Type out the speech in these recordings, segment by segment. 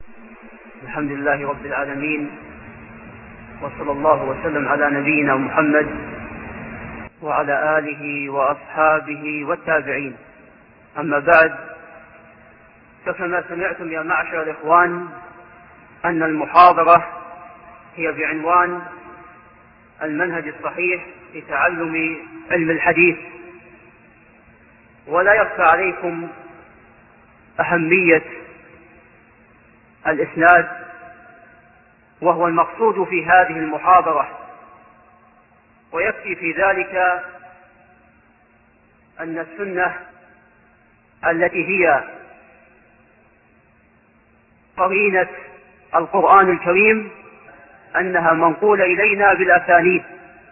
الحمد لله رب العالمين، وصلى الله وسلم على نبينا محمد وعلى آله وأصحابه والتابعين. أما بعد، فكما سمعتم يا معشر الإخوان أن المحاضرة هي بعنوان المنهج الصحيح في تعلم علم الحديث. ولا يخفى عليكم أهمية الإسناد، وهو المقصود في هذه المحاضرة، ويكفي في ذلك أن السنة التي هي قرينة القرآن الكريم أنها منقولة إلينا بالأسانيد،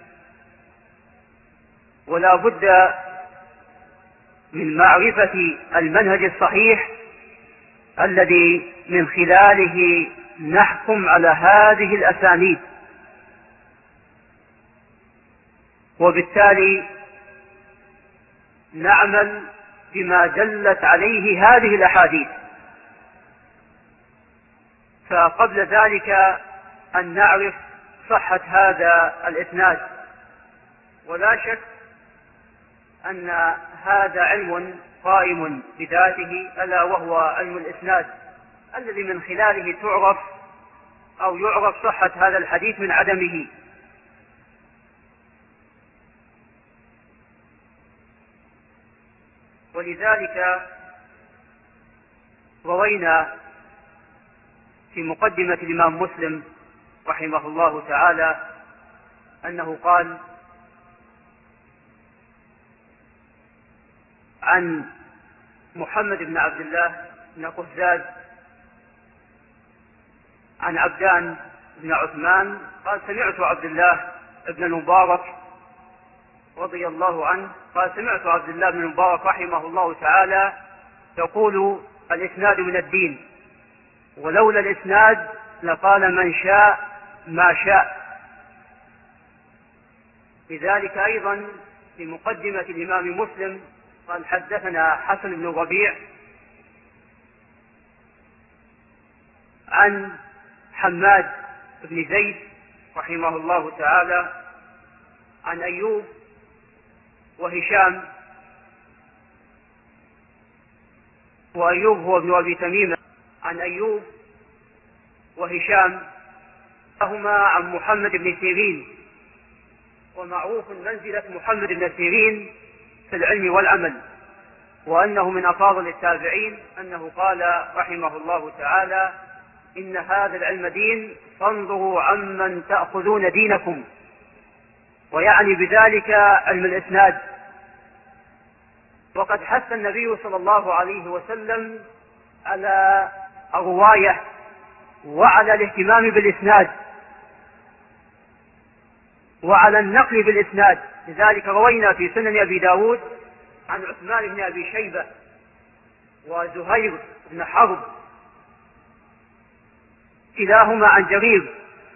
ولا بد من معرفة المنهج الصحيح الذي من خلاله نحكم على هذه الأسانيد، وبالتالي نعمل بما دلت عليه هذه الأحاديث. فقبل ذلك أن نعرف صحة هذا الإسناد، ولا شك أن هذا علم قائم بذاته، ألا وهو علم الإسناد الذي من خلاله تعرف أو يعرف صحة هذا الحديث من عدمه. ولذلك روينا في مقدمة الإمام مسلم رحمه الله تعالى أنه قال عن محمد بن عبد الله بن قزاز عن عبدان بن عثمان قال سمعت عبد الله بن المبارك رضي الله عنه قال سمعت عبد الله بن المبارك رحمه الله تعالى يقول الإسناد من الدين، ولولا الإسناد لقال من شاء ما شاء. لذلك أيضا في مقدمة الإمام مسلم قال حدثنا حسن بن ربيع عن حماد بن زيد رحمه الله تعالى عن أيوب وهشام، وأيوب هو ابن أبي تميمة، عن أيوب وهشام هما عن محمد بن سيرين. ومعروف منزلة محمد بن سيرين في العلم والعمل، وأنه من أفاضل التابعين، أنه قال رحمه الله تعالى إن هذا العلم دين فانظروا عمن تأخذون دينكم، ويعني بذلك علم الإسناد. وقد حث النبي صلى الله عليه وسلم على الرواية وعلى الاهتمام بالإسناد وعلى النقل بالإسناد. لذلك روينا في سنن أبي داود عن عثمان بن أبي شيبة وزهير بن حرب كلاهما عن جرير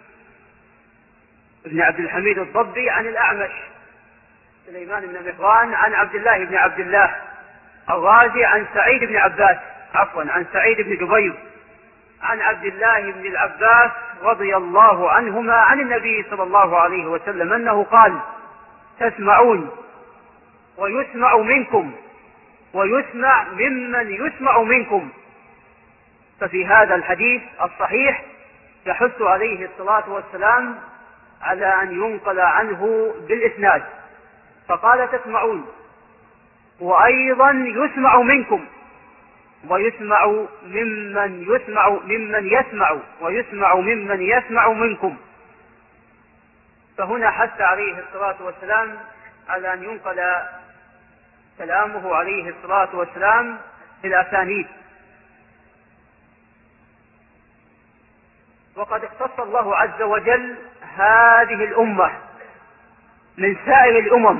بن عبد الحميد الضبي عن الأعمش سليمان بن مهران عن عبد الله بن عبد الله الرازي عن سعيد بن عباس عن سعيد بن جبير عن عبد الله بن العباس رضي الله عنهما عن النبي صلى الله عليه وسلم أنه قال تسمعون ويسمع منكم ويسمع ممن يسمع منكم. ففي هذا الحديث الصحيح يحث عليه الصلاة والسلام على أن ينقل عنه بالإسناد، فقال تسمعون وأيضا يسمع منكم ويسمع ممن يسمع ويسمع ممن يسمع منكم. فهنا حث عليه الصلاة والسلام على أن ينقل كلامه عليه الصلاة والسلام بالأسانيد. وقد اختص الله عز وجل هذه الأمة من سائر الأمم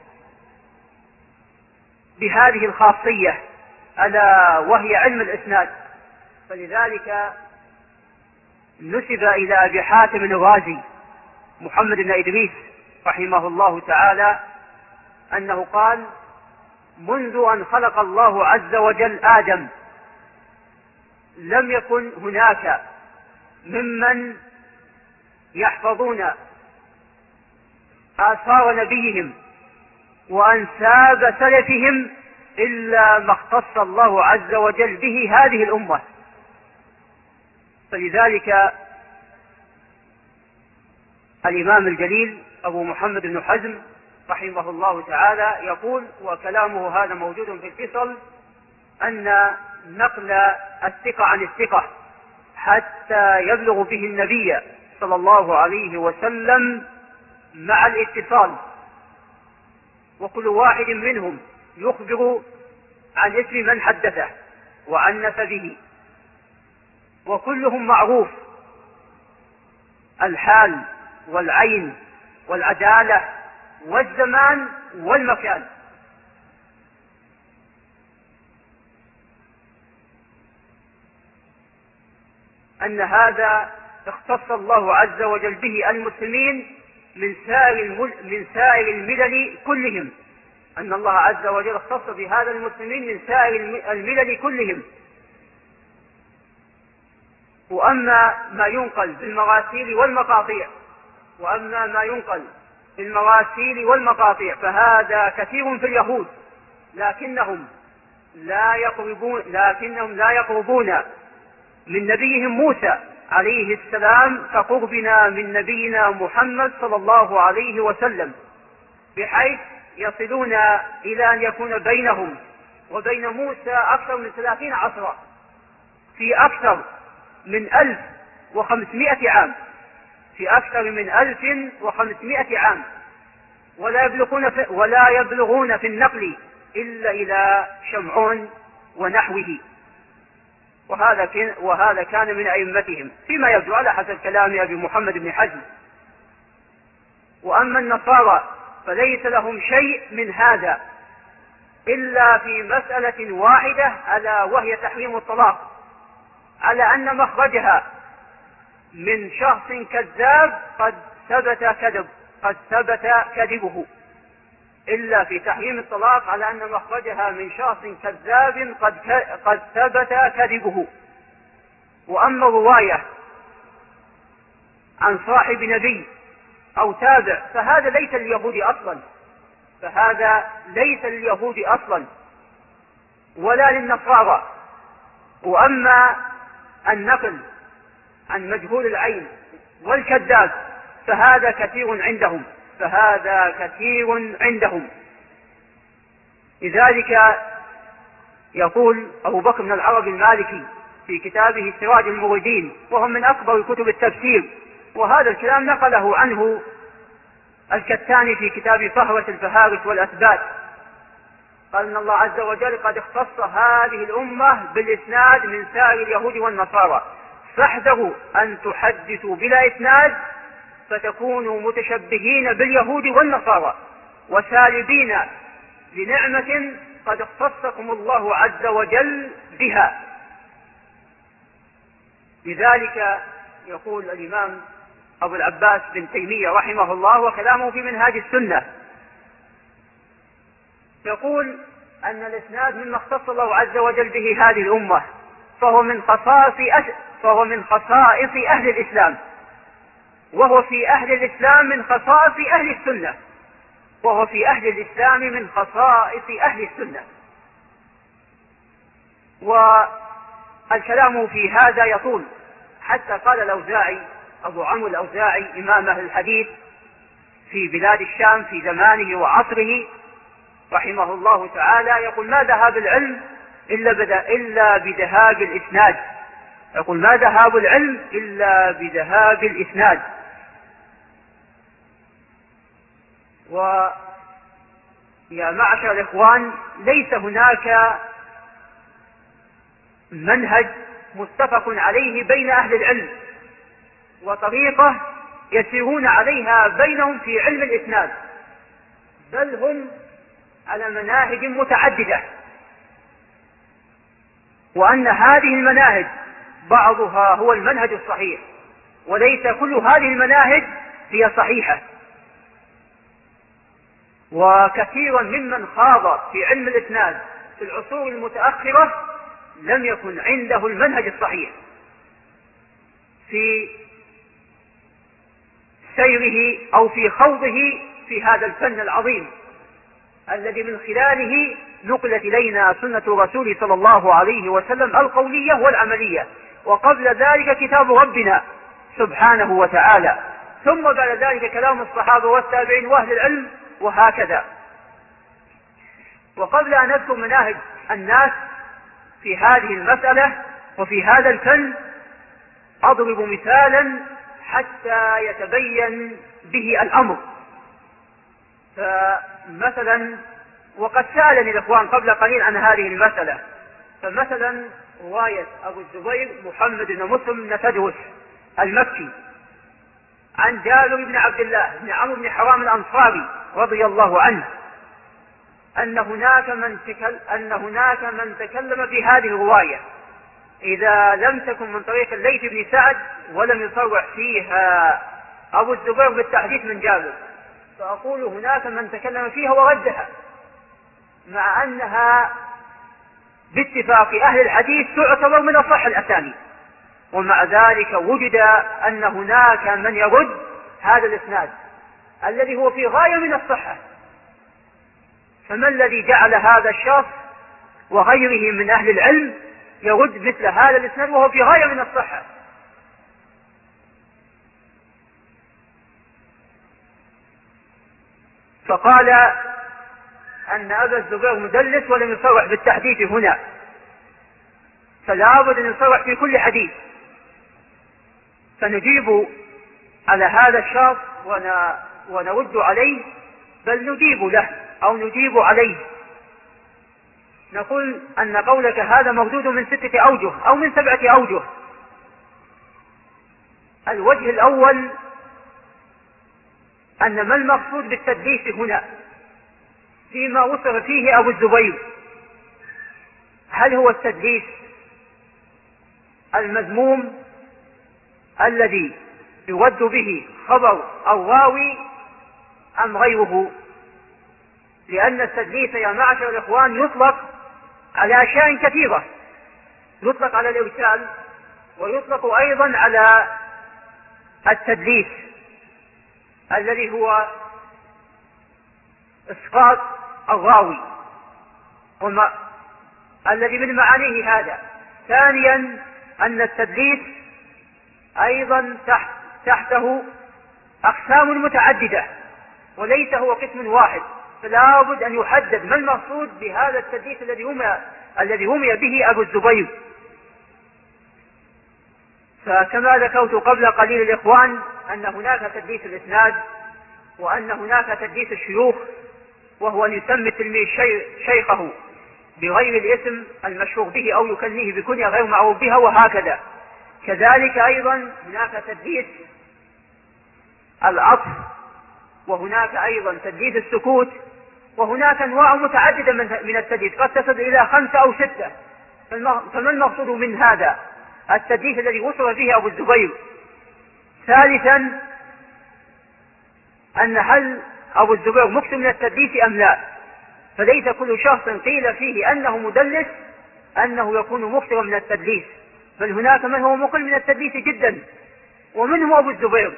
بهذه الخاصية ألا وهي علم الإسناد. فلذلك نسب إلى أبي حاتم الرازي محمد بن إدريس رحمه الله تعالى أنه قال منذ أن خلق الله عز وجل آدم لم يكن هناك ممن يحفظون آثار نبيهم وأنساب سلفهم إلا ما اختص الله عز وجل به هذه الأمة. فلذلك الإمام الجليل أبو محمد بن حزم رحمه الله تعالى يقول، وكلامه هذا موجود في الفصل، أن نقل الثقة عن الثقة حتى يبلغ به النبي صلى الله عليه وسلم مع الاتصال، وكل واحد منهم يخبر عن اسم من حدثه وعن نسبه، وكلهم معروف الحال والعين والعدالة والزمان والمكان. أن هذا اختص الله عز وجل به المسلمين من سائر الملل كلهم، أن الله عز وجل اختص بهذا المسلمين من سائر الملل كلهم. وأما ما ينقل بالمراسيل والمقاطيع فهذا كثير في اليهود، لكنهم لا يقربون من نبيهم موسى عليه السلام كقربنا من نبينا محمد صلى الله عليه وسلم، بحيث يصلون إلى أن يكون بينهم وبين موسى أكثر من 30 عصرا، في أكثر من 1500 عام، ولا يبلغون في النقل إلا إلى شمعون ونحوه، وهذا كان من أئمتهم فيما يبدو على حسب كلام أبي محمد بن حزم. وأما النصارى فليس لهم شيء من هذا إلا في مسألة واحدة، ألا وهي تحريم الطلاق، على أن مخرجها من شخص كذاب قد ثبت كذبه، إلا في تحريم الطلاق على أن مخرجها من شخص كذاب قد ثبت كذبه. وأما الرواية عن صاحب نبي أو تابع فهذا ليس لليهود أصلا ولا للنصارى. وأما النقل عن مجهول العين والكذاب فهذا كثير عندهم. لذلك يقول أبو بكر بن العربي المالكي في كتابه سراج الموردين، وهم من أكبر كتب التفسير، وهذا الكلام نقله عنه الكتاني في كتاب فهوة الفهارس والأثبات، قال إن الله عز وجل قد اختص هذه الأمة بالإسناد من سائر اليهود والنصارى، فاحذروا أن تحدثوا بلا إسناد فتكونوا متشبهين باليهود والنصارى وسالبين لنعمة قد اختصكم الله عز وجل بها. لذلك يقول الإمام أبو العباس بن تيمية رحمه الله وكلامه في منهاج السنة، يقول أن الإسناد مما اختص الله عز وجل به هذه الأمة، فهو من خصائص أهل الإسلام، وهو في أهل الإسلام من خصائص أهل السنة، والكلام في هذا يطول، حتى قال الأوزاعي أبو عمرو الأوزاعي إمام أهل الحديث في بلاد الشام في زمانه وعصره رحمه الله تعالى، يقول ما ذهاب العلم إلا بذهاب الإسناد، ويا معشر الإخوان ليس هناك منهج متفق عليه بين أهل العلم وطريقة يسيرون عليها بينهم في علم الإسناد، بل هم على مناهج متعددة، وأن هذه المناهج بعضها هو المنهج الصحيح، وليس كل هذه المناهج هي صحيحة. وكثيرا ممن خاض في علم الإسناد في العصور المتأخرة لم يكن عنده المنهج الصحيح في سيره أو في خوضه في هذا الفن العظيم الذي من خلاله نقلت إلينا سنة الرسول صلى الله عليه وسلم القولية والعملية، وقبل ذلك كتاب ربنا سبحانه وتعالى، ثم بعد ذلك كلام الصحابة والتابعين وأهل العلم، وهكذا. وقبل أن أذكر مناهج الناس في هذه المسألة وفي هذا الفن أضرب مثالا حتى يتبين به الأمر. فمثلا، وقد سألني الإخوان قبل قليل عن هذه المسألة، فمثلا رواية أبو الزبير محمد بن مسلم بن تدرس المكي عن جابر بن عبد الله بن عمرو بن حرام الأنصاري رضي الله عنه أن هناك من تكلم في هذه الرواية إذا لم تكن من طريق الليث بن سعد ولم يصرح فيها أبو الزبير بالتحديث من جابر، فأقول هناك من تكلم فيها وردها، مع أنها باتفاق أهل الحديث تعتبر من أصح الأسانيد، ومع ذلك وجد أن هناك من يرد هذا الإسناد الذي هو في غاية من الصحة. فما الذي جعل هذا الشخص وغيره من أهل العلم يرد مثل هذا الإسناد وهو في غاية من الصحة؟ فقال أن أبا الزبير مدلس ولم يصرح بالتحديث هنا، فلا بد أن يصرح في كل حديث. فنجيب على هذا الشخص ونرد عليه، بل نجيب له أو نجيب عليه، نقول أن قولك هذا مردود من 6 أوجه أو من 7 أوجه. الوجه الأول أن ما المقصود بالتدليس هنا فيما وصف فيه أبو الزبير؟ هل هو التدليس المذموم الذي يرد به خبر أو راوي أم غيره؟ لأن التدليس يا معشر الإخوان يطلق على أشياء كثيرة، يطلق على الإرسال، ويطلق أيضا على التدليس الذي هو إسقاط الراوي، الذي من معانيه هذا. ثانيا أن التدليس أيضا تحته أقسام متعددة وليس هو قسم واحد، فلا بد أن يحدد ما المقصود بهذا التدليس الذي رمي به أبو الزبير. فكما ذكرت قبل قليل الإخوان أن هناك تدليس الإسناد، وأن هناك تدليس الشيوخ، وهو أن يسمي التلميذ شيخه بغير الاسم المشهور به أو يكنيه بكنية غير معروف بها، وهكذا. كذلك أيضا هناك تدليس العطف، وهناك أيضا تدليس السكوت، وهناك أنواع متعددة من التدليس قد تصل إلى 5 أو 6. فما المقصود من هذا التدليس الذي وصف به أبو الزبير؟ ثالثا أن هل أبو الزبير مكثر من التدليس أم لا؟ فليس كل شخص قيل فيه أنه مدلس أنه يكون مكثرا من التدليس، بل هناك من هو مقل من التدليس جدا، ومنهم أبو الزبير.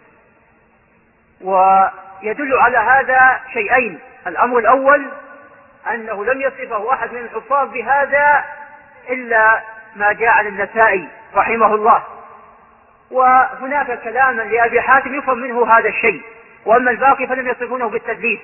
ويدل على هذا شيئين: الأمر الأول أنه لم يصفه أحد من الحفاظ بهذا إلا ما جاء عن النسائي رحمه الله، وهناك كلاما لأبي حاتم يفهم منه هذا الشيء، وأما الباقي فلم يصفونه بالتدليس.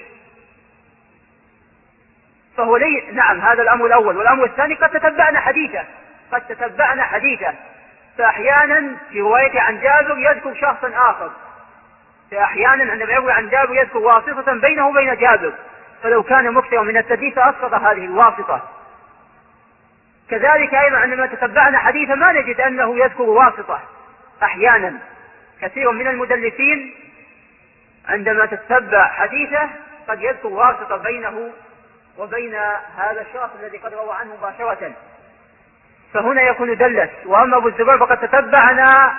فهو نعم، هذا الأمر الأول. والأمر الثاني قد تتبعنا حديثه، فأحيانا في روايته عن جابر يذكر شخصا آخر، فأحيانا عندما يروي عن جابر يذكر واسطة بينه وبين جابر، فلو كان مكثرا من التدليس أسقط هذه الواسطة. كذلك أيضا عندما تتبعنا حديثا ما نجد أنه يذكر واسطة. أحيانا كثير من المدلسين عندما تتبع حديثه قد يذكر واسطة بينه وبين هذا الشخص الذي قد روى عنه مباشرة، فهنا يكون دلس. وأما أبو الزبير فقد تتبعنا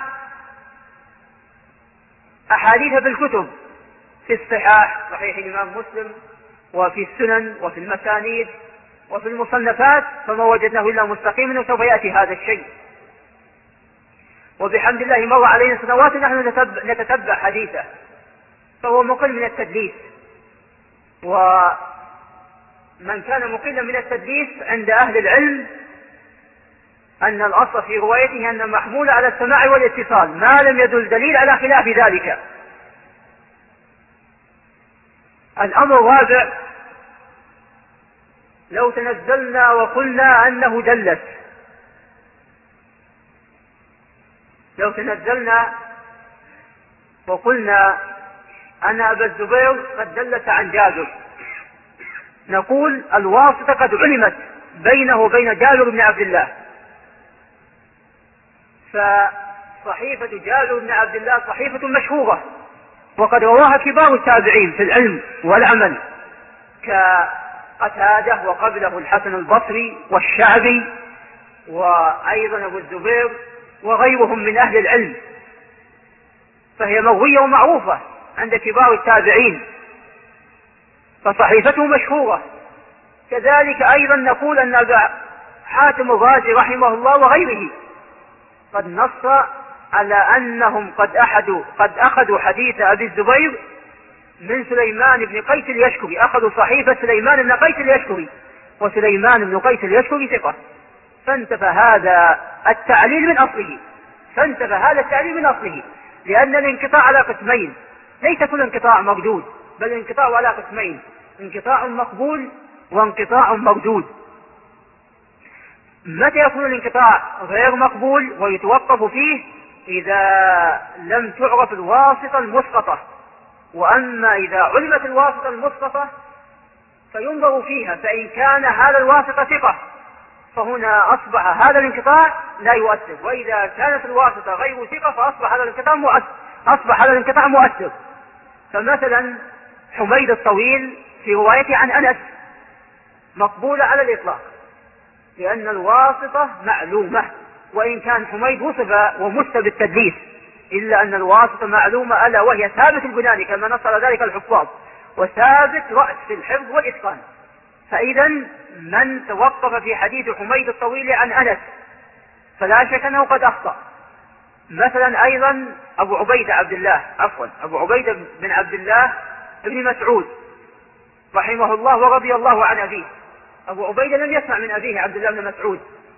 أحاديث في الكتب، في الصحاح، صحيح الإمام مسلم، وفي السنن، وفي المسانيد، وفي المصنفات فما وجدناه إلا مستقيما، وسوف يأتي هذا الشيء. وبحمد الله مر علينا سنوات نحن نتتبع حديثه، فهو مقل من التدليس. ومن كان مقلا من التدليس عند أهل العلم أن الأصل في روايته أن محمول على السماع والاتصال، ما لم يدل دليل على خلاف ذلك. الأمر الرابع: لو تنزلنا وقلنا أنه دلس، لو تنزلنا وقلنا أن أبا الزبير قد دلس عن جابر، نقول الواسطة قد علمت بينه وبين جابر بن عبد الله، فصحيفة جابر بن عبد الله صحيفة مشهورة، وقد رواها كبار التابعين في العلم والعمل كقتادة، وقبله الحسن البصري والشعبي، وأيضا أبو الزبير وغيرهم من أهل العلم، فهي مروية ومعروفة عند كبار التابعين، فصحيفته مشهورة. كذلك أيضا نقول أن أبا حاتم الرازي رحمه الله وغيره قد نص على أنهم قد أخذوا حديث أبي الزبير من سليمان بن قيس اليشكري، أخذوا صحيفة سليمان بن قيس اليشكري، وسليمان بن قيس اليشكري ثقة، فانتفى هذا التعليل من أصله، لأن الانقطاع على قسمين، ليس كل انقطاع مردود، بل الانقطاع على قسمين: انقطاع مقبول وانقطاع مردود. متى يكون الانقطاع غير مقبول ويتوقف فيه؟ إذا لم تعرف الواسطة المسقطة. وأما إذا علمت الواسطة المسقطة فينظر فيها، فإن كان هذا الواسطة ثقة فهنا أصبح هذا الانقطاع لا يؤثر، وإذا كانت الواسطة غير ثقة فأصبح هذا الانقطاع مؤثر. فمثلا حميد الطويل في روايته عن أنس مقبولة على الإطلاق، لأن الواسطة معلومة، وإن كان حميد وصف ومس بالتدليس، إلا أن الواسطة معلومة، ألا وهي ثابت البنان كما نص على ذلك الحفاظ، وثابت رأس في الحفظ والإتقان. فإذا من توقف في حديث حميد الطويل عن أنس فلا شك أنه قد أخطأ. مثلا أيضا أبو عبيدة بن عبد الله بن مسعود رحمه الله ورضي الله عن أبيه. أبو عبيدة لم يسمع من أبيه عبد الله بن مسعود،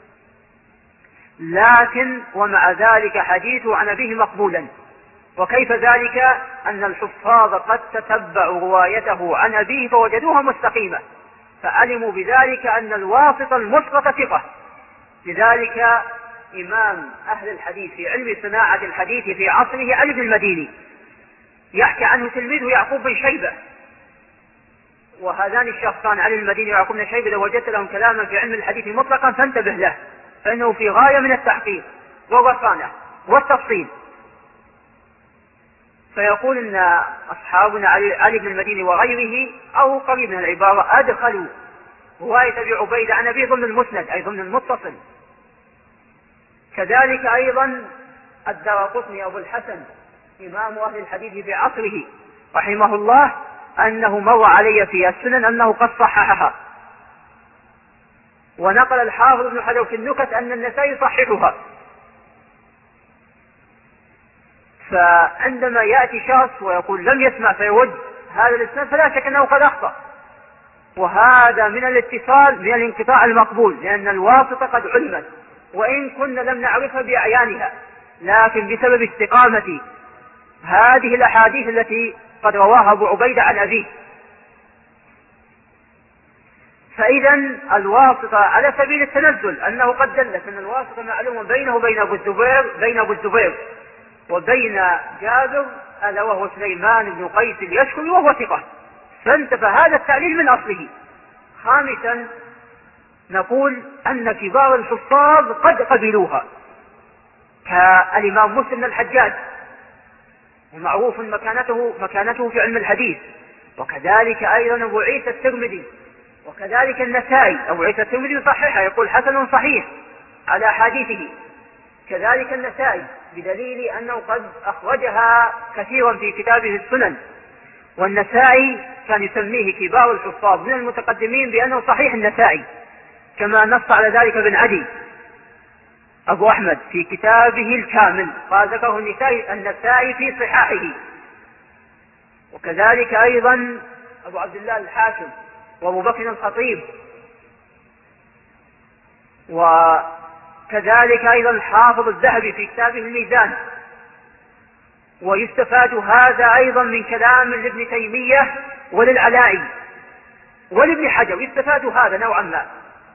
لكن ومع ذلك حديثه عن أبيه مقبولا. وكيف ذلك؟ أن الحفاظ قد تتبعوا روايته عن أبيه فوجدوها مستقيمة، فعلموا بذلك أن الواسطة المسقطة ثقة. لذلك إمام أهل الحديث في علم صناعة الحديث في عصره علي بن المديني يحكي عنه تلميذه يعقوب بن شيبة، وهذان الشخصان علي المديني ويعقوب بن شيبة لو وجدت لهم كلاما في علم الحديث مطلقا فانتبه له، فإنه في غاية من التحقيق والرصانة والتفصيل. فيقول إن أصحابنا علي بن المديني وغيره أو قريب من العبارة أدخلوا رواية أبي عبيدة عن أبي ضمن المسند، أي ضمن المتصل. كذلك أيضا الدارقطني أبو الحسن إمام أهل الحديث في عصره رحمه الله أنه مر علي في السنن أنه قد صححها، ونقل الحافظ ابن حجر في النكت أن النسائي يصححها. فعندما يأتي شخص ويقول لم يسمع فيود هذا الإسناد فلا شك أنه قد أخطأ، وهذا من الاتصال من الانقطاع المقبول، لأن الواسطة قد علمت وإن كنا لم نعرفها بأعيانها، لكن بسبب استقامة هذه الأحاديث التي قد رواها أبو عبيدة عن أبيه. فإذا الواسطة على سبيل التنزل أنه قد دلت أن الواسطة معلومة بينه وبين أبو الزبير وبين جابر، ألا وهو سليمان بن قيس اليشكري وهو ثقة، فانتفى هذا التعليل من أصله. خامسا نقول أن كبار الحفاظ قد قبلوها كالإمام مسلم الحجاج، ومعروف مكانته في علم الحديث، وكذلك أيضا أبو عيسى الترمذي، وكذلك النسائي. أبو عيسى الترمذي يصححها يقول حسن صحيح على حديثه، كذلك النسائي بدليل أنه قد أخرجها كثيرا في كتابه السنن. والنسائي كان يسميه كبار الحفاظ من المتقدمين بأنه صحيح النسائي، كما نص على ذلك ابن عدي أبو أحمد في كتابه الكامل، قال ذكره النسائي في صحاحه، وكذلك أيضا أبو عبد الله الحاكم وأبو بكر الخطيب، وكذلك أيضا الحافظ الذهبي في كتابه الميزان. ويستفاد هذا أيضا من كلام لابن تيمية وللعلائي ولابن حجر، يستفاد هذا نوعا ما.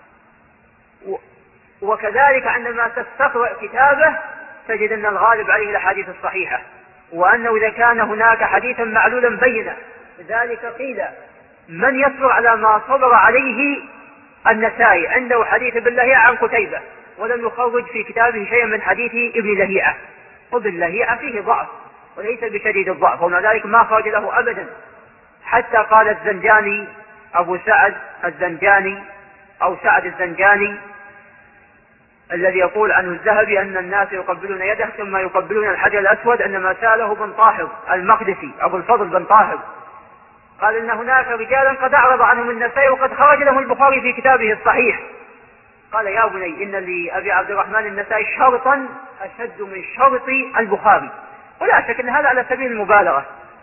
وكذلك عندما تستقرأ كتابه تجد أن الغالب عليه الأحاديث الصحيحة، وأنه إذا كان هناك حديثا معلولا بينا، لذلك قيل من يصبر على ما صبر عليه النسائي، عنده حديث ابن لهيعة عن قتيبة ولم يخرج في كتابه شيئا من حديث ابن لهيعة، وابن لهيعة فيه ضعف وليس بشديد الضعف، ومع ذلك ما خرج له أبدا، حتى قال الزنجاني أبو سعد الزنجاني أو سعد الزنجاني الذي يقول عنه الذهبي أن الناس يقبلون يده ثم يقبلون الحجر الأسود، أنما سأله بن طاهر المقدسي أبو الفضل بن طاهر، قال إن هناك رجالا قد أعرض عنهم النسائي وقد خرج له البخاري في كتابه الصحيح. قال يا بني إن لأبي عبد الرحمن النسائي شرطا أشد من شرط البخاري، ولا شك أن هذا على سبيل المبالغة.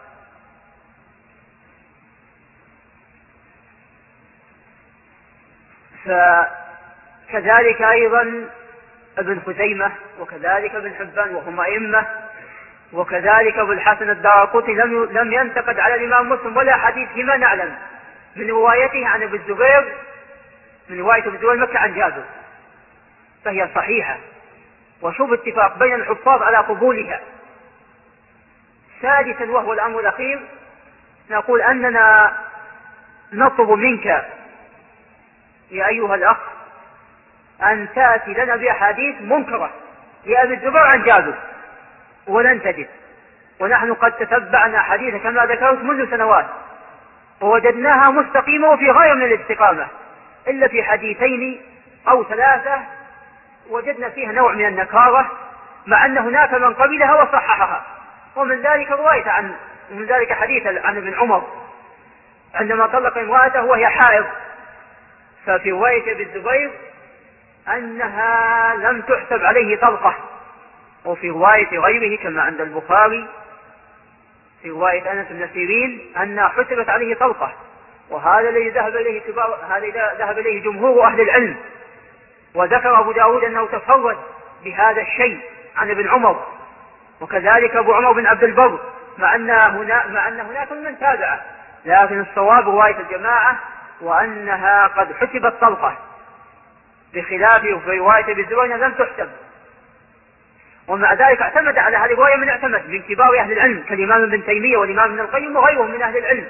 فكذلك أيضا ابن خزيمة وكذلك ابن حبان وهم أئمة، وكذلك ابو الحسن الدارقطني لم ينتقد على الإمام مسلم ولا حديث فيما نعلم من روايته عن ابن الزبير، من رواية ابن الزبير مكة عن جابر، فهي صحيحة. وشوف اتفاق بين الحفاظ على قبولها. سادسا وهو الأمر الأخير، نقول أننا نطلب منك يا أيها الأخ أن تأتي لنا بأحاديث منكرة لأبي الزبير عن جابر، ولن تجد، ونحن قد تتبعنا حديث كما ذكرت منذ سنوات ووجدناها مستقيمة وفي غاية من الاستقامة، إلا في حديثين أو ثلاثة وجدنا فيها نوع من النكارة، مع أن هناك من قبلها وصححها. ومن ذلك ومن ذلك حديث عن ابن عمر عندما طلق امرأته وهي حائض، ففي رواية ابن الزبير أنها لم تحسب عليه طلقة، وفي رواية غيره كما عند البخاري في رواية أنس بن سيرين أنها حسبت عليه طلقة، وهذا الذي ذهب إليه جمهور أهل العلم. وذكر أبو داود أنه تفرد بهذا الشيء عن ابن عمر، وكذلك أبو عمر بن عبد البر، مع أن هناك من تابعه، لكن الصواب رواية الجماعة وأنها قد حسبت طلقة، بخلاف في رواية ابن الزبير لم تحسب. ومع ذلك اعتمد على هذه الرواية من اعتمد من كبار أهل العلم كالإمام ابن تيمية والإمام ابن القيم وغيرهم من أهل العلم.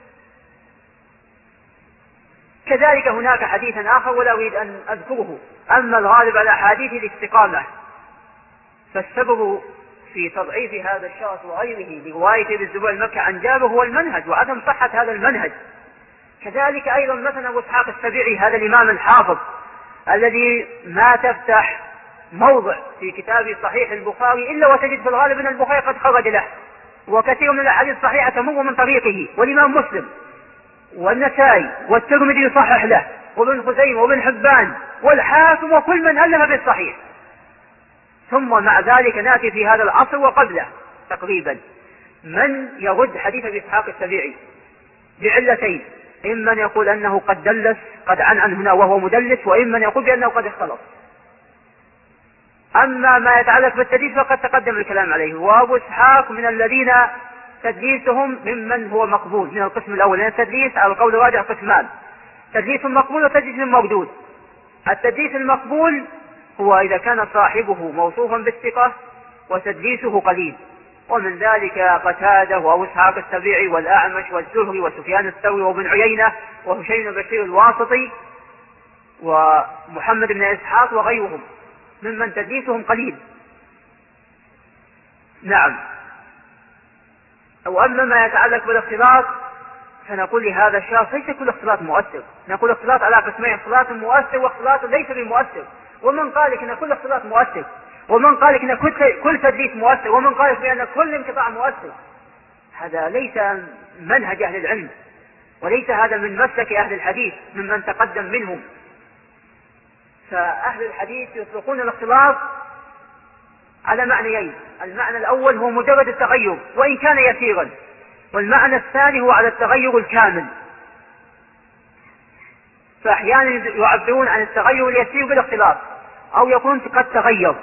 كذلك هناك حديث آخر ولا أريد أن أذكره، أما الغالب على حديث الاستقامة، فالسبب في تضعيف هذا الشخص وغيره برواية ابن الزبير مكة عن جابر هو المنهج وعدم صحة هذا المنهج. كذلك أيضا مثلا أبو إسحاق السبيعي هذا الإمام الحافظ الذي ما تفتح موضع في كتاب صحيح البخاري إلا وتجد في الغالب أن البخاري قد خرج له، وكثير من الأحاديث الصحيحة تمر من طريقه، والإمام مسلم والنسائي والترمذي يصحح له، وابن خزيمة وابن حبان والحاكم وكل من ألف بالصحيح. ثم مع ذلك نأتي في هذا العصر وقبله تقريبا من يرد حديث أبي إسحاق السبيعي بعلتين، إما أن يقول أنه قد دلس قد عن هنا وهو مدلس، وإما أن يقول بأنه قد اختلط. أما ما يتعلق بالتدليس فقد تقدم الكلام عليه، وأبو إسحاق من الذين تدليسهم ممن هو مقبول من القسم الأول، لأن التدليس على القول الراجح قسمان: تدليس مقبول وتدليس مردود. التدليس المقبول هو إذا كان صاحبه موصوفا بالثقة وتدليسه قليل، ومن ذلك قتادة وأبو إسحاق السبيعي والأعمش والزهري وسفيان الثوري وابن عيينة وهشيم بن بشير الواسطي ومحمد بن إسحاق وغيرهم ممن تدليسهم قليل. نعم. وأما ما يتعلق بالاختلاط فنقول لهذا الشخص ليس كل اختلاط مؤثر، نقول اختلاط على قسمين: اختلاط مؤثر واختلاط ليس بمؤثر. ومن قال لك ان كل اختلاط مؤثر، ومن قال لك ان كل تدليس مؤثر، ومن قال لك بان كل انقطاع مؤثر. هذا ليس منهج اهل العلم، وليس هذا من مسلك اهل الحديث ممن تقدم منهم. فأهل الحديث يطلقون الاختلاط على معنيين: المعنى الأول هو مجرد التغير وإن كان يسيرا، والمعنى الثاني هو على التغير الكامل. فأحيانا يعبرون عن التغير اليسير بالاختلاط، أو يكون قد تغير،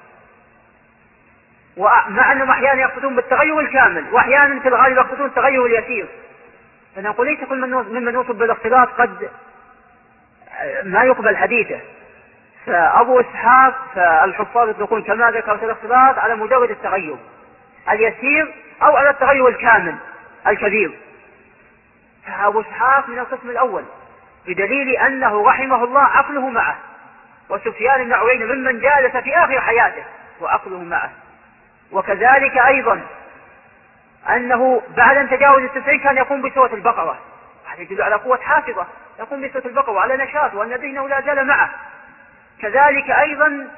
ومع أنهم أحيانا يقصدون بالتغير الكامل، وأحيانا في الغالب يقصدون التغير اليسير. فنقول ليس كل ممن يوصف بالاختلاط قد ما يقبل حديثه. فأبو إسحاق فالحفاظ يطلقون كما ذكرت الاختلاط على مجرد التغير اليسير أو على التغير الكامل الكبير. فأبو إسحاق من القسم الأول، بدليل أنه رحمه الله عقله معه، وسفيان بن عيينة ممن جالس في آخر حياته وعقله معه. وكذلك أيضا أنه بعد أن تجاوز 90 كان يقوم بسورة البقرة، هذا يدل على قوة حافظة، يقوم بسورة البقرة وعلى نشاط، وأن ذهنه لا زال معه. كذلك أيضا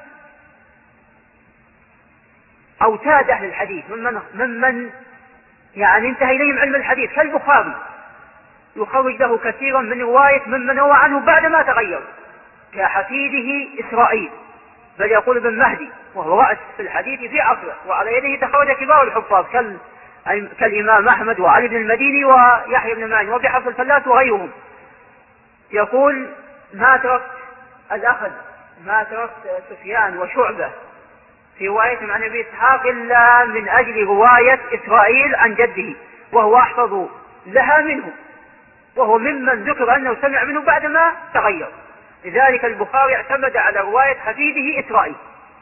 أوتاد أهل الحديث ممن يعني انتهى إليهم علم الحديث كالبخاري، يخرج له كثيرا من رواية ممن روى عنه بعدما تغير، كحفيده إسرائيل، بل يقول ابن مهدي وهو رأس في الحديث في عصره، وعلى يده تخرج كبار الحفاظ كالإمام أحمد وعلي بن المديني ويحيى بن معين وابي حفص الفلاس وغيرهم. يقول ما تركت سفيان وشعبة في روايتهم عن ابي اسحاق الا من اجل رواية اسرائيل عن جده، وهو احفظ لها منه، وهو ممن ذكر انه سمع منه بعدما تغير. لذلك البخاري اعتمد على رواية حفيده اسرائيل.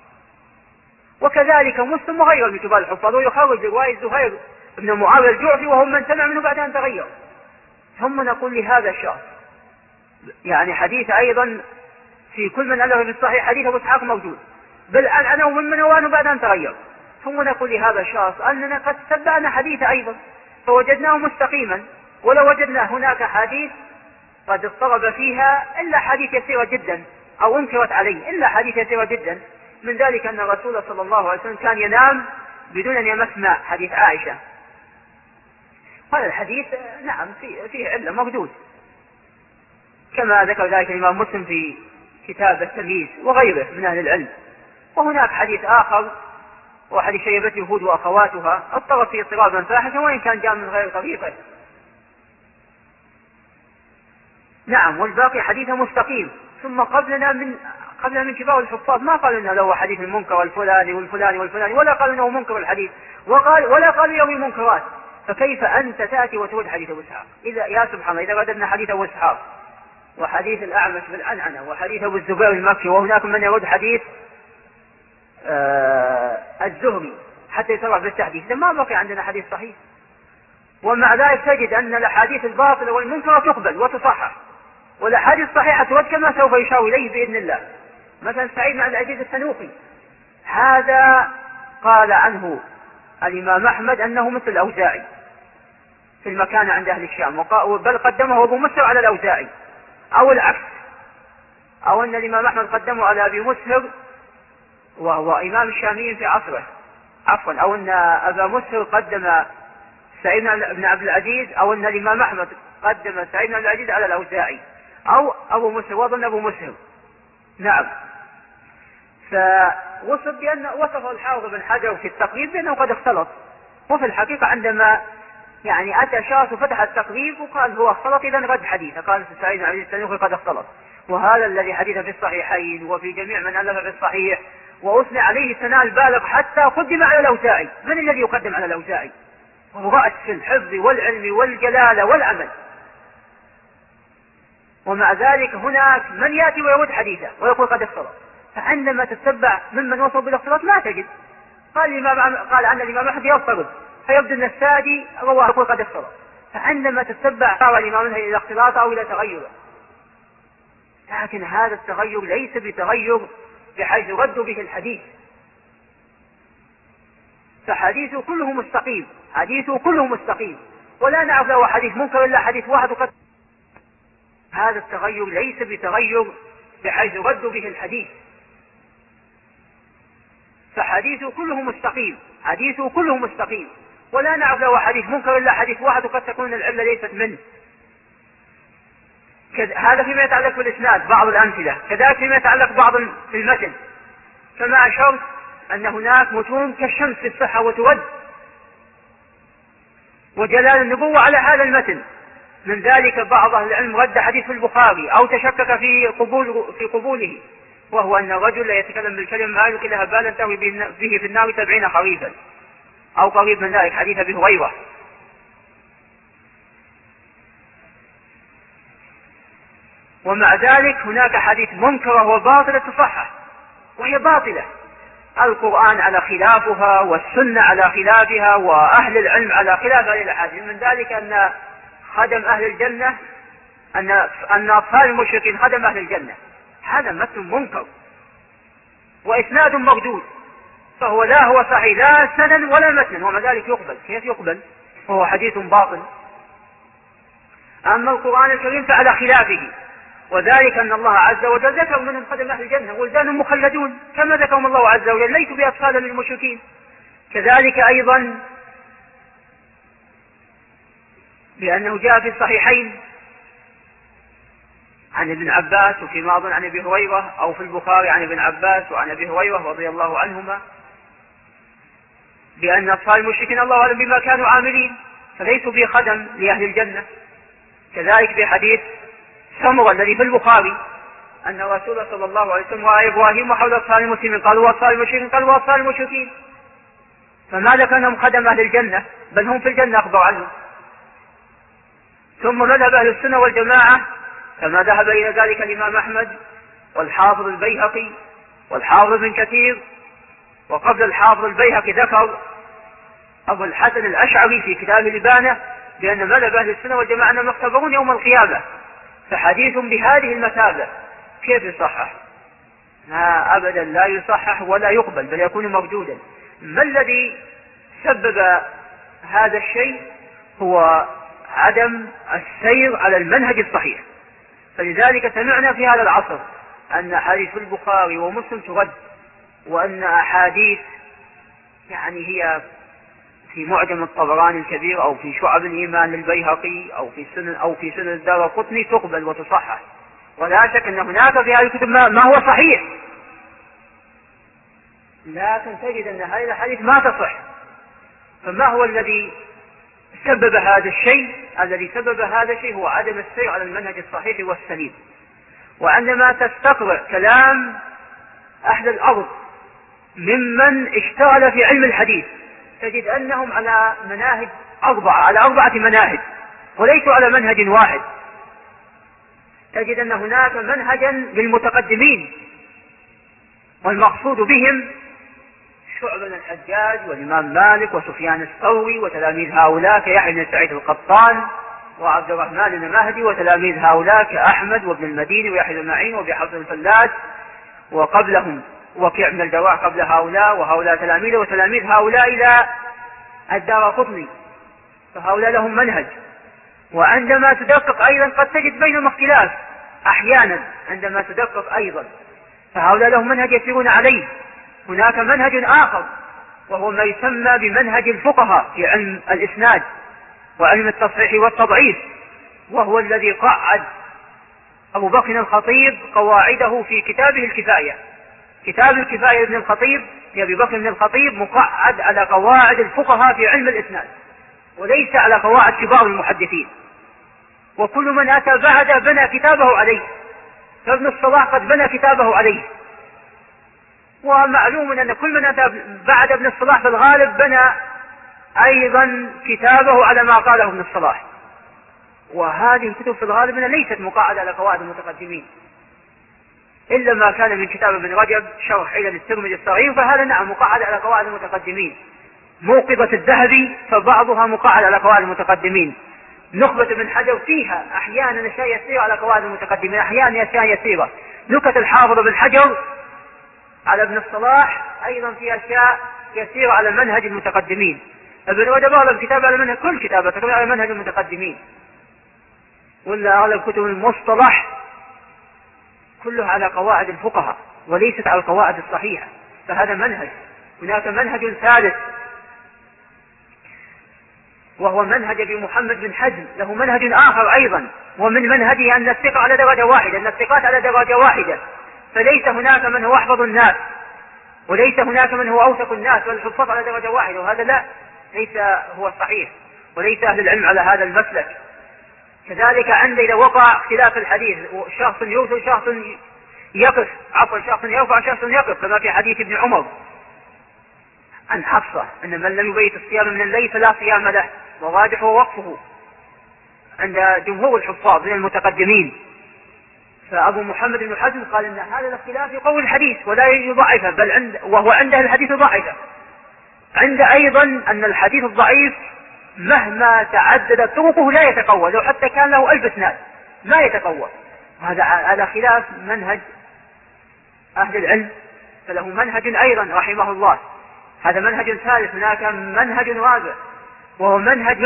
وكذلك مسلم وغيره من كبار الحفاظ، ويخرج رواية زهير بن معاوية الجعفي وهم من سمع منه بعد ان تغير. ثم نقول لهذا الشخص يعني حديث ايضا في كل من ألف في الصحيح حديث ابو اسحاق موجود، بل أنا ومن رواه بعد أن تغير. ثم نقول لهذا الشخص أننا قد تبعنا حديث أيضا فوجدناه مستقيما، ولو وجدنا هناك حديث قد اضطرب فيها إلا حديث يسيرة جدا أو انكرت عليه إلا حديث يسيرة جدا. من ذلك أن الرسول صلى الله عليه وسلم كان ينام بدون أن يمس ماء، حديث عائشة. هذا الحديث نعم فيه علة موجود، كما ذكر ذلك الإمام مسلم في كتاب التمييز وغيره من أهل العلم. وهناك حديث آخر وحديث شيبة يهود وأخواتها اضطرب فيه اضطرابا فاحشا وإن كان جاء من غير طريقه. نعم، والباقي حديث مستقيم. ثم قبلنا من كبار الحفاظ ما قالوا انه له حديث المنكر الفلاني والفلاني والفلاني، ولا قالوا انه منكر الحديث، ولا قالوا يروي منكرات. فكيف أنت تأتي وترد حديث أبو إسحاق؟ يا سبحان الله، إذا رددنا حديث أبو إسحاق وحديث الأعمش بالعنعنة وحديث أبو الزبير المكي، وهناك من يرد حديث الزهري حتى يصرح بالتحديث، ما بقي عندنا حديث صحيح. ومع ذلك تجد أن الأحاديث الباطلة والمنكرة تقبل وتصحح، والأحاديث الصحيحة ترد كما سوف يشار إليه بإذن الله. مثلا سعيد بن عبد العزيز السنوخي، هذا قال عنه الإمام أحمد أنه مثل الأوزاعي في المكان عند أهل الشام، بل قدمه أبو مسهر على الأوزاعي، أو العكس، أو أن الإمام أحمد قدمه على أبي مسهر وهو إمام الشاميين في عصره، عفوا، أو أن أبا مسهر قدم سعيد بن عبد العزيز، أو أن الإمام أحمد قدم سعيد بن عبد العزيز على الأوزاعي، أو أبو مسهر، وظن أبو مسهر. نعم. وصف الحافظ بن حجر في التقريب بأنه قد اختلط، وفي الحقيقة عندما يعني أتى شخص وفتح التقريب وقال هو اختلط، إذا رد حديثه، قال سعيد بن عبد العزيز السنوخي قد اختلط، وهذا الذي حديث في الصحيحين وفي جميع من ألف في الصحيح، وأثنى عليه ثناء البالغ حتى قدم على الأوزاعي. من الذي يقدم على الأوزاعي؟ وهو رأس في الحفظ والعلم والجلالة والعمل، ومع ذلك هناك من يأتي ويرد حديثه ويقول قد اختلط. فعندما تتبع ممن وصل بالاختلاط ما تجد. قال عن الإمام أحمد يضطرب، فيبدو أن السادي رواه يقول قد اختلط. فعندما تتبع صار الإمام إلى الاختلاط أو إلى تغيره، لكن هذا التغير ليس بتغير بحيث ردوا به الحديث، فحديثه كله مستقيم، ولا نعرف له حديث منكر إلا حديث واحد وقد. هذا التغير ليس بتغير بحيث ردوا به الحديث، فحديثه كله مستقيم، ولا نعرف له حديث منكر إلا حديث واحد وقد تكون العلة ليست منه. هذا فيما يتعلق بالإسناد بعض الأمثلة، كذلك فيما يتعلق بعض في المتن، كما أشرت أن هناك متون كالشمس في الصحة وتود وجلال النبوة على هذا المتن. من ذلك بعض أهل العلم رد حديث في البخاري أو تشكك في قبوله، وهو أن الرجل لا يتكلم بالكلمة ما يلقي لها بالا تهوي به في النار 70 خريفا أو قريب من ذلك، حديث أبي هريرة. ومع ذلك هناك حديث منكرة وباطلة تصحح، وهي باطلة. القرآن على خلافها، والسنة على خلافها، وأهل العلم على خلاف هذه الأحاديث. من ذلك أن خدم أهل الجنة، أن أطفال المشركين خدم أهل الجنة، هذا متن منكر وإسناد مردود، فهو لا هو صحيح لا سندا ولا متنا، ومع ذلك يقبل. كيف يقبل وهو حديث باطل؟ أما القرآن الكريم فعلى خلافه، وذلك أن الله عز وجل ذكر منهم خدم أهل الجنة ولدان مخلدون، كما ذكرهم الله عز وجل ليسوا بأطفال للمشركين. كذلك أيضا لأنه جاء في الصحيحين عن ابن عباس، وفي بعض عن أبي هريرة، أو في البخاري عن ابن عباس وعن أبي هريرة رضي الله عنهما، بأن أطفال المشركين الله أعلم بما كانوا عاملين فليسوا بخدم لأهل الجنة. كذلك في حديث سمرة الذي في البخاري أن رسول صلى الله عليه وسلم رأى إبراهيم وحول أطفال المسلمين، قالوا وأطفال المشركين، قالوا وأطفال المشركين، فما ذكرهم خدم أهل الجنة، بل هم في الجنة أخبر عنهم. ثم مذهب أهل السنة والجماعة كما ذهب إلى ذلك الإمام أحمد والحافظ البيهقي والحافظ بن كثير، وقبل الحافظ البيهقي ذكر أبو الحسن الأشعري في كتاب الإبانة بأن مذهب أهل السنة والجماعة أنهم يختبرون يوم القيامة، فحديث بهذه المثابة كيف يصحح؟ أبدا لا يصحح ولا يقبل، بل يكون موجودا. ما الذي سبب هذا الشيء؟ هو عدم السير على المنهج الصحيح. فلذلك سمعنا في هذا العصر أن أحاديث البخاري ومسلم ترد، وأن أحاديث يعني هي في معجم الطبراني الكبير أو في شعب الإيمان للبيهقي أو في سنن الدارقطني تقبل وتصحح. ولا شك أن هناك في هذه الكتب ما هو صحيح، لكن تجد أن هذه الأحاديث ما تصح. فما هو الذي سبب هذا الشيء؟ الذي سبب هذا الشيء هو عدم السير على المنهج الصحيح والسليم. وعندما تستقرأ كلام أهل الأرض ممن اشتغل في علم الحديث تجد أنهم على مناهج على 4 مناهج، وليسوا على منهج واحد. تجد أن هناك منهجا للمتقدمين، والمقصود بهم شعبة بن الحجاج والإمام مالك وسفيان الثوري وتلاميذ هؤلاء كيحيى بن سعيد القطان وعبد الرحمن بن مهدي، وتلاميذ هؤلاء كأحمد وابن المديني ويحيى بن معين وابي حفص الفلاس، وقبلهم وكيع بن الجراح قبل هؤلاء، وهؤلاء تلاميذه، وتلاميذ هؤلاء إلى الدارقطني، فهؤلاء لهم منهج. وعندما تدقق أيضا قد تجد بينهم اختلاف أحيانا، عندما تدقق أيضا فهؤلاء لهم منهج يسيرون عليه. هناك منهج آخر وهو ما يسمى بمنهج الفقهاء في علم الإسناد وعلم التصحيح والتضعيف، وهو الذي قعد أبو بكر الخطيب قواعده في كتابه الكفاية. كتاب الكفاية ابن الخطيب لأبي بكر بن الخطيب مقعد على قواعد الفقهاء في علم الإسناد، وليس على قواعد كبار المحدثين. وكل من أتى بعد بنى كتابه عليه، فابن الصلاح قد بنى كتابه عليه. ومعلوم أن كل من أتى بعد ابن الصلاح في الغالب بنى أيضا كتابه على ما قاله ابن الصلاح. وهذه الكتب في الغالب ليست مقعدة على قواعد المتقدمين، إلا ما كان من كتاب ابن رجب شرح علل الترمذي الصغير، فهذا نعم مقعد على قواعد المتقدمين. موقظة الذهبي فبعضها مقعد على قواعد المتقدمين. نخبة ابن حجر فيها أحيانا أشياء يسيرة على قواعد المتقدمين، أحيانا أشياء يسيرة. نكت الحافظ ابن حجر على ابن الصلاح أيضا في أشياء يسيرة على منهج المتقدمين. ابن رجب أغلب كتاب على منهج، كل كتابه تكون على منهج المتقدمين، ولا أغلب كتب المصطلح كلها على قواعد الفقهاء وليست على القواعد الصحيحة. فهذا منهج. هناك منهج ثالث وهو منهج أبي محمد بن حزم، له منهج آخر أيضا، ومن منهجه أن الثقة على درجة واحدة، أن الثقات على درجة واحدة، فليس هناك من هو أحفظ الناس، وليس هناك من هو أوثق الناس، والحفاظ على درجة واحدة، وهذا لا، ليس هو الصحيح، وليس أهل العلم على هذا المسلك. كذلك عند إذا وقع اختلاف الحديث، شخص يوصل شخص يقف، شخص يرفع شخص يقف، كما في حديث ابن عمر عن حفصة أن من لم يبيت الصيام من الليل فلا صيام له، وواضح ووقفه عند جمهور الحفاظ من المتقدمين. فأبو محمد بن حزم قال إن هذا الاختلاف يقوي الحديث ولا يضعفه، بل وهو عنده الحديث ضعيفه. عند أيضا أن الحديث الضعيف مهما تعددت طرقه لا يتقوى، لو حتى كان له 1000 إسناد لا يتقوى. هذا على خلاف منهج أهل العلم، فله منهج أيضا رحمه الله. هذا منهج ثالث. هناك منهج رابع وهو منهج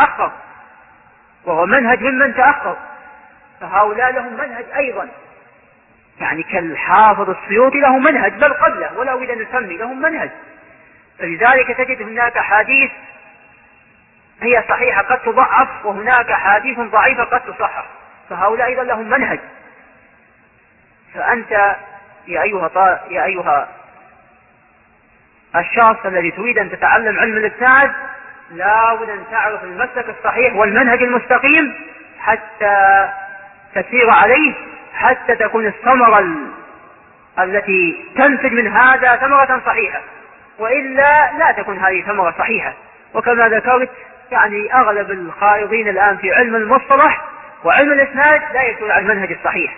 ممن تأخر، فهؤلاء لهم منهج أيضا، يعني كالحافظ السيوطي له منهج بل قبله ولا أريد أن نسمي، لهم منهج. فلذلك تجد هناك حديث هي صحيحة قد تضعف، وهناك حديث ضعيفة قد تصحح، فهؤلاء أيضا لهم منهج. فأنت يا أيها الشخص الذي تريد أن تتعلم علم الإسناد لا بد أن تعرف المسلك الصحيح والمنهج المستقيم حتى تسير عليه، حتى تكون الثمرة التي تنتج من هذا ثمرة صحيحة، وإلا لا تكون هذه ثمرة صحيحة. وكما ذكرت يعني أغلب الخائضين الآن في علم المصطلح وعلم الإسناد لا يسير على المنهج الصحيح.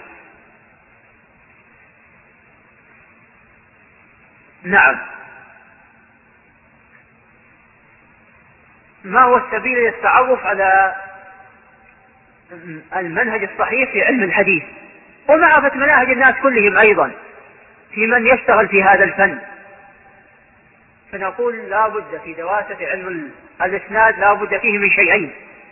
نعم. ما هو السبيل للتعرف على المنهج الصحيح في علم الحديث ومعرفة مناهج الناس كلهم أيضا في من يشتغل في هذا الفن؟ فنقول لا بد في دراسة علم الإسناد لا بد فيه من شيئين.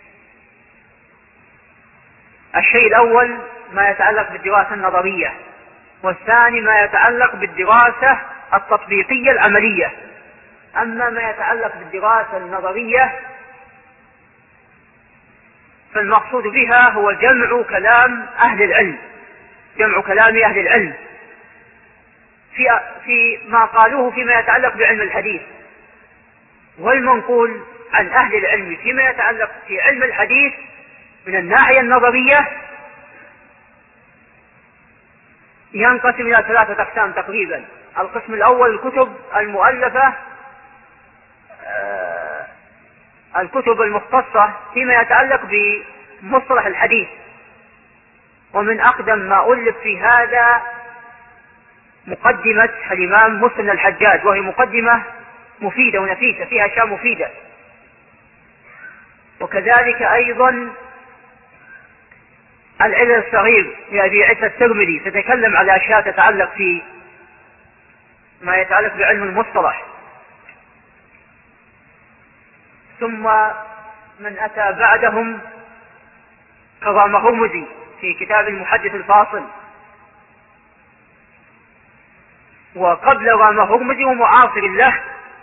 الشيء الأول ما يتعلق بالدراسة النظرية، والثاني ما يتعلق بالدراسة التطبيقية العملية. أما ما يتعلق بالدراسة النظرية فالمقصود بها هو جمع كلام أهل العلم في ما قالوه فيما يتعلق بعلم الحديث، والمنقول عن أهل العلم فيما يتعلق في علم الحديث من الناحية النظرية ينقسم إلى 3 أقسام تقريبا. القسم الأول الكتب المؤلفة، الكتب المختصة فيما يتعلق بمصطلح الحديث، ومن أقدم ما ألف في هذا مقدمة الإمام مسلم الحجاج، وهي مقدمة مفيدة ونفيسة فيها أشياء مفيدة. وكذلك أيضا العلل الصغير لأبي عيسى الترمذي تتكلم على أشياء تتعلق في ما يتعلق بعلم المصطلح. ثم من أتى بعدهم كرام هرمزي في كتاب المحدث الفاصل، وقبل رام هرمزي ومعاصر له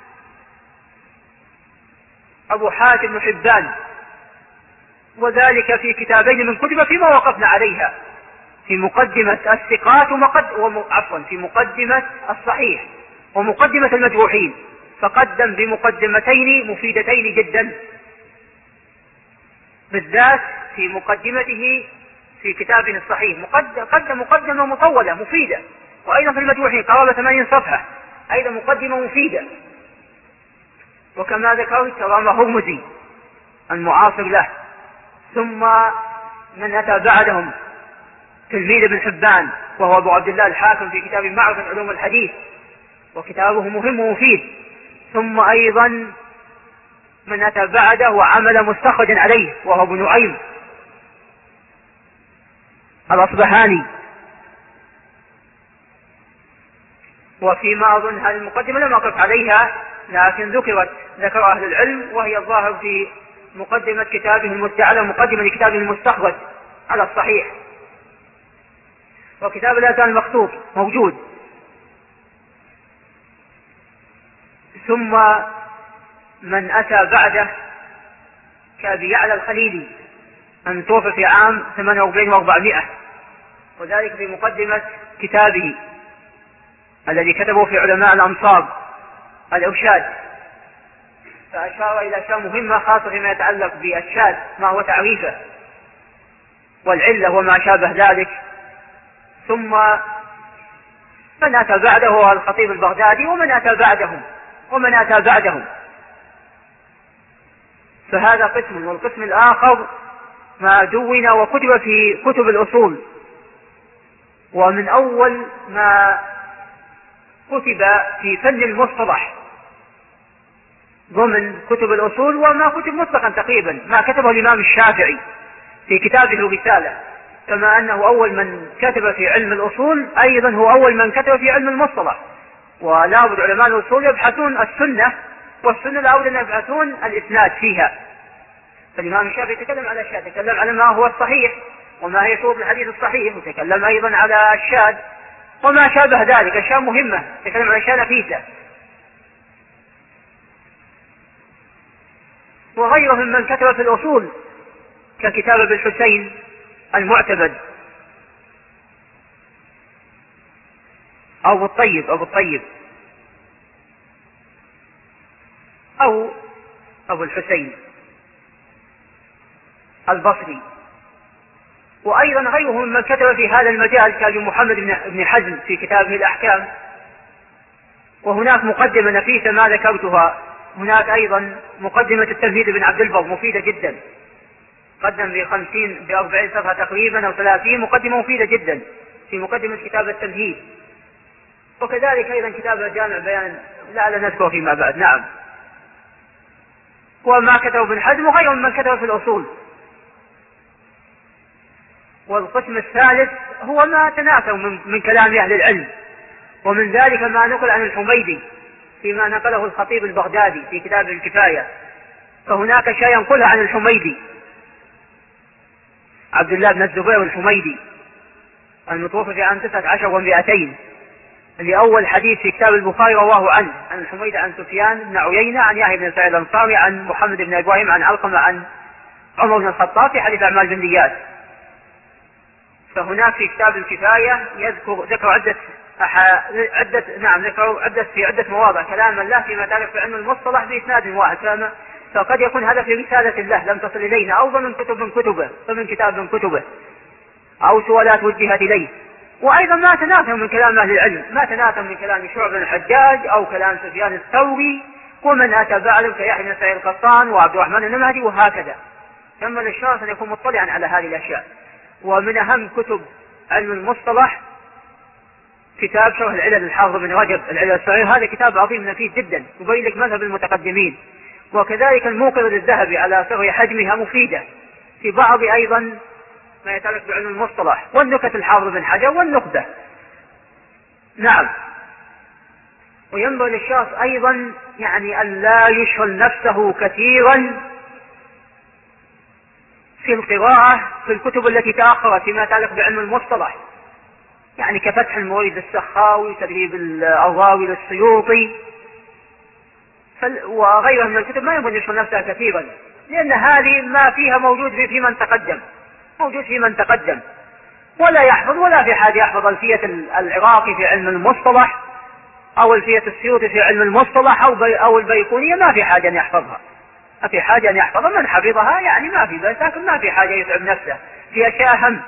أبو حاتم بن حبان، وذلك في كتابين من كتب فيما وقفنا عليها، في مقدمة الثقات في مقدمة الصحيح ومقدمة المجروحين، فقدم بمقدمتين مفيدتين جدا، بالذات في مقدمته في كتابه الصحيح قدم مقدمة مطولة مفيدة، وأيضا في المجروحين قرابة 80 صفحة أيضا مقدمة مفيدة. وكما ذكرت كرام هرمزي المعاصر له. ثم من أتى بعدهم تلميذ ابن حبان وهو أبو عبد الله الحاكم في كتاب معرفة علوم الحديث، وكتابه مهم ومفيد. ثم أيضا من أتى بعده وعمل مستخرجا عليه وهو ابن نعيم الأصبهاني. وفيما أظن هذه المقدمة لم أقف عليها، لكن ذكر أهل العلم، وهي الظاهر في مقدمة كتابه المستعلى ومقدمة لكتابه المستخرج على الصحيح. وكتاب الأذان المخطوط موجود. ثم من أتى بعده كأبي يعلى الخليلي المتوفى في عام 48 و400، وذلك في مقدمة كتابه الذي كتبه في علماء الأمصار الإرشاد، فأشار إلى أشياء مهمة خاصة فيما يتعلق بالشاذ، ما هو تعريفه والعلة وما شابه ذلك. ثم من أتى بعده الخطيب البغدادي ومن أتى بعدهم. فهذا قسم. والقسم الآخر ما دون وكتب في كتب الأصول، ومن أول ما كتب في فن المصطلح ضمن كتب الأصول، وما كتب مطلقا تقريبا ما كتبه الإمام الشافعي في كتابه الرسالة، كما أنه أول من كتب في علم الأصول أيضا هو أول من كتب في علم المصطلح. ولا بد علماء الأصول يبحثون السنة، والسنة لا بد أن يبحثون الإسناد فيها. فالإمام الشافعي تكلم على الشاذ، تكلم على ما هو الصحيح وما هي شروط الحديث الصحيح، وتكلم أيضا على الشاذ وما شابه ذلك، أشياء مهمة، تكلم على أشياء نفيسة. وغيره من كتب في الأصول ككتاب ابن الحسين المعتمد أو الطيب أو أبو الحسين البصري. وأيضا غيره من كتب في هذا المجال كابن محمد بن حزم في كتابه الأحكام. وهناك مقدمة نفيسة ما ذكرتها، هناك أيضا مقدمة التمهيد بن عبد البر مفيدة جدا، قدم ب40 صفحة تقريبا أو 30، مقدمة مفيدة جدا في مقدمة كتاب التمهيد. وكذلك أيضا كتاب جامع بيان لا نذكر فيما بعد. نعم. وما كتب ابن حزم وغيره من كتب في الأصول. والقسم الثالث هو ما تناثر من كلام أهل العلم، ومن ذلك ما نقل عن الحميدي فيما نقله الخطيب البغدادي في كتاب الكفاية. فهناك شيء ينقلها عن الحميدي، عبد الله بن الزبير الحميدي المتوفى في عام 19 و200، اللي أول حديث في كتاب البخاري رواه عن الحميدي عن سفيان بن عيينة عن يحيى بن سعيد الأنصاري عن محمد بن إبراهيم عن علقمة عن عمر بن الخطاب في حديث أعمال بالنيات. فهناك في كتاب الكفاية ذكر عدة مواضع كلاما له فيما تعرف في علم المصطلح بإسناد واحد، فقد يكون هذا في رسالة له لم تصل إلينا، أو ضمن كتاب من كتبه أو سؤالات وجهت إليه. وأيضا ما تناثر من كلام أهل العلم، ما تناثر من كلام شعبة بن الحجاج أو كلام سفيان الثوري ومن أتى بعده كيحيى بن سعيد القطان وعبد الرحمن النمهدي وهكذا. ثم للشخص أن يكون مطلعا على هذه الأشياء. ومن أهم كتب علم المصطلح كتاب شرح العلل الحافظ بن رجب العلل الصغير، هذا كتاب عظيم نفيس جدا يبين لك مذهب المتقدمين. وكذلك الموقظ الذهبي على صغر حجمها مفيدة في بعض أيضا ما يتعلق بعلم المصطلح، والنكت الحافظ بن حجر والنخبة. نعم. وينبغي للشخص أيضا أن لا يشغل نفسه كثيرا في القراءة في الكتب التي تأخرت فيما يتعلق بعلم المصطلح، كفتح المريد السخاوي، تدريب الراوي للسيوطي وغيرها من الكتب. ما ينبغي يشغل نفسه كثيرا، لأن هذه ما فيها موجود في من تقدم، ولا يحفظ ولا في حاجة يحفظ ألفية العراقي في علم المصطلح أو ألفية السيوطي في علم المصطلح أو البيقونية، ما في حاجة أن يحفظها. ما في حاجة أن يحفظها، من حفظها ما في بس، لكن ما في حاجة يتعب نفسه في أشياء أهم.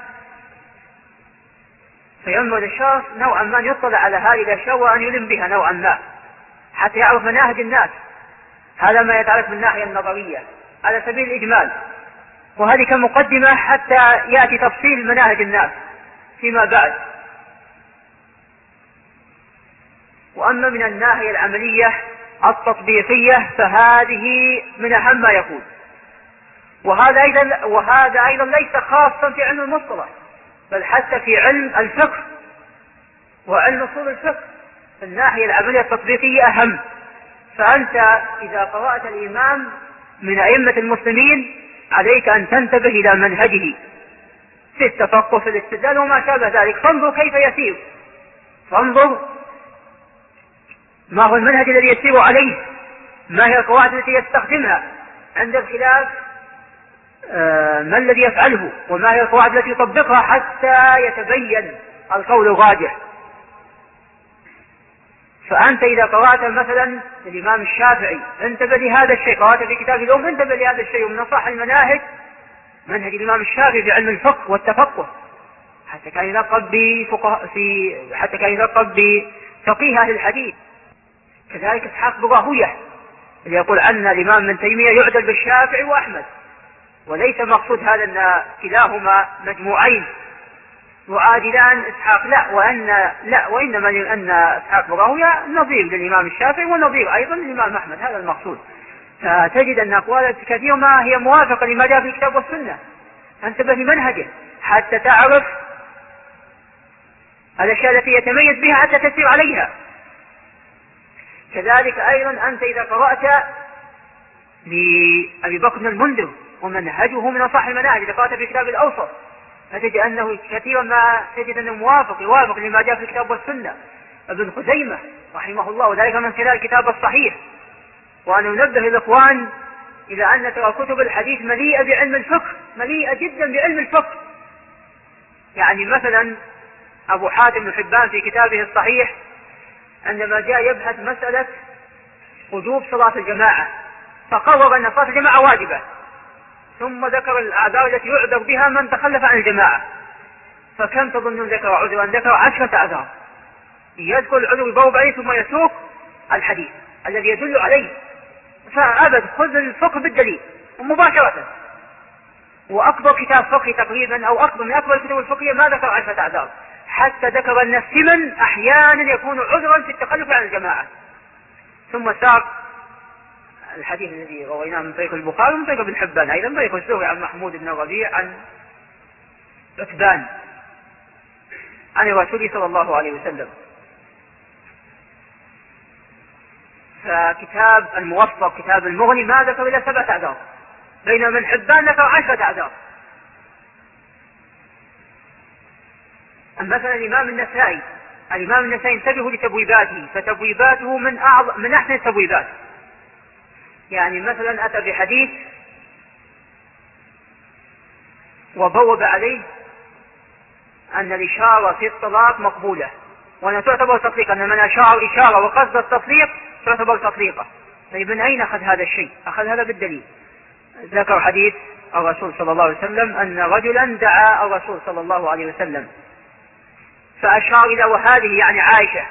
فينبغي الشخص نوعا ما يطلع على هذه الأشياء وأن يلم بها نوعا ما حتى يعرف مناهج الناس. هذا ما يتعرف من الناحية النظرية على سبيل الإجمال، وهذه كمقدمة حتى يأتي تفصيل مناهج الناس فيما بعد. وأما من الناحية العملية التطبيقية فهذه من أهم ما يكون. وهذا أيضا ليس خاصا في علم المصطلح، بل حتى في علم الفقه وعلم أصول الفقه الناحية العملية التطبيقية أهم. فأنت إذا قرأت الإمام من أئمة المسلمين عليك أن تنتبه إلى منهجه في التفقه في الاستدلال وما شابه ذلك. فانظر كيف يسير، فانظر ما هو المنهج الذي يسير عليه، ما هي القواعد التي يستخدمها عند الخلاف ما الذي يفعله وما هي القواعد التي يطبقها حتى يتبين القول الراجح. فأنت إذا قرأت مثلا الإمام الشافعي انتبه لهذا الشيء، قرأت في كتاب الأم انتبه لهذا الشيء، ومن أصح المناهج منهج الإمام الشافعي في علم الفقه والتفقه، حتى كان يلقب بفقيه أهل الحديث. كذلك إسحاق بن راهويه اللي يقول أن الإمام ابن تيمية يعدل بالشافعي وأحمد، وليس مقصود هذا أن كلاهما مجموعين يعادلان إسحاق، وإنما أن إسحاق بن راهويه نظير للإمام الشافعي ونظير أيضا للإمام أحمد، هذا المقصود. فتجد أن أقوال كثيرة ما هي موافقة لما جاء في الكتاب والسنة، انتبه لمنهجه حتى تعرف الأشياء التي يتميز بها حتى تسير عليها. كذلك أيضا أنت إذا قرأت لأبي بكر المنذر ومنهجه من أصح المناهج، إذا قرأت في كتاب الأوسط فتجد أنه كثيرا ما تجد أنه يوافق لما جاء في الكتاب والسنة. ابن خزيمة رحمه الله، وذلك من خلال الكتاب الصحيح. وأنا أنبه الإخوان إلى أن ترى كتب الحديث مليئة بعلم الفقه، مليئة جدا بعلم الفقه. يعني مثلا أبو حاتم بن حبان في كتابه الصحيح عندما جاء يبحث مسألة وجوب صلاة الجماعة فقرر أن صلاة الجماعة واجبة، ثم ذكر الأعذار التي يعذر بها من تخلف عن الجماعة. فكم تظنون ذكر عذرا؟ ذكر 10 أعذار، يذكر العذر يبوب عليه ثم يسوق الحديث الذي يدل عليه. فأبد خذ الفقه بالدليل مباشرة. وأكبر كتاب فقهي تقريبا أو أكبر من أكبر الكتب الفقهية ما ذكر 10 أعذار، حتى ذكر أن الثمن أحيانا يكون عذرا في التخلف عن الجماعة. ثم ساق الحديث الذي رويناه من طريق البخاري ومن طريق ابن حبان أيضا، طريق الزهري عن محمود بن الربيع عن عتبان عن الرسول صلى الله عليه وسلم. فكتاب الموفق كتاب المغني ما ذكر إلا 7 أعذار، بينما ابن حبان ذكر 10 أعذار. مثلا الإمام النسائي انتبهوا لتبويباته، فتبويباته من أحسن التبويبات. يعني مثلا أتى بحديث وبوب عليه أن الإشارة في الطلاق مقبولة، وأنها تعتبر تطليقا، أن من أشار إشارة وقصد التطليق تعتبر تطليقة. طيب من أين أخذ هذا الشيء؟ أخذ هذا بالدليل. ذكر حديث الرسول صلى الله عليه وسلم أن رجلا دعا الرسول صلى الله عليه وسلم فأشار إلى وهذه يعني عائشة،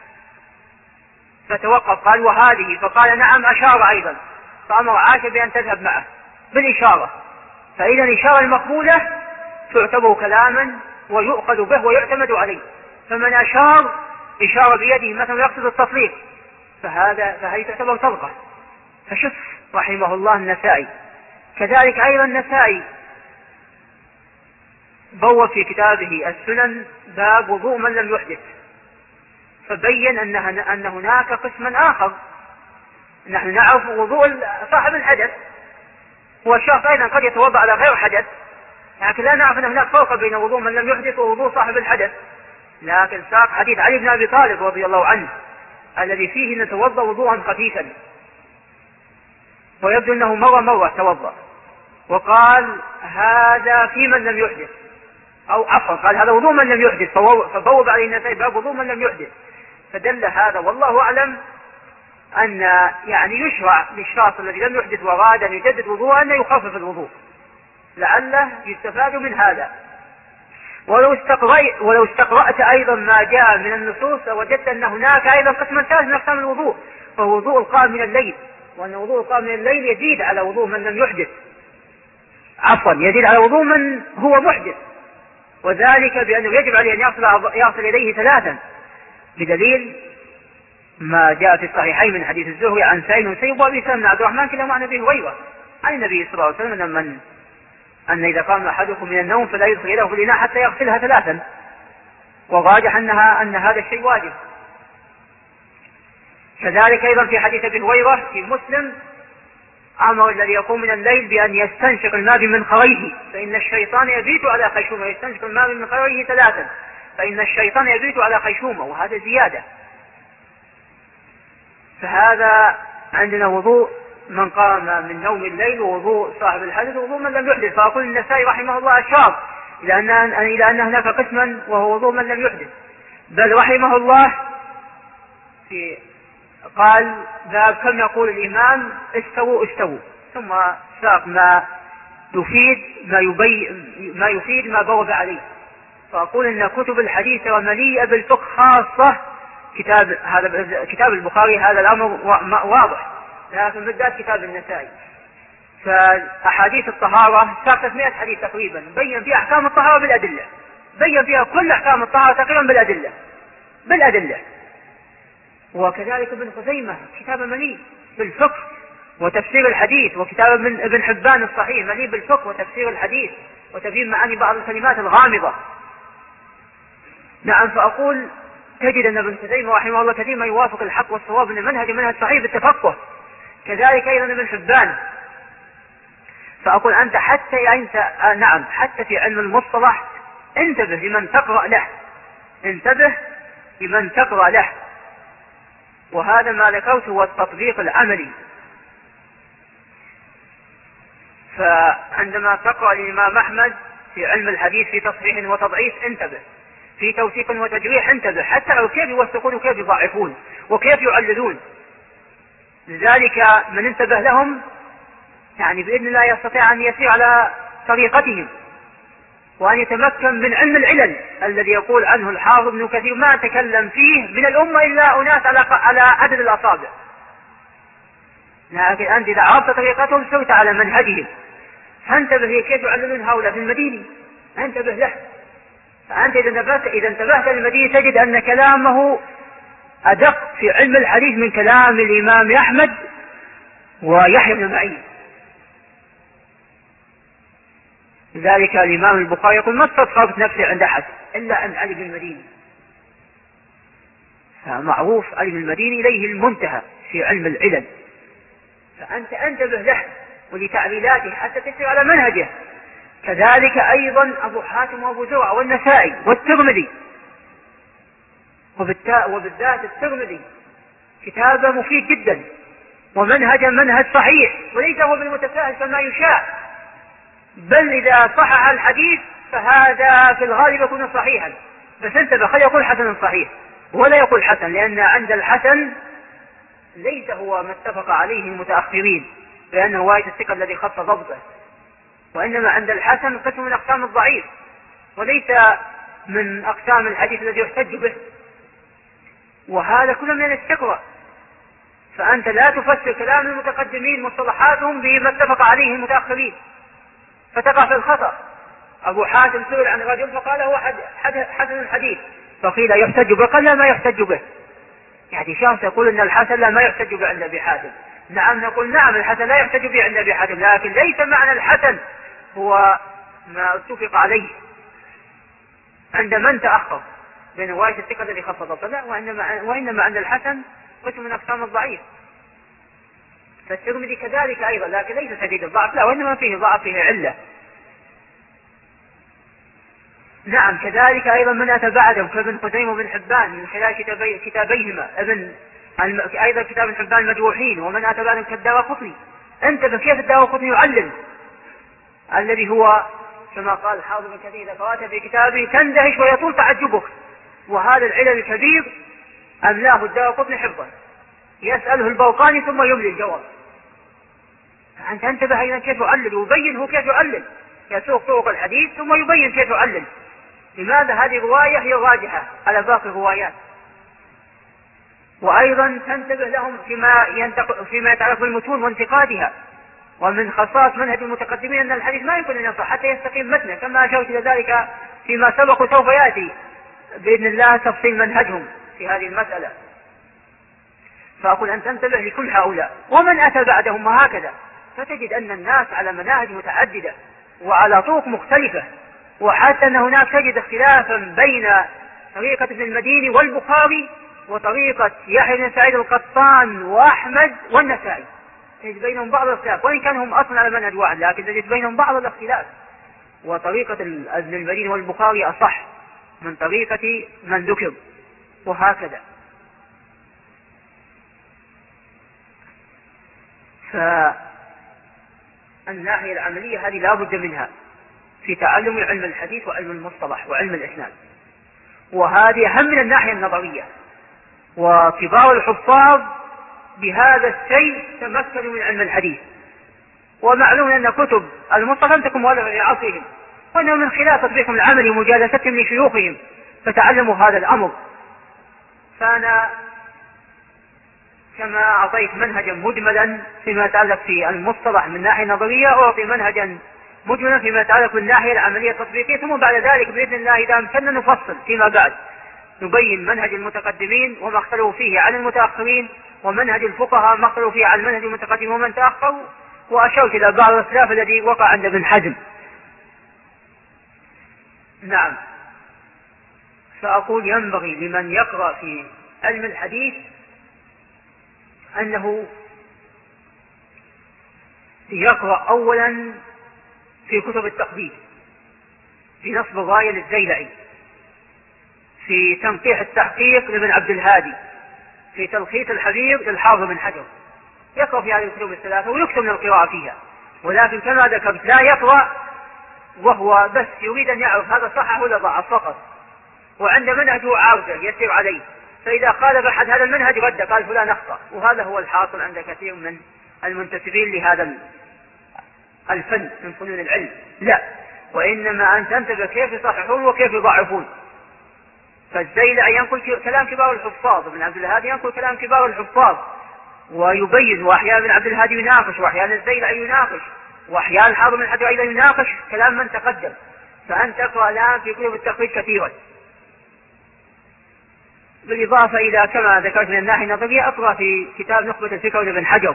فتوقف قال وهذه، فقال نعم أشار أيضا، فأمر عائشة بأن تذهب معه بالإشارة. فإذا الإشارة المقبولة تعتبر كلاما ويؤخذ به ويعتمد عليه. فمن أشار إشارة بيده مثلا يقصد التطليق فهذه تعتبر طلقة. فشوف رحمه الله النسائي. كذلك أيضا النسائي بوب في كتابه السنن باب وضوء من لم يحدث، فبين أن هناك قسما آخر. نحن نعرف وضوء صاحب الحدث، والشخص أيضا قد يتوضأ على غير حدث، لكن لا نعرف أن هناك فرق بين وضوء من لم يحدث ووضوء صاحب الحدث. لكن ساق حديث علي بن أبي طالب رضي الله عنه الذي فيه نتوضأ وضوءا خفيفا، ويبدو أنه مرة توضأ، وقال هذا في من لم يحدث، أو عفوا قال هذا وضوء من لم يحدث، فبوب عليه النسائي باب وضوء من لم يحدث. فدل هذا والله أعلم أن يعني يشرع للشخص الذي لم يحدث وأراد أن يجدد وضوءه أن يخفف الوضوء، لعله يستفاد من هذا. ولو استقرأت أيضا ما جاء من النصوص وجدت أن هناك أيضا قسما ثالث من أقسام الوضوء، فهو وضوء القائم من الليل، وأن وضوء القائم من الليل يزيد على وضوء من لم يحدث، يزيد على وضوء من هو محدث، وذلك بأنه يجب عليه أن يغسل يديه 3 بدليل ما جاء في الصحيحين من حديث الزهري عن سعيد بن المسيب وأبي سلمة بن عبد الرحمن كلاهما عن أبي هريرة عن النبي صلى الله عليه وسلم أن إذا قام أحدكم من النوم فلا يدخل يده في الإناء حتى يغسلها 3، وراجح أن هذا الشيء واجب. كذلك أيضا في حديث أبي هريرة في مسلم أمر الذي يقوم من الليل بأن يستنشق الماء بمنخريه، فإن الشيطان يبيت على خيشومه، يستنشق الماء بمنخريه 3 فإن الشيطان يبيت على خيشومه، وهذا زيادة. فهذا عندنا وضوء من قام من نوم الليل ووضوء صاحب الحدث ووضوء من لم يحدث. فأقول النسائي رحمه الله أشار إلى أن هناك قسما وهو وضوء من لم يحدث، بل رحمه الله قال باب كم يقول الإمام استووا استووا، ثم ساق ما يفيد ما بوب عليه. فأقول إن كتب الحديث ومليئة بالفقه خاصة كتاب البخاري هذا الأمر واضح، لكن بالذات كتاب النسائي. فأحاديث الطهارة ساق 300 حديث تقريبا، بين فيها أحكام الطهارة بالأدلة، بين فيها كل أحكام الطهارة تقريبا بالأدلة. وكذلك ابن خزيمة كتاب مليء بالفقه وتفسير الحديث، وكتاب من ابن حبان الصحيح مليء بالفقه وتفسير الحديث وتبيين معاني بعض الكلمات الغامضة. نعم، فأقول تجد أن ابن خزيمة رحمه الله كثير ما يوافق الحق والصواب من منهج صحيح بالتفقه، كذلك أيضا ابن حبان. فأقول أنت حتى في علم المصطلح انتبه لمن تقرأ له، وهذا ما ذكرته هو التطبيق العملي. فعندما تقرأ الإمام أحمد في علم الحديث في تصحيح وتضعيف انتبه، في توثيق وتجريح انتبه، حتى لو كيف يوثقون وكيف يضعفون وكيف يعللون. لذلك من انتبه لهم يعني بإذن الله يستطيع أن يسير على طريقتهم وأن يتمكن من علم العلل الذي يقول عنه الحافظ ابن كثير ما تكلم فيه من الأمة إلا أناس على عدد الأصابع. لكن أنت إذا عرفت طريقتهم سرت على منهجهم. فانتبه كيف يعللون هؤلاء في المدينة، انتبه له. فأنت إذا انتبهت للمدينة تجد أن كلامه أدق في علم الحديث من كلام الإمام أحمد ويحيى بن معين. لذلك الإمام البخاري يقول ما استصغرت نفسي عند أحد إلا عند علي بن المديني. فمعروف علي بن المديني إليه المنتهى في علم العلل، فأنت انتبه له ولتعليلاته حتى تسير على منهجه. كذلك أيضا أبو حاتم وأبو زرعة والنسائي والترمذي، وبالذات الترمذي كتابه مفيد جدا منهج صحيح، وليس هو بالمتساهل كما يشاع، بل إذا صحح الحديث فهذا في الغالب يكون صحيحا. بس انتبه، قد يقول حسن صحيح ولا يقول حسن، لأن عند الحسن ليس هو ما اتفق عليه المتأخرين لأنه رواية الثقة الذي خط ضبطه، وإنما عند الحسن قسم من أقسام الضعيف وليس من أقسام الحديث الذي يحتج به. وهذا كله من الاستقراء. فأنت لا تفسر كلام المتقدمين مصطلحاتهم بما اتفق عليه المتأخرين فتقع في الخطأ. أبو حاتم سئل عن رجل فقال هو حسن الحديث، فقيل يحتج به، قال لا ما يحتج به. يعني شخص يقول أن الحسن لا ما يحتج به عند أبي حاتم. نعم، نقول نعم الحسن لا يحتج به عند أبي حاتم، لكن ليس معنى الحسن هو ما اتفق عليه عند من تأخر بين رواية الثقة الذي خفض، لا، وإنما عند الحسن قسم من أقسام الضعيف. فالترمذي كذلك أيضا، لكن ليس شديد الضعف، لا، وإنما فيه ضعف، فيه علة. نعم، كذلك أيضا من أتى بعدهم كابن خزيمة وابن حبان من خلال كتابيهما، أيضا كتاب ابن حبان المجروحين، ومن أتى بعدهم كالدارقطني. انتبه كيف الدارقطني يعلم، الذي هو كما قال الحافظ ابن كثير إذا قرأت في كتابه تندهش ويطول تعجبك. وهذا العلل الكبير أملاه الدارقطني حفظا، يسأله البرقاني ثم يملي الجواب. فأنت انتبه أيضا كيف يعلل، ويبين هو كيف يعلل، يسوق طرق الحديث ثم يبين كيف يعلل. لماذا هذه الرواية هي راجحة على باقي الروايات. وأيضا تنتبه لهم فيما يتعلق بالمتون وانتقادها. ومن خصائص منهج المتقدمين أن الحديث ما يمكن أن يصح حتى يستقيم متنه، كما أشرت إلى ذلك فيما سبق، وسوف يأتي بإذن الله تفصيل منهجهم في هذه المسألة. فأقول أن تنتبه لكل هؤلاء ومن أتى بعدهم وهكذا. فتجد أن الناس على مناهج متعددة وعلى طرق مختلفة، وحتى أن هناك تجد اختلافا بين طريقة ابن المديني والبخاري وطريقة يحيى بن سعيد القطان وأحمد والنسائي. تجد بينهم بعض الاختلاف، وإن كانوا هم أصلا على منهج واحد، لكن تجد بينهم بعض الاختلاف. وطريقة ابن المديني والبخاري أصح من طريقة من ذكر، وهكذا. فالناحية العملية هذه لا بد منها في تعلم علم الحديث وعلم المصطلح وعلم الإسناد، وهذه أهم من الناحية النظرية. وكبار الحفاظ بهذا الشيء تمكنوا من علم الحديث، ومعلوم أن كتب المصطلح لم تكن مؤلفة في عصرهم، وأنه من خلال تطبيقهم العملي ومجالستهم لشيوخهم فتعلموا هذا الأمر. فأنا كما أعطيت منهجا مجملا فيما يتعلق في المصطلح من ناحية نظرية، أعطي منهجا مجملا فيما يتعلق بالناحية العملية التطبيقية، ثم بعد ذلك بإذن الله إذا أمكننا نفصل فيما بعد، نبين منهج المتقدمين وما اختلفوا فيه عن المتأخرين، ومنهج الفقهاء ما اختلفوا فيه عن منهج المتقدمين ومن تأخروا. وأشرت إلى بعض الخلاف الذي وقع عند ابن حزم. نعم، فأقول ينبغي لمن يقرأ في علم الحديث أنه يقرأ أولا في كتب التقريب، في نصب الغاية للزيلعي، في تنقيح التحقيق لابن عبد الهادي، في تلخيص الحبيب للحافظ بن حجر. يقرأ في هذه الكتب الثلاثة ويكثر من القراءة فيها، ولكن كما ذكرت لا يقرأ وهو بس يريد أن يعرف هذا صح ولا ضعف فقط، وعند منهجه عارضة يسير عليه، فإذا خالف أحد هذا المنهج رد قال فلان أخطأ. وهذا هو الحاصل عند كثير من المنتسبين لهذا الفن من فنون العلم. لا، وإنما أن تنتبه كيف يصححون وكيف يضعفون. فالزيلعي ينقل كلام كبار الحفاظ، ابن عبد الهادي ينقل كلام كبار الحفاظ ويبين، وأحيانا ابن عبد الهادي يناقش، وأحيانا الزيلعي يناقش، وأحيانا الحافظ بن حجر أيضا يناقش كلام من تقدم. فأنت تقرأ الآن في كتب التقريب كثيرا، بالإضافة إلى كما ذكرت من الناحية النظرية أقرأ في كتاب نخبة الفكر لابن حجر،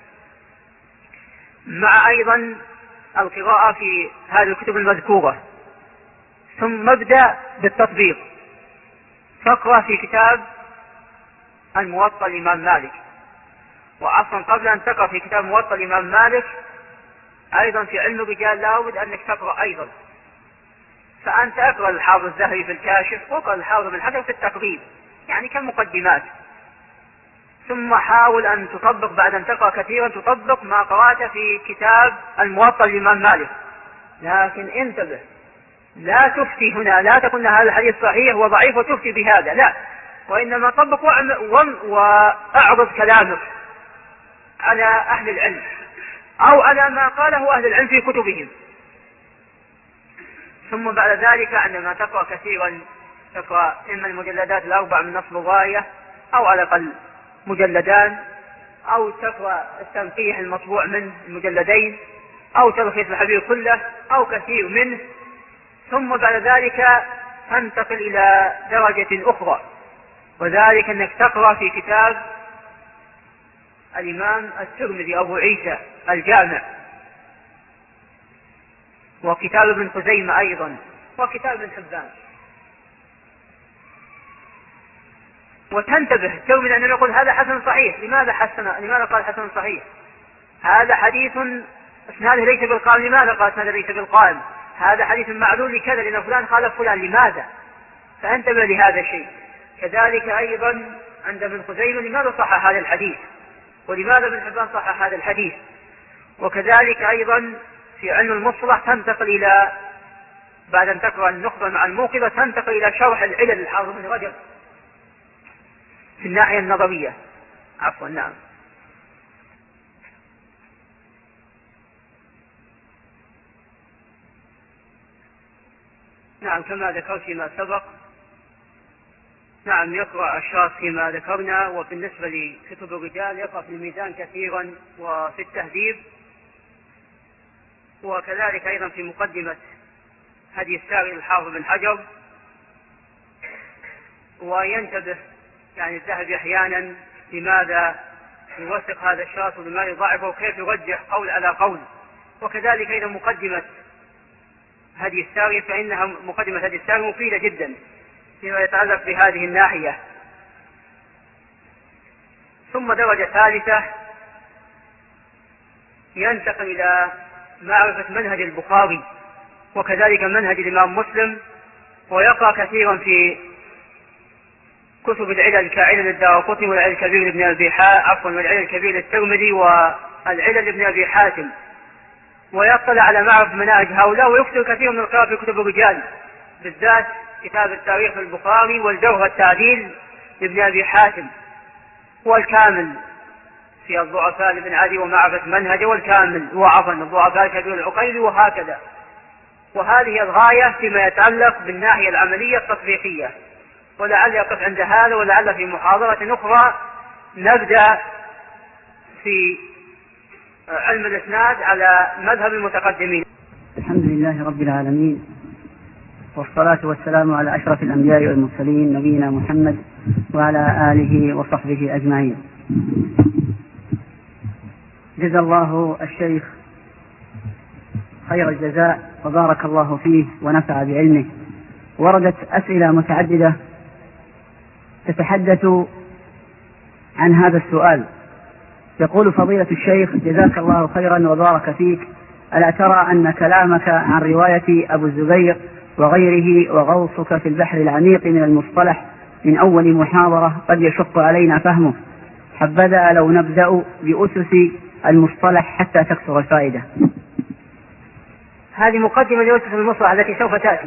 مع أيضا القراءة في هذه الكتب المذكورة. ثم ابدأ بالتطبيق، فاقرأ في كتاب الموطأ الإمام مالك. وأصلا قبل أن تقرأ في كتاب موطأ الإمام مالك أيضا في علم الرجال لا بد أنك تقرأ أيضا. فأنت أقرأ الحافظ الذهبي في الكاشف، وقرأ الحافظ بن حجر في التقريب، يعني كمقدمات. ثم حاول أن تطبق بعد أن تقرأ كثيرا، تطبق ما قرأت في كتاب الموطأ الإمام مالك. لكن انتبه، لا تفتي هنا، لا تقول هذا الحديث صحيح وضعيف وتفتي بهذا، لا، وإنما طبق وأعرض كلامك على أهل العلم أو على ما قاله أهل العلم في كتبهم. ثم بعد ذلك عندما تقرأ كثيرا تقرأ إما المجلدات الأربع من نصب الغاية أو على الأقل مجلدان، أو تقرأ التنقيح المطبوع من المجلدين، أو تلخيص الحبيب كله أو كثير منه. ثم بعد ذلك تنتقل إلى درجة أخرى، وذلك أنك تقرأ في كتاب الإمام الترمذي أبو عيسى الجامع، وكتاب ابن خزيمة أيضا، وكتاب ابن حبان. وتنتبه الترمذي أن نقول هذا حسن صحيح. لماذا قال حسن صحيح؟ هذا حديث اسناده ليس بالقائم. لماذا قال اسناده ليس بالقائم؟ هذا حديث معلول لكذا، لأن فلان خالف فلان. لماذا؟ فانتبه لهذا الشيء. كذلك أيضا عند ابن خزيمة لماذا صح هذا الحديث، ولماذا ابن حبان صح هذا الحديث. وكذلك أيضا في علم المصطلح تنتقل إلى بعد أن تقرأ النخبة مع الموقظة تنتقل إلى شرح العلل الحافظ بن رجب في الناحية النظرية. عفوا. نعم. نعم، كما ذكرت فيما سبق. نعم، يقرأ الشخص فيما ذكرنا. وبالنسبة لكتب الرجال يقرأ في الميزان كثيرا وفي التهذيب، وكذلك أيضا في مقدمة هدي الساري للحافظ بن حجر. وينتبه يعني الذهبي أحيانا لماذا يوثق هذا الشخص ولماذا يضعفه وكيف يرجح قول على قول. وكذلك أيضا مقدمة هدي الساري، فإنها مقدمة هدي الساري مفيدة جدا فيما يتعلق بهذه الناحية. ثم درجة ثالثة ينتقل إلى معرفة منهج البخاري وكذلك منهج الإمام مسلم، ويقرأ كثيرا في كتب العلل كعلل الدارقطني والعلل الكبير لابن أبي والعلل الكبير للترمذي العلل ابن أبي حاتم، ويطلع على معرفة مناهج هؤلاء، ويكتب كثير من القراء في كتب الرجال، بالذات كتاب التاريخ البخاري والجرح والتعديل لابن أبي حاتم، والكامل في الضعفاء لابن عدي ومعرفة منهجه، والكامل وعظا الضعفاء كبير العقيلي، وهكذا. وهذه الغاية فيما يتعلق بالناحية العملية التطبيقية. ولعل يقف عند هذا، ولعل في محاضرة أخرى نبدأ في علم الإسناد على مذهب المتقدمين. الحمد لله رب العالمين، والصلاة والسلام على أشرف الأنبياء والمرسلين نبينا محمد وعلى آله وصحبه أجمعين. جزا الله الشيخ خير الجزاء وبارك الله فيه ونفع بعلمه. وردت أسئلة متعددة تتحدث عن هذا السؤال. يقول فضيلة الشيخ جزاك الله خيرا وبارك فيك: ألا ترى أن كلامك عن رواية أبو الزبير وغيره وغوصك في البحر العميق من المصطلح من أول محاضرة قد يشق علينا فهمه، حبذا لو نبدأ بأسس المصطلح حتى تكثر الفائدة. هذه مقدمة لأسس المصطلح التي سوف تأتي.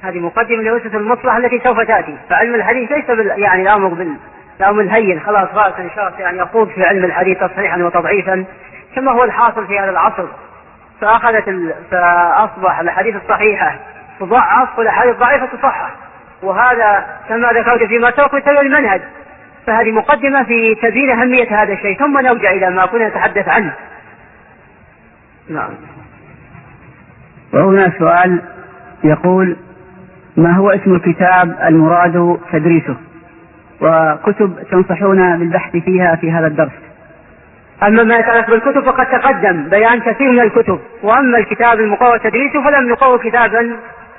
سوف تأتي. فعلم الحديث ليس يعني الأمر الهين خلاص رأسا شخص يعني يخوض في علم الحديث تصحيحا وتضعيفا كما هو الحاصل في هذا العصر، فأصبح الحديث الصحيحة تضعف والأحاديث الضعيفة تصحح، وهذا كما ذكرت فيما سوف يتبع المنهج. فهذه مقدمة في تبيين أهمية هذا الشيء، ثم نرجع إلى ما كنا نتحدث عنه. نعم. وهنا سؤال يقول: ما هو اسم الكتاب المراد تدريسه، وكتب تنصحون بالبحث فيها في هذا الدرس؟ أما ما يتعلق بالكتب فقد تقدم بيان كثير من الكتب، وأما الكتاب المقرر تدريسه فلم نقرر كتابا،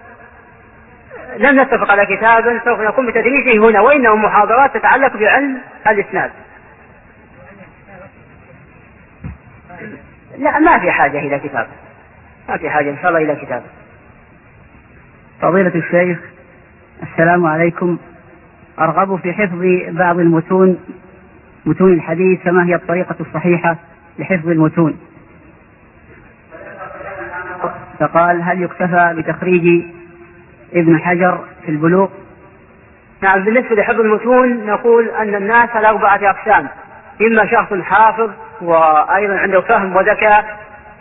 لم نتفق على كتابا سوف نقوم بتدريسه هنا، وإنه محاضرات تتعلق بعلم الإسناد. لا، ما في حاجة إلى كتاب، ما في حاجة إن شاء الله إلى كتاب. فضيلة الشيخ السلام عليكم، أرغب في حفظ بعض متون الحديث، فما هي الطريقة الصحيحة لحفظ المتون؟ فقال: هل يكتفى بتخريج ابن حجر في البلوغ؟ نعم، بالنسبة لحفظ المتون نقول أن الناس على 4 أقسام: إما شخص حافظ وأيضا عنده فهم وذكاء،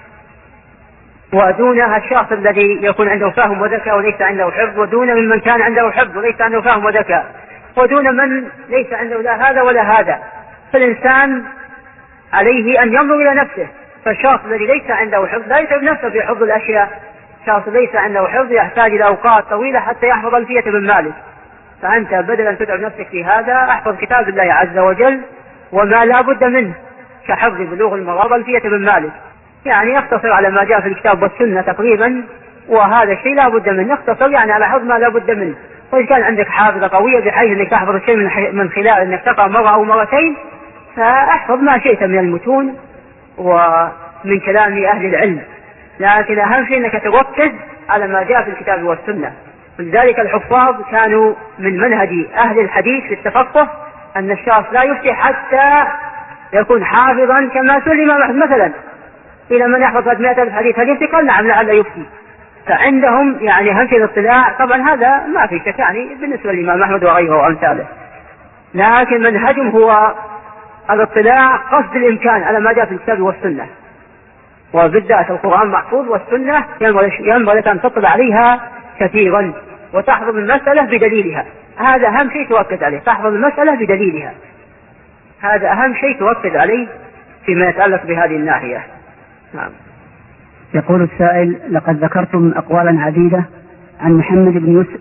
ودونها الشخص الذي يكون عنده فهم وذكاء وليس عنده حفظ، ودون ممن كان عنده حفظ وليس عنده فهم وذكاء، ودون من ليس عنده لا هذا ولا هذا. فالإنسان عليه أن ينظر إلى نفسه، فالشخص الذي ليس عنده حفظ لا يتعب نفسه في حفظ الأشياء، الشخص ليس عنده حفظ يحتاج إلى أوقات طويلة حتى يحفظ ألفية بن مالك. فأنت بدل أن تتعب نفسك في هذا احفظ كتاب الله عز وجل وما لا بد منه، كحفظ بلوغ المرام ألفية بن مالك، يعني يختصر على ما جاء في الكتاب والسنة تقريبا، وهذا الشيء لا بد منه، يختصر يعني على حفظ ما لا بد منه. وإذا كان عندك حافظة قوية بحيث أنك تحفظ الشيء من خلال أنك تقرأ مرة أو مرتين، فاحفظ ما شئت من المتون ومن كلام أهل العلم، لكن أهم شيء أنك تركز على ما جاء في الكتاب والسنة. ولذلك الحفاظ كانوا من منهج أهل الحديث في التفقه أن الشخص لا يفتي حتى يكون حافظا، كما سئل الإمام أحمد مثلا: إلى من يحفظ 100,000 حديث هل يفتي؟ قال: نعم لعل يفتي. فعندهم يعني أهم شيء الاطلاع، طبعا هذا ما في شك يعني بالنسبة للإمام أحمد وغيره وأمثاله، لكن منهجهم هو الاطلاع قصد الإمكان على ما جاء في الكتاب والسنة، وبالذات القرآن محفوظ والسنة ينبغي أن تطلع عليها كثيرا وتحفظ المسألة بدليلها. هذا أهم شيء تركز عليه، تحفظ المسألة بدليلها، هذا أهم شيء تركز عليه فيما يتعلق بهذه الناحية. نعم. يقول السائل: لقد ذكرتم أقوالا عديدة عن محمد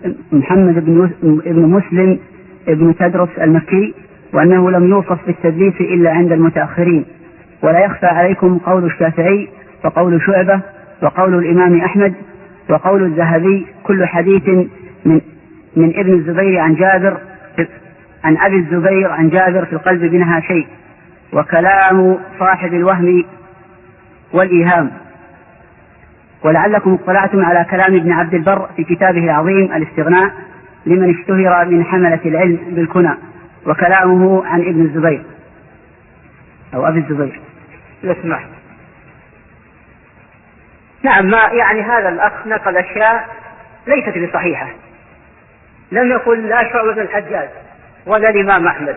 بن مسلم ابن تدرس المكي، وأنه لم يوصف بالتدليس إلا عند المتأخرين، ولا يخفى عليكم قول الشافعي وقول شعبة وقول الإمام أحمد وقول الذهبي: كل حديث من ابن الزبير عن أبي الزبير عن جابر في القلب منها شيء، وكلام صاحب الوهم والإيهام. ولعلكم اطلعتم على كلام ابن عبد البر في كتابه العظيم الاستغناء لمن اشتهر من حملة العلم بالكنى، وكلامه عن ابن الزبير أو أبي الزبير. لا سمحت. نعم، ما يعني هذا الأخ نقل أشياء ليست بصحيحة. لم يقل لا شعبة بن الحجاج ولا الإمام أحمد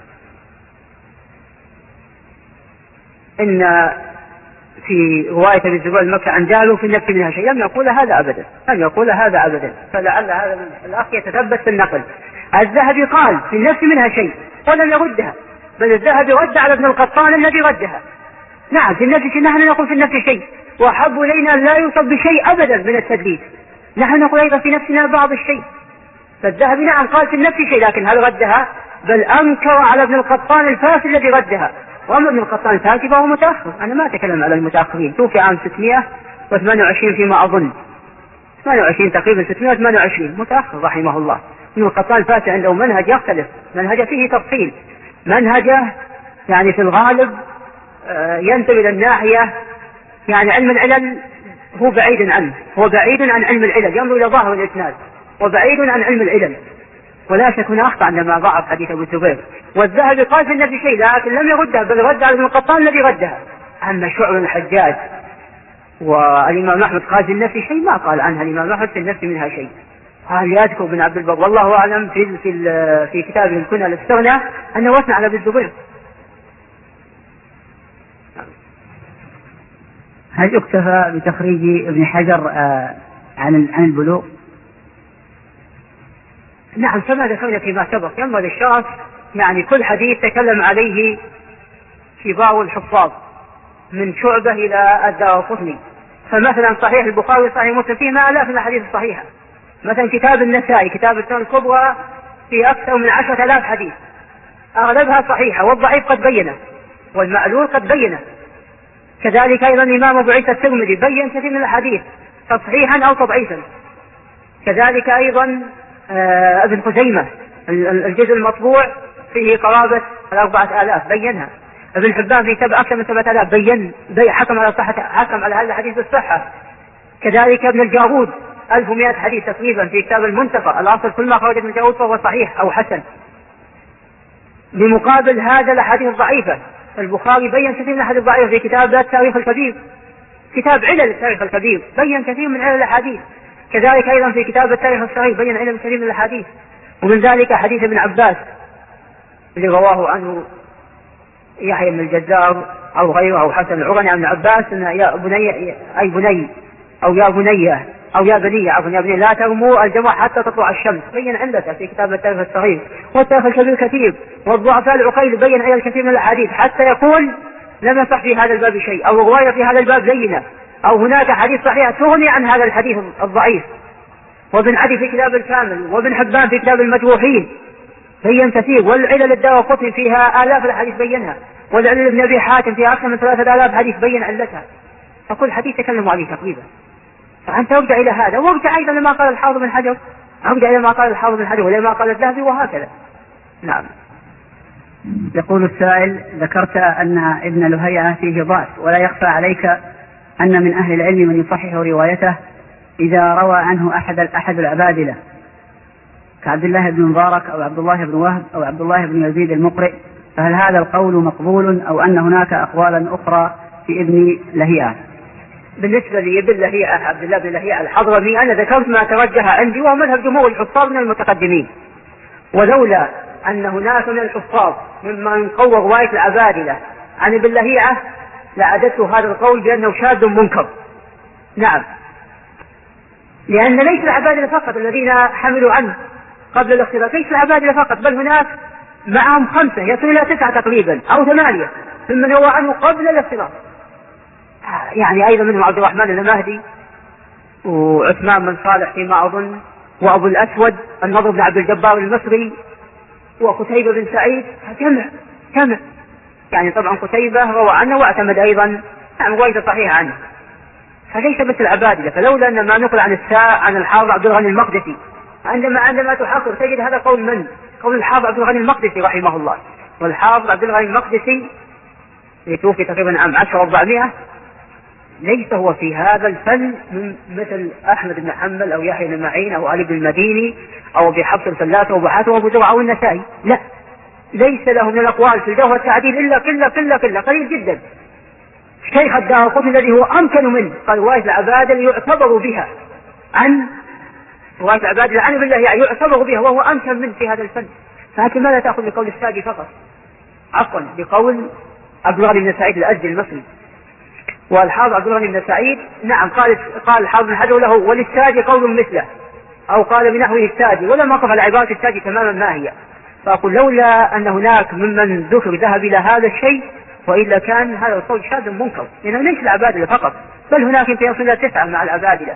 إن في رواية ابن الزبير المكي عن جابر في النفس منها شيء، لم يقول هذا أبدا، لم يقول هذا أبدا. فلعل هذا الأخ يتثبت في النقل. الذهبي قال في النفس منها شيء ولم يردها، بل الذهبي رد على ابن القطان الذي ردها. نعم، في النفس شيء، نحن نقول في النفس شيء، وأحب إلينا لا يصب بشيء أبدا من التدليس. نحن نقول أيضا في نفسنا بعض الشيء. فالذهبي نعم قال في النفس شيء، لكن هل ردها؟ بل أنكر على ابن القطان الفاسد الذي ردها. وأما ابن القطان الفاسد فهو متأخر، أنا ما أتكلم على المتأخرين، توفي عام 628 فيما أظن، 28 تقريبا، 628، متأخر رحمه الله. ابن القطان الفاسد عنده منهج يختلف، منهج فيه تفصيل، منهجه يعني في الغالب ينتمي إلى الناحية يعني علم العلل هو بعيد عنه، هو بعيد عن علم العلل، ينظر إلى ظاهر الإسناد وبعيد عن علم العلل. ولا شك هنا أخطأ عندما ضعف حديث أبو الزبير. والذهبي قال في النفس شيء لكن لم يردها، بل رد على ابن القطان الذي ردها. أما شعب الحجاج والإمام أحمد قال في النفس شيء، ما قال عنها الإمام أحمد في النفس منها شيء. قال يذكر ابن عبد البر والله أعلم في كتابه الكنى الاستغنى أنه وثنى على ابن الزبير. هل يكتفى بتخريج ابن حجر عن البلوغ؟ نعم، كما ذكرنا فيما سبق، ينبغي الشرف يعني كل حديث تكلم عليه كبار الحفاظ من شعبة إلى الدارقطني. فمثلا صحيح البخاري وصحيح مسلم فيه ما آلاف الأحاديث الصحيحة. مثلا كتاب النسائي، كتاب السنن الكبرى، في أكثر من 10,000 حديث، أغلبها صحيحة، والضعيف قد بينه والمعلول قد بينه. كذلك أيضا الإمام أبو عيسى الترمذي بين كثير من الأحاديث تصحيحا أو تضعيفا. كذلك أيضا ابن خزيمة الجزء المطبوع فيه قرابة 4,000 بينها. ابن حبان في أكثر من 7,000 بين حكم على صحة، حكم على هذا الحديث بالصحة. كذلك ابن الجارود 1100 حديث تقريبا في كتاب المنتقى، الأصل كل ما خرج ابن الجارود فهو صحيح أو حسن. بمقابل هذا الأحاديث الضعيفة، البخاري بين كثير من الأحاديث الضعيفة في كتاب التاريخ الكبير، كتاب علل التاريخ الكبير، بين كثير من علل الأحاديث. كذلك أيضا في كتاب التاريخ الصغير بين علل كثير من الأحاديث. ومن ذلك حديث ابن عباس اللي رواه عنه يحيى بن الجزار أو غيره أو حسن العرني عن ابن عباس أن يا بني أي بني أو يا بنية أو يا بني عفوا يا بني لا ترموا الجمع حتى تطلع الشمس، بين علته في كتاب التاريخ الصغير. والتاريخ الكبير كثير، والضعفاء العقيل بين علل كثير من الأحاديث حتى يقول لم يصح في هذا الباب شيء، أو رواية في هذا الباب زينة، أو هناك حديث صحيح تغني عن هذا الحديث الضعيف. وابن عدي في كتاب الكامل، وابن حبان في كتاب المجروحين بين كثير. والعلل الدارقطني فيها آلاف الحديث بينها، والعلل ابن أبي حاتم فيها أكثر من 3,000 حديث بين علتها. فكل حديث تكلموا عليه تقريبا. فأنت ارجع إلى هذا، وارجع أيضا لما قال الحافظ بن حجر، ارجع إلى ما قال الحافظ بن حجر ولما قال الذهبي، وهكذا. نعم. يقول السائل: ذكرت أن ابن لهيعة فيه ضعف، ولا يخفى عليك أن من أهل العلم من يصحح روايته إذا روى عنه أحد العبادلة كعبد الله بن مبارك أو عبد الله بن وهب أو عبد الله بن يزيد المقرئ، فهل هذا القول مقبول أو أن هناك أقوالا أخرى في ابن لهيعة؟ بالنسبة لابن لهيعة عبد الله بن لهيعة الحضرمي، أنا ذكرت ما ترجح عندي وهو مذهب جمهور الحفاظ من المتقدمين. ولولا أن هناك من الحفاظ ممن قوى رواية العبادلة عن ابن لهيعة لعددت هذا القول بأنه شاذ منكر. نعم، لأن ليس العبادلة فقط الذين حملوا عنه قبل الاختلاط، ليس العبادلة فقط، بل هناك معهم 5 يصل إلى 9 تقريبا أو 8 ممن روى عنه قبل الاختلاط. يعني أيضا منهم عبد الرحمن المهدي وعثمان بن صالح فيما أظن، وأبو الأسود النضر بن عبد الجبار المصري، وقتيبة بن سعيد. جمع يعني طبعا قتيبة روى عنه واعتمد أيضا رواية صحيحة عنه، فليس مثل العبادلة. فلولا أن ما نقل عن الحافظ عبد الغني المقدسي، عندما تحقق تجد هذا قول من؟ قول الحافظ عبد الغني المقدسي رحمه الله. والحافظ عبد الغني المقدسي يتوفي تقريبا عام 10,400، ليس هو في هذا الفن مثل أحمد بن حنبل أو يحيى بن معين أو علي بن المديني أو أبي حفص الفلاس أو أبو حاتم أو أبو زرعة أو النسائي، لا، ليس له من الأقوال في الجوهر والتعديل إلا قلة قليل جدا. شيخ الدارقطني الذي هو أمكن منه قال رواية العبادلة يعتبر بها عن رواية العبادلة عن بالله يعني يعتبر بها وهو أمكن منه في هذا الفن. لكن ماذا تأخذ بقول الساجي فقط؟ عفوا بقول عبد الغني بن سعيد الأزدي المصري. والحافظ عبد الغني بن سعيد نعم قال الحافظ بن حجر له وللساجي قول مثله أو قال بنحوه الساجي، ولم أقف على عبارة الساجي تماما ما هي. فأقول لولا أن هناك ممن ذكر ذهب إلى هذا الشيء وإلا كان هذا القول شاذ منكر، لأنه ليس العبادلة فقط بل هناك يمكن يصل إلى 9 مع العبادلة.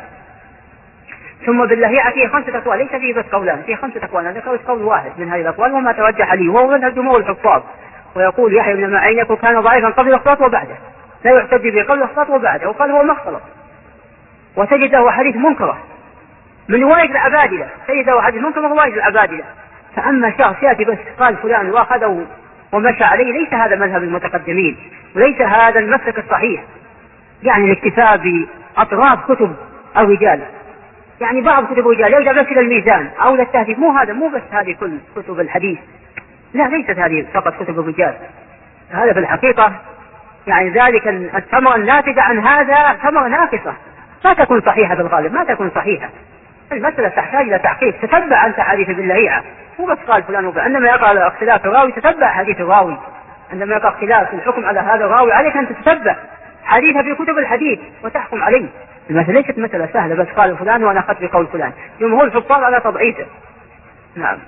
ثم باللهيعة فيه 5 أقوال، ليس فيه بس قولان، فيه 5 أقوال، هذا قول واحد من هذه الأقوال وما ترجح لي وهو مذهب جمهور الحفاظ. ويقول يحيى بن معين كان ضعيفا قبل الاختلاط وبعده، لا يحتج به قبل الاختلاط وبعده، وقال هو ما اختلط. وتجد له حديث منكرة من رواية العبادلة، تجد له حديث منكر من رواية العبادلة. فأما شخص يأتي بس قال فلان وأخذه ومشى عليه، ليس هذا مذهب المتقدمين وليس هذا المسلك الصحيح. يعني الاكتفاء بأطراف كتب الرجال، يعني بعض كتب الرجال يرجع بس إلى الميزان أو للتهذيب، مو بس هذه كل كتب الحديث، لا ليست هذه فقط كتب الرجال. هذا في الحقيقة يعني ذلك الثمرة الناتجة عن هذا ثمرة ناقصة ما تكون صحيحة بالغالب، ما تكون صحيحة. المسألة تحتاج إلى تحقيق، تتبع أنت حديث باللهيعة، مو بس قال فلان وفلان. عندما يقع اختلاف الراوي تتبع حديث الراوي، عندما يقع اختلاف الحكم على هذا الراوي عليك أن تتبع حديثه في كتب الحديث وتحكم عليه. المسألة ليست مسألة سهلة بس قال فلان وأنا أخذت بقول فلان، جمهور الحفاظ على تضعيفه. نعم.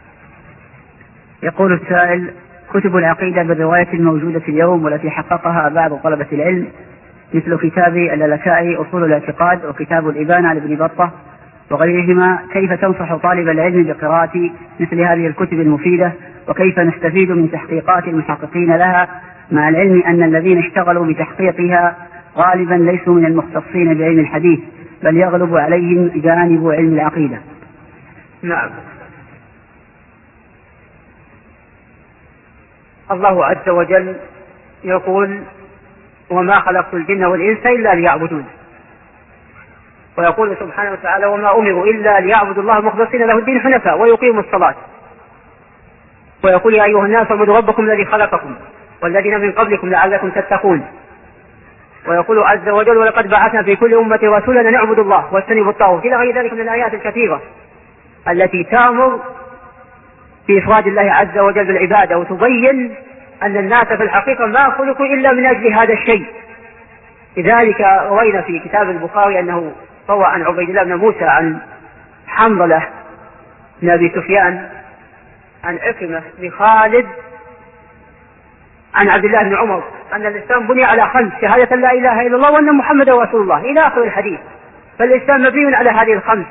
يقول السائل: كتب العقيدة بالرواية الموجودة اليوم والتي حققها بعض طلبة العلم مثل كتاب اللالكائي أصول الاعتقاد وكتاب الإبانة لابن بطة وغيرهما، كيف تنصح طالب العلم بقراءة مثل هذه الكتب المفيدة، وكيف نستفيد من تحقيقات المحققين لها، مع العلم أن الذين اشتغلوا بتحقيقها غالبا ليسوا من المختصين بعلم الحديث بل يغلب عليهم جانب علم العقيدة؟ نعم. الله عز وجل يقول: وما خلقت الجن والإنس إلا ليعبدون. ويقول سبحانه وتعالى: وما أمروا إلا ليعبدوا الله مخلصين له الدين حنفاء ويقيموا الصلاة. ويقول: يا أيها الناس اعبدوا ربكم الذي خلقكم والذين من قبلكم لعلكم تتقون. ويقول عز وجل: ولقد بعثنا في كل أمة رسولا أن اعبدوا الله واجتنبوا الطاغوت، إلى غير ذلك من الآيات الكثيرة التي تأمر بإفراد الله عز وجل بالعبادة وتبين أن الناس في الحقيقة ما خلقوا إلا من أجل هذا الشيء. لذلك روينا في كتاب البخاري أنه روى عن عبيد الله بن موسى عن حنظلة بن أبي سفيان عن عكرمة بن خالد عن عبد الله بن عمر أن الإسلام بني على 5: شهادة لا إله إلا الله وأن محمدا رسول الله، إلى آخر الحديث. فالإسلام مبني على هذه 5،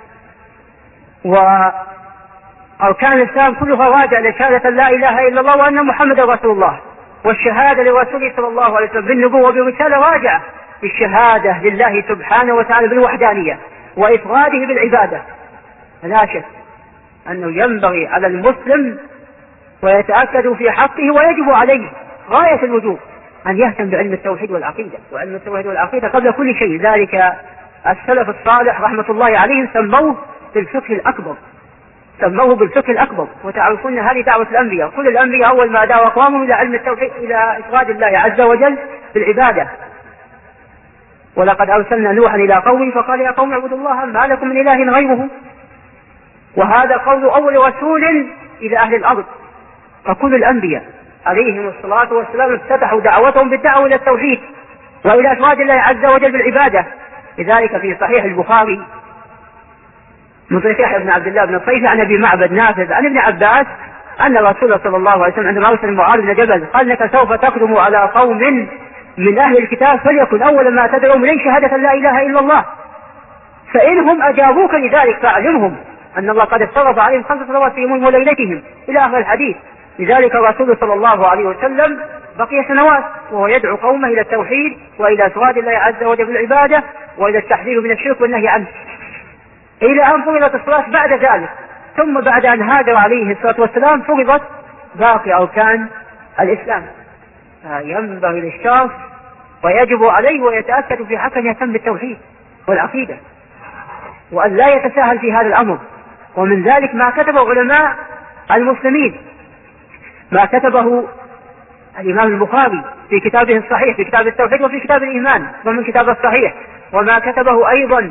وأركان الإسلام كلها راجعة لشهادة لا إله إلا الله وأن محمدا رسول الله. والشهادة لرسوله صلى الله عليه وسلم بالنبوة وبالرسالة راجعة للشهادة لله سبحانه وتعالى بالوحدانية وإفراده بالعبادة. لا شك أنه ينبغي على المسلم ويتأكد في حقه ويجب عليه غاية الوجوب أن يهتم بعلم التوحيد والعقيدة، وعلم التوحيد والعقيدة قبل كل شيء. ذلك السلف الصالح رحمة الله عليهم سموه بالفقه الأكبر، سموه بالفقه الأكبر. وتعرفون هذه دعوة الأنبياء، كل الأنبياء أول ما دعوا أقوامهم إلى علم التوحيد، إلى إفراد الله عز وجل بالعبادة. ولقد أرسلنا نوحا إلى قومه فقال: يا قوم اعبدوا الله ما لكم من إله غيره. وهذا قول أول رسول إلى أهل الأرض. فكل الأنبياء عليهم الصلاة والسلام افتتحوا دعوتهم بالدعوة إلى التوحيد وإلى إفراد الله عز وجل بالعبادة. لذلك في صحيح البخاري من طريق يحيى بن عبد الله بن الصيفي عن أبي معبد نافذ عن ابن عباس أن الرسول صلى الله عليه وسلم عندما أرسل معاذ بن جبل قال: إنك سوف تقدم على قوم من أهل الكتاب فليكن أول ما تدعوهم إليه شهادة لا إله إلا الله، فإنهم أجابوك لذلك فأعلمهم أن الله قد افترض عليهم 5 صلوات في يومهم وليلتهم، إلى آخر الحديث. لذلك الرسول صلى الله عليه وسلم بقي سنوات وهو يدعو قومه إلى التوحيد وإلى إفراد الله عز وجل بالعبادة وإلى التحذير من الشرك والنهي عنه، إلى أن فرضت الصلاة بعد ذلك. ثم بعد أن هاجر عليه الصلاة والسلام فرضت باقي أركان الإسلام. ينبغي للشخص ويجب عليه ويتأكد في حقه أن يهتم بالتوحيد والعقيدة وأن لا يتساهل في هذا الأمر. ومن ذلك ما كتبه علماء المسلمين، ما كتبه الإمام البخاري في كتابه الصحيح في كتاب التوحيد وفي كتاب الإيمان ومن كتاب الصحيح، وما كتبه أيضا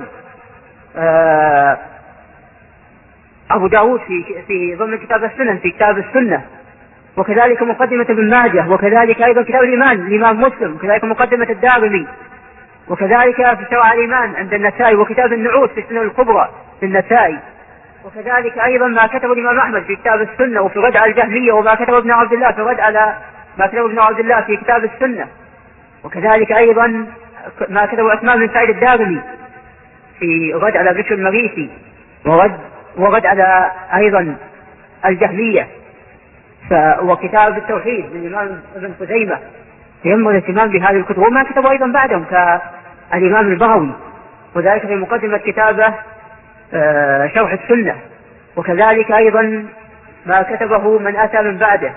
أبو داود في ضمن كتاب السنن في كتاب السنة، وكذلك مقدمة ابن ماجه، وكذلك أيضا كتاب الإيمان الإمام مسلم، وكذلك مقدمة الدارمي، وكذلك في شرع الإيمان عند النسائي، وكتاب النعوت في السنن الكبرى في النسائي، وكذلك أيضا ما كتب الإمام أحمد في كتاب السنة وفي رد على الجهمية، وما كتب ابن عبد الله في رد على ما كتب ابن عبد الله في كتاب السنة، وكذلك أيضا ما كتب عثمان بن سعيد الدارمي في رد على بشر المريسي ورد على أيضا الجهمية، وكتاب التوحيد للإمام ابن خزيمة. ينبغي الاهتمام بهذه الكتب، وما كتبوا أيضا بعدهم كالإمام البغوي، وذلك في مقدمة كتابه شرح السنة، وكذلك أيضا ما كتبه من أتى من بعده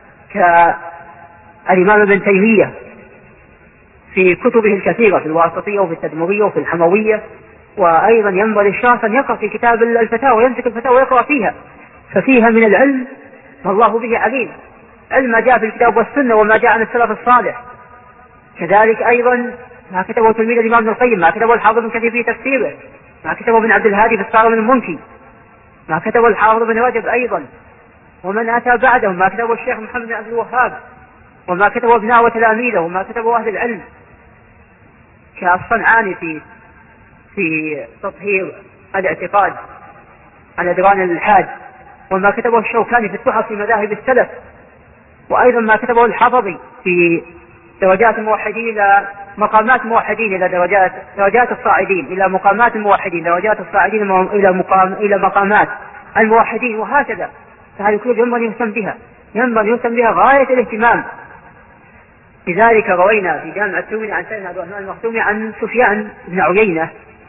كالإمام ابن تيمية في كتبه الكثيرة في الواسطية وفي التدمرية وفي الحموية. وأيضا ينبغي للشخص أن يقرأ في كتاب الفتاوى ويمسك الفتاوى ويقرأ فيها، ففيها من العلم والله به عليم، علم ما جاء في الكتاب والسنة وما جاء عن السلف الصالح. كذلك أيضا ما كتبه تلميذ الإمام ابن القيم، ما كتبه الحافظ بن كثير في تفسيره، ما كتبه ابن عبد الهادي في الصارم المنكي، ما كتبه الحافظ بن رجب أيضا، ومن أتى بعدهم ما كتبه الشيخ محمد بن عبد الوهاب، وما كتبه ابناء وتلاميذه، وما كتبه أهل العلم كالصنعاني في تطهير الاعتقاد على أدران الإلحاد، وما كتبه الشوكاني في التحف في مذاهب السلف، وأيضا ما كتبه الحفظي في درجات الموحدين إلى مقامات الموحدين، إلى درجات الصاعدين إلى مقامات الموحدين، درجات الصاعدين إلى مقامات الموحدين، وهكذا. فهذه كتب ينبغي يهتم بها غاية الاهتمام. لذلك روينا في جامع الترمذي عن سيدنا عبد الرحمن المخزومي عن سفيان بن عيينة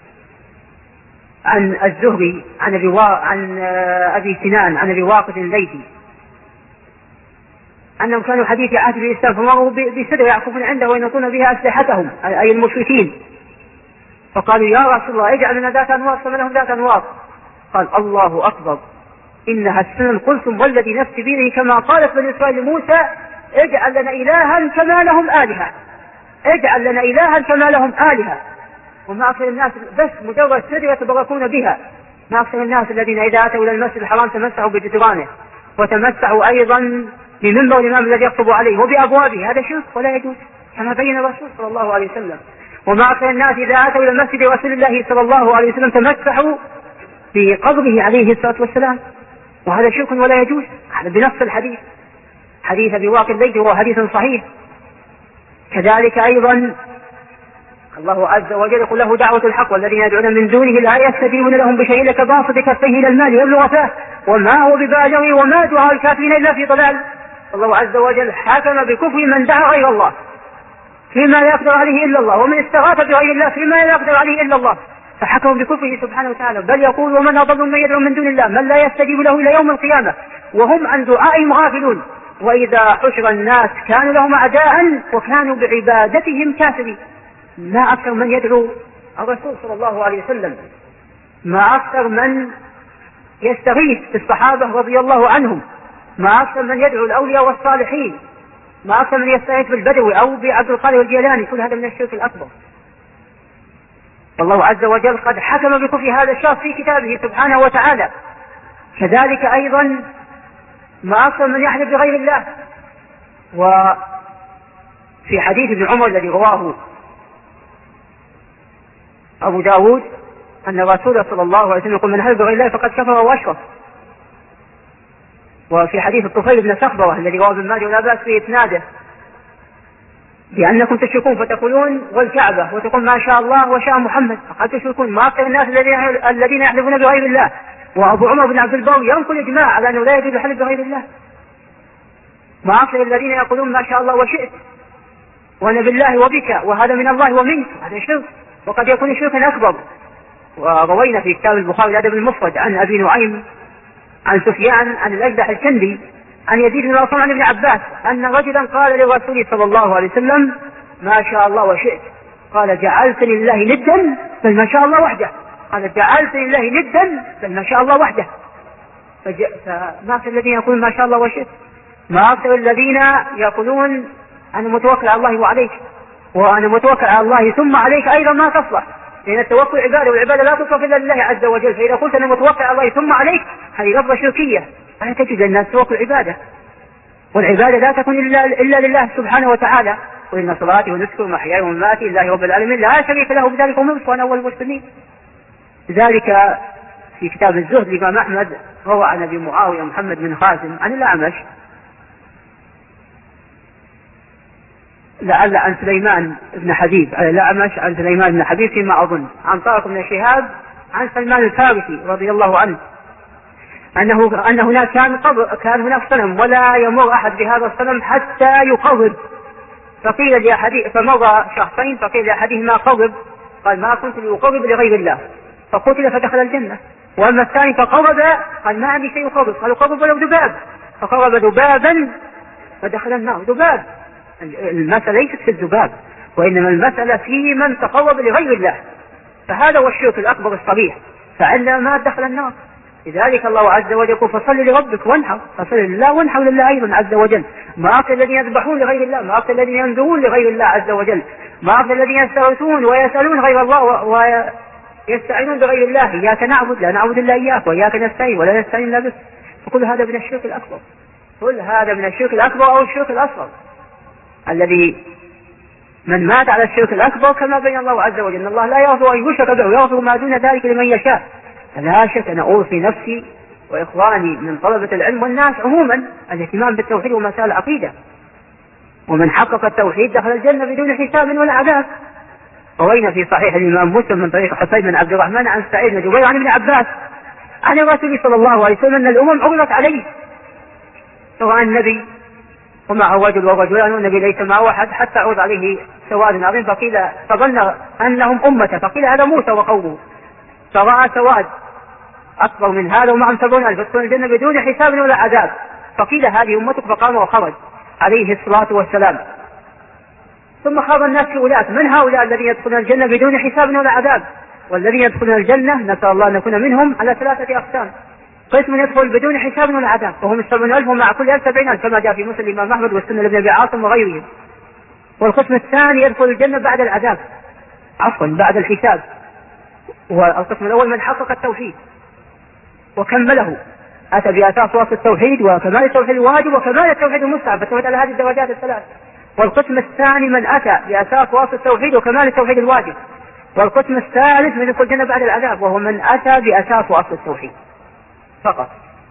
عن الزهري عن أبي سنان عن أبي واقد الليثي أنهم كانوا حديث عهد بالإسلام، فمروا بسدر يعكفون عنده وينطون بها أسلحتهم أي المشركين، فقالوا يا رسول الله اجعل لنا ذات أنواط كما لهم ذات أنواط. قال الله أكبر إنها السنن قلتم والذي نفسي بيده كما قالت بني إسرائيل لموسى اجعل لنا إلها كما لهم آلهة، اجعل لنا إلها كما لهم آلهة. وما أكثر الناس بس مجرد سدر يتبركون بها، ما أكثر الناس الذين إذا أتوا إلى المسجد الحرام تمسحوا بجدرانه وتمسحوا أيضا بمنبر الإمام الذي يخطب عليه وبأبوابه، هذا شرك ولا يجوز كما بين الرسول صلى الله عليه وسلم. وما أكثر الناس إذا أتوا إلى مسجد رسول الله صلى الله عليه وسلم تمسحوا بقبره عليه الصلاة والسلام، وهذا شرك ولا يجوز، هذا بنص الحديث، حديث أبي واقد الليثي وهو حديث صحيح. كذلك أيضا الله عز وجل يقول له دعوة الحق والذين يدعون من دونه لا يستجيبون لهم بشيء لك باسط كفيه إلى المال يبلغ فاه وما هو ببالغه وما دعاء الكافرين إلا في ضلال. الله عز وجل حكم بكفر من دعا غير الله فيما لا يقدر عليه إلا الله، ومن استغاث بغير الله فيما لا يقدر عليه إلا الله، فحكم بكفره سبحانه وتعالى. بل يقول ومن أضل من يدعو من دون الله من لا يستجيب له إلى يوم القيامة وهم عن دعائهم غافلون وإذا حشر الناس كانوا لهم أعداء وكانوا بعبادتهم كافرين. ما أكثر من يدعو الرسول صلى الله عليه وسلم، ما أكثر من يستغيث بالصحابة رضي الله عنهم، ما أكثر من يدعو الأولياء والصالحين، ما أكثر من يستغيث بالبدوي أو بعبد القادر الجيلاني، كل هذا من الشرك الأكبر. والله عز وجل قد حكم بكفر هذا الشخص في كتابه سبحانه وتعالى. كذلك أيضا ما أكثر من يحلف بغير الله. وفي حديث ابن عمر الذي رواه أبو داود أن الرسول صلى الله عليه وسلم يقول من حلف بغير الله فقد كفر وأشرك. وفي حديث الطفيل بن سخبرة الذي رواه ابن ماجه ولا بأس في إسناده بأنكم تشركون فتقولون والكعبة وتقول ما شاء الله وشاء محمد فقد تشركون. ما أكثر الناس الذين يحلفون بغير الله. وأبو عمر بن عبد البر ينقل إجماع على أنه لا يجوز الحلف بغير الله. ما أكثر الذين يقولون ما شاء الله وشئت وأنا بالله وبك وهذا من الله ومنك، هذا شرك وقد يكون شركا أكبر. وروينا في كتاب البخاري الأدب المفرد عن أبي نعيم عن سفيان عن الأجدح الكندي عن يزيد بن الأصم عن ابن عباس أن رجلا قال للرسول صلى الله عليه وسلم ما شاء الله وشئت، قال جعلت لله ندا بل ما شاء الله وحده، قال جعلت لله ندا بل ما شاء الله وحده. فما في الذين يقولون ما شاء الله وشئت ما أكثر الذين يقولون أنا متوكل على الله وعليك، وأنا متوكل على الله ثم عليك أيضا ما تصلح، لأن التوكل عبادة، والعبادة لا تصرف إلا لله عز وجل. فإذا قلت أنا متوكل على الله ثم عليك هذه لفظة شركية، فلا تجد أن التوكل عبادة، والعبادة لا تكون إلا لله سبحانه وتعالى. وإن صلاتي ونسكي ومحياي ومماتي لله رب العالمين لا شريك له بذلك أمرت وأنا أول المسلمين. لذلك في كتاب الزهد لإمام أحمد روى عن أبي معاوية محمد بن خازم عن الأعمش لعل عن سليمان بن حبيب، الأعمش عن سليمان بن حبيب فيما أظن، عن طارق بن شهاب عن سلمان الفارسي رضي الله عنه أن هناك كان هناك صنم ولا يمر أحد بهذا الصنم حتى يقرب، فمر شخصين فقيل لأحدهما قرب، قال ما كنت لأقرب لغير الله، فقتل فدخل الجنة. وأما الثاني فقرب قال ما عندي شيء يقرب، قال قرب ولو ذباب، فقرب ذبابا فدخل النار. ذباب، المسألة ليست في الذباب، وإنما المسألة في من تقرب لغير الله، فهذا هو الشرك الأكبر الصريح، فعندما ما دخل النار. لذلك الله عز وجل يقول فصل لربك وانحر، فصل لله وانحر لله أيضا عز وجل. ما أكثر الذين يذبحون لغير الله، ما أكثر الذين ينذرون لغير الله عز وجل، ما أكثر الذين يستغيثون ويسألون غير الله ويستعينون بغير الله. إياك نعبد لا نعبد إلا إياك، وإياك نستعين ولا نستعين إلا بك. فكل هذا من الشرك الأكبر، كل هذا من الشرك الأكبر أو الشرك الأصغر، الذي من مات على الشرك الأكبر كما بين الله عز وجل إن الله لا يغفر أن يشرك به ويغفر ما دون ذلك لمن يشاء. فلا شك أن أوصي نفسي وإخواني من طلبة العلم والناس عموما الاهتمام بالتوحيد ومسائل العقيدة، ومن حقق التوحيد دخل الجنة بدون حساب ولا عذاب. روينا في صحيح الإمام مسلم من طريق حسين بن عبد الرحمن عن سعيد بن جبير عن ابن عباس عن الرسول صلى الله عليه وسلم أن الأمم عرضت عليه، سواء النبي ومعه رجل ورجلان، والنبي ليس معه أحد، حتى عرض عليه سواد عظيم فظن أنهم أمة، فقيل هذا موسى وقومه، فرأى سواد أكبر من هذا ومعهم 70,000 يدخلون الجنة بدون حساب ولا عذاب، فقيل هذه أمتك، فقام وخرج عليه الصلاة والسلام. ثم خاض الناس في ولاة من هؤلاء الذين يدخلون الجنة بدون حساب ولا عذاب، والذين يدخلون الجنة نسأل الله أن نكون منهم على 3 أقسام. قسم يدخل بدون حساب ولا عذاب وهم 70,000 ومع كل 1000 70,000 كما جاء في مسلم الإمام أحمد والسنة لابن أبي عاصم وغيرهم. والقسم الثاني يدخل الجنة بعد العذاب، بعد الحساب. والقسم الأول من حقق التوحيد وكمله، أتى بأساس وصف التوحيد وكمال التوحيد الواجب وكمال التوحيد المستحب، فالتوحيد على هذه الدرجات الثلاث. والقسم الثاني من أتى بأساس وصف التوحيد وكمال التوحيد الواجب. والقسم الثالث من يدخل الجنة بعد العذاب، وهو من أتى بأساس وصف التوحيد فقط.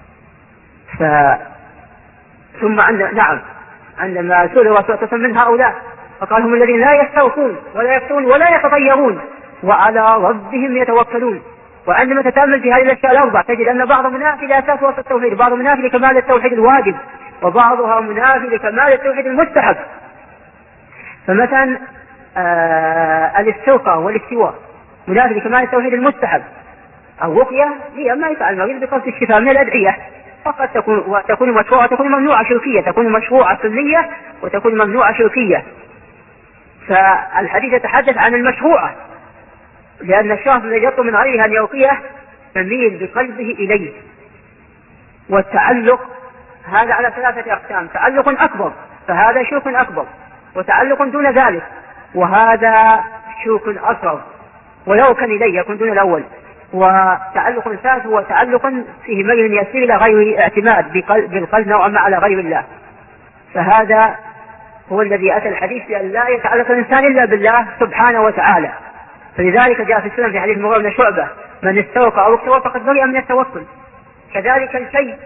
ثم عندما سئل الرسول من هؤلاء فقال هم الذين لا يستوفون ولا يفتون ولا يتطيرون وعلى ربهم يتوكلون. وعندما تتأمل في هذه الأشياء الأربع تجد أن بعضها منافي لأساس وصف التوحيد، بعضها منافي لكمال التوحيد الواجب، وبعضها منافي لكمال التوحيد المستحب. فمثلا الاسترقاء والاستواء منافي لكمال التوحيد المستحب. الرقية هي ما يفعل المريض بقصد الشفاء من الأدعية، فقد تكون مشروعة تكون ممنوعة شركية، تكون مشروعة سنية وتكون ممنوعة شركية. فالحديث يتحدث عن المشروعة، لأن الشخص الذي يطلب من غيره أن يرقيه تميل بقلبه إليه. والتعلق هذا على 3 أقسام، تعلق أكبر فهذا شرك أكبر، وتعلق دون ذلك وهذا شرك أصغر، ويركن إليه يكون دون الأول. وتعلق ثالث هو تعلق فيه ميل يسير إلى غير اعتماد بالقلب نوعا ما على غير الله، فهذا هو الذي أتى الحديث بأن لا يتعلق الإنسان إلا بالله سبحانه وتعالى. فلذلك جاء في السنة في حديث مغيرة بن شعبة من استوقع أو اكتوى فقد برئ من التوكل. كذلك الشيء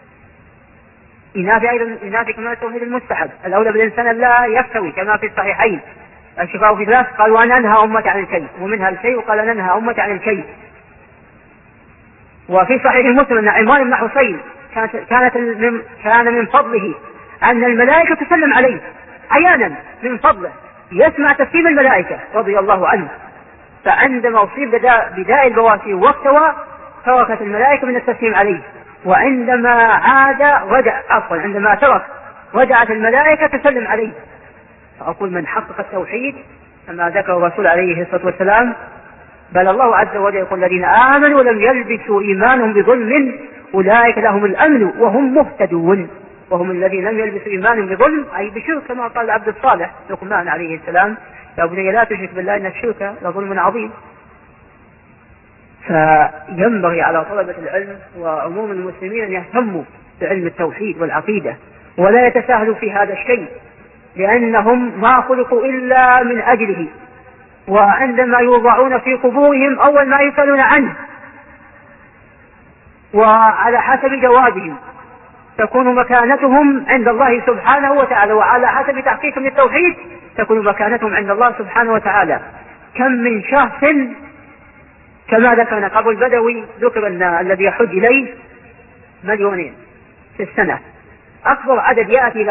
ينافي كمال التوحيد المستحب. الأولى بالإنسان لا يستوي كما في الصحيحين الشفاء في 3 قال وأن ننهى أمة عن الكي، ومنها الشيء وقال ننهى أمة عن الكي. وفي صحيح مسلم أن عمران بن حسين كان من فضله أن الملائكة تسلم عليه عيانا، من فضله يسمع تسليم الملائكة رضي الله عنه. فعندما أصيب بداء البواسير واكتوى تركت الملائكة من التسليم عليه، وعندما عندما ترك رجعت الملائكة تسلم عليه. فأقول من حقق التوحيد كما ذكر الرسول عليه الصلاة والسلام بل الله عز وجل يقول الذين آمنوا ولم يلبسوا إيمانهم بظلم أولئك لهم الأمن وهم مهتدون. وهم الذين لم يلبسوا إيمانهم بظلم أي بشرك، كما قال العبد الصالح لقمان عليه السلام: يا بني لا تشرك بالله إن الشرك لظلم عظيم. فينبغي على طلبة العلم وعموم المسلمين أن يهتموا بعلم التوحيد والعقيدة ولا يتساهلوا في هذا الشيء، لأنهم ما خلقوا إلا من أجله، وعندما يوضعون في قبورهم أول ما يسألون عنه وعلى حسب جوابهم تكون مكانتهم عند الله سبحانه وتعالى، وعلى حسب تحقيقهم للتوحيد تكون مكانتهم عند الله سبحانه وتعالى. كم من شخص كما ذكرنا قبل البدوي ذكر أن الذي يحج إليه 2,000,000 في السنة. أكبر عدد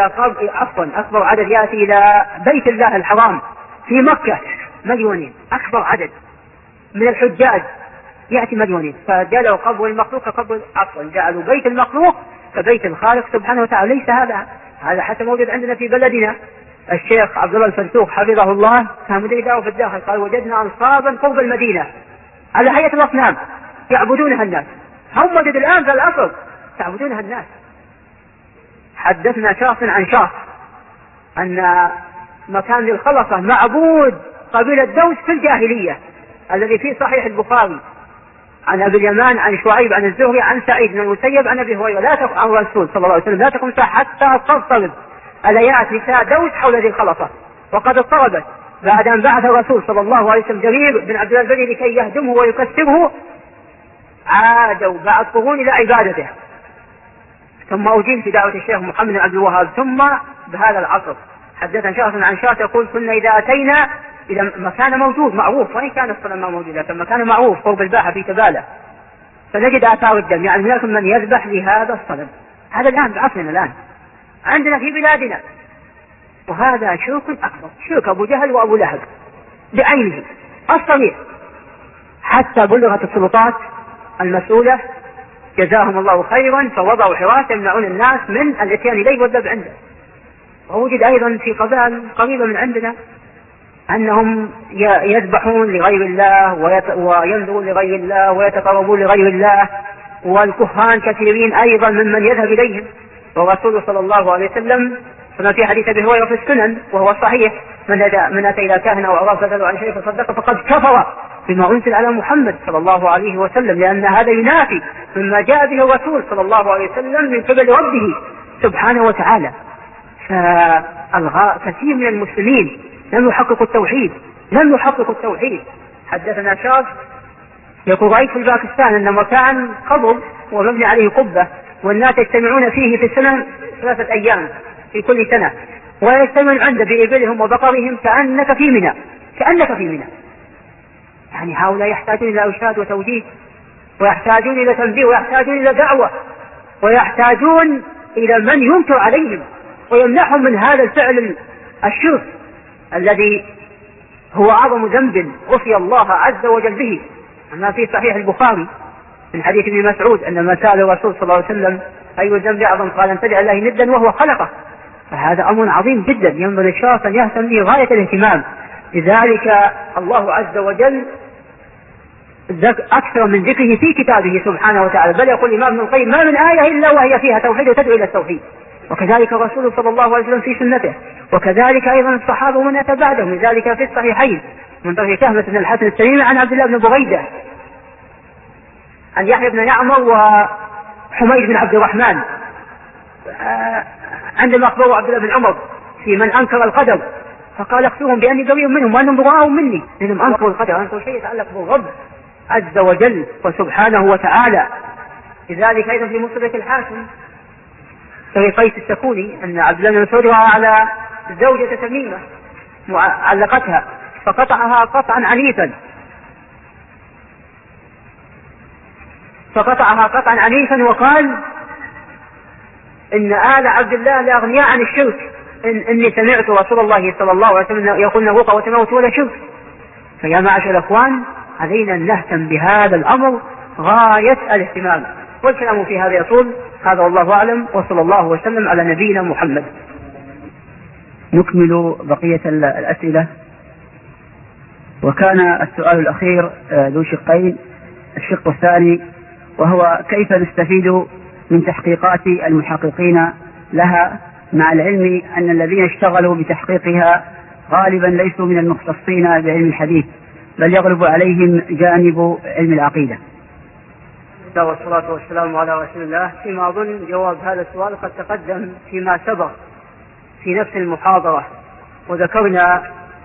يأتي إلى بيت الله الحرام في مكة 2,000,000. أكبر عدد من الحجاج يأتي 2,000,000. فجعلوا قبر المخلوق جعلوا بيت المخلوق كبيت الخالق سبحانه وتعالى. ليس هذا حتى موجود عندنا في بلدنا. الشيخ عبد الله الفلسوق حفظه الله كان مدير دعوة في الداخل قال: وجدنا أنصابا قرب المدينة على هيئة الأصنام يعبدونها الناس. هم موجود الآن في الأصل تعبدونها الناس. حدثنا شخص عن شخص أن مكان للخلصة معبود قبيلة دوس في الجاهلية، الذي في صحيح البخاري عن أبي اليمان عن شعيب عن الزهري عن سعيد بن المسيب عن أبي هريرة عن الرسول صلى الله عليه وسلم: لا تقم حتى تضطرب أليات نساء دوس حول ذي الخلصة. وقد اضطربت بعد أن بعث الرسول صلى الله عليه وسلم جرير بن عبد الله البجلي لكي يهدمه ويكسره، عادوا بعد قرون إلى عبادته. ثم أجيب في دعوة الشيخ محمد بن عبد الوهاب ثم بهذا العصر. حدثنا شخص عن شخص يقول: كنا إذا أتينا إلى مكان موجود معروف، وإن كان الصنم ما موجود لكن مكان معروف قرب الباحة في تبالة، فنجد آثار الدم، يعني هناك من يذبح لهذا الصنم. هذا الآن بعصرنا الآن عندنا في بلادنا، وهذا شرك أكبر، شرك أبو جهل وأبو لهب بعينه الصريح. حتى بلغت السلطات المسؤولة جزاهم الله خيرا فوضعوا حراسة يمنعون الناس من الاتيان إليه والذبح عنده. ووجد أيضا في قبائل قريبة من عندنا أنهم يذبحون لغير الله وينذرون لغير الله ويتقربون لغير الله، والكهان كثيرين أيضا ممن يذهب إليهم. والرسول صلى الله عليه وسلم كما في حديث أبي هريرة في السنن وهو صحيح: من أتى إلى كاهن أو عراف فسأله عن شيء فصدق فقد كفر بما أنزل على محمد صلى الله عليه وسلم، لأن هذا ينافي مما جاء به الرسول صلى الله عليه وسلم من قبل ربه سبحانه وتعالى. كثير من المسلمين لم يحققوا التوحيد. حدثنا شاب يقول: رأيت في باكستان أن مكان قبر ومبني عليه قبة، والناس يجتمعون فيه في السنة 3 أيام في كل سنة، ويجتمعون عنده بإبلهم وبقرهم كأنك في منى. يعني هؤلاء يحتاجون إلى إرشاد وتوجيه، ويحتاجون إلى تنبيه، ويحتاجون إلى دعوة، ويحتاجون إلى من ينكر عليهم ويمنعهم من هذا الفعل الشرك الذي هو أعظم ذنب عصي الله عز وجل به. أما في صحيح البخاري من حديث ابن مسعود أنما سأل الرسول صلى الله عليه وسلم: أي الذنب أعظم؟ قال: أن تجعل الله ندا وهو خلقه. فهذا أمر عظيم جدا ينبغي الشخص أن يهتم به غاية الاهتمام. لذلك الله عز وجل أكثر من ذكره في كتابه سبحانه وتعالى، بل يقول الإمام ابن القيم: ما من آية إلا وهي فيها توحيد وتدعو إلى التوحيد. وكذلك الرسول صلى الله عليه وسلم في سنته، وكذلك أيضا الصحابة ومن أتى بعدهم. لذلك في الصحيحين من طريق شهمة بن الحسن التميمي عن عبد الله بن بريدة عن يحيى بن يعمر وحميد بن عبد الرحمن عندما أخبروا عبد الله بن عمر في من أنكر القدر فقال: اخبرهم بأني بريء منهم وأنهم براء مني، لأنهم أنكروا القدر، أنكروا شيء يتعلق بالرب عز وجل وسبحانه وتعالى. لذلك أيضا في مصدر الحاكم في قيس السكوني أن عبد الله بن مسعود رأى على زوجة تميمة علقتها فقطعها قطعا عنيفا وقال: إن آل عبد الله لأغنياء عن الشرك، إني سمعت رسول الله صلى الله عليه وسلم يقول: نغوق وتموت ولا شرك. فيا معشر الأخوان، علينا أن نهتم بهذا الأمر غاية الاهتمام، والكلام في هذا يطول. هذا والله أعلم، وصلى الله وسلم على نبينا محمد. نكمل بقية الأسئلة. وكان السؤال الأخير ذو شقين. الشق الثاني وهو: كيف نستفيد من تحقيقات المحققين لها، مع العلم أن الذين اشتغلوا بتحقيقها غالبا ليسوا من المختصين بعلم الحديث، بل يغلب عليهم جانب علم العقيدة. والصلاة والسلام على رسول الله. فيما أظن جواب هذا السؤال قد تقدم فيما سبق في نفس المحاضرة، وذكرنا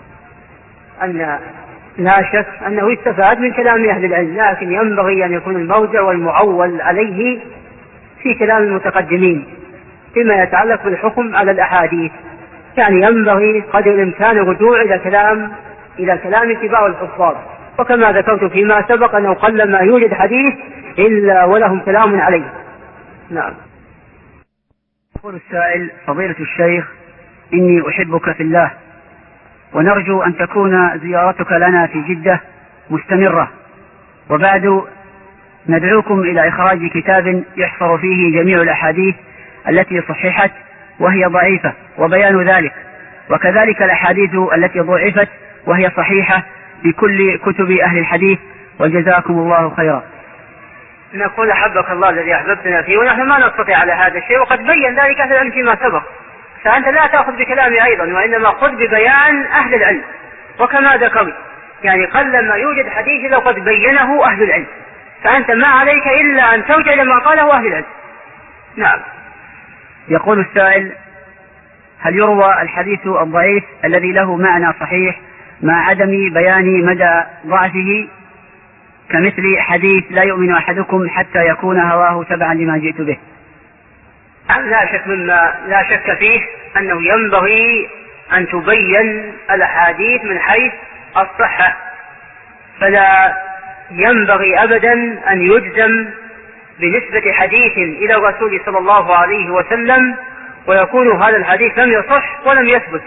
أن لا شك أنه يستفاد من كلام أهل العلم، لكن ينبغي أن يكون المرجع والمعول عليه في كلام المتقدمين فيما يتعلق بالحكم على الأحاديث. يعني ينبغي قدر الإمكان الرجوع إلى كلام كبار الحفاظ، وكما ذكرت فيما سبق أنه قل ما يوجد حديث إلا ولهم كلام عليه. نعم. يقول السائل: فضيلة الشيخ، إني أحبك في الله، ونرجو أن تكون زيارتك لنا في جدة مستمرة، وبعد ندعوكم إلى إخراج كتاب يحصر فيه جميع الأحاديث التي صححت وهي ضعيفة وبيان ذلك، وكذلك الأحاديث التي ضعفت وهي صحيحة بكل كتب أهل الحديث، وجزاكم الله خيرا. نقول أحبك الله الذي أحببتنا فيه، ونحن ما نستطيع على هذا الشيء، وقد بين ذلك أهل العلم فيما سبق، فأنت لا تأخذ بكلامي أيضا، وإنما خذ ببيان أهل العلم. وكما ذكرت يعني قل ما يوجد حديث لو قد بينه أهل العلم، فأنت ما عليك إلا أن ترجع لما قاله أهل العلم. نعم. يقول السائل: هل يروى الحديث الضعيف الذي له معنى صحيح مع عدم بيان مدى ضعفه، كمثل حديث لا يؤمن أحدكم حتى يكون هواه تبعا لما جئت به؟ لا شك مما لا شك فيه أنه ينبغي أن تبين الأحاديث من حيث الصحة، فلا ينبغي أبدا أن يجزم بنسبة حديث إلى الرسول صلى الله عليه وسلم ويكون هذا الحديث لم يصح ولم يثبت،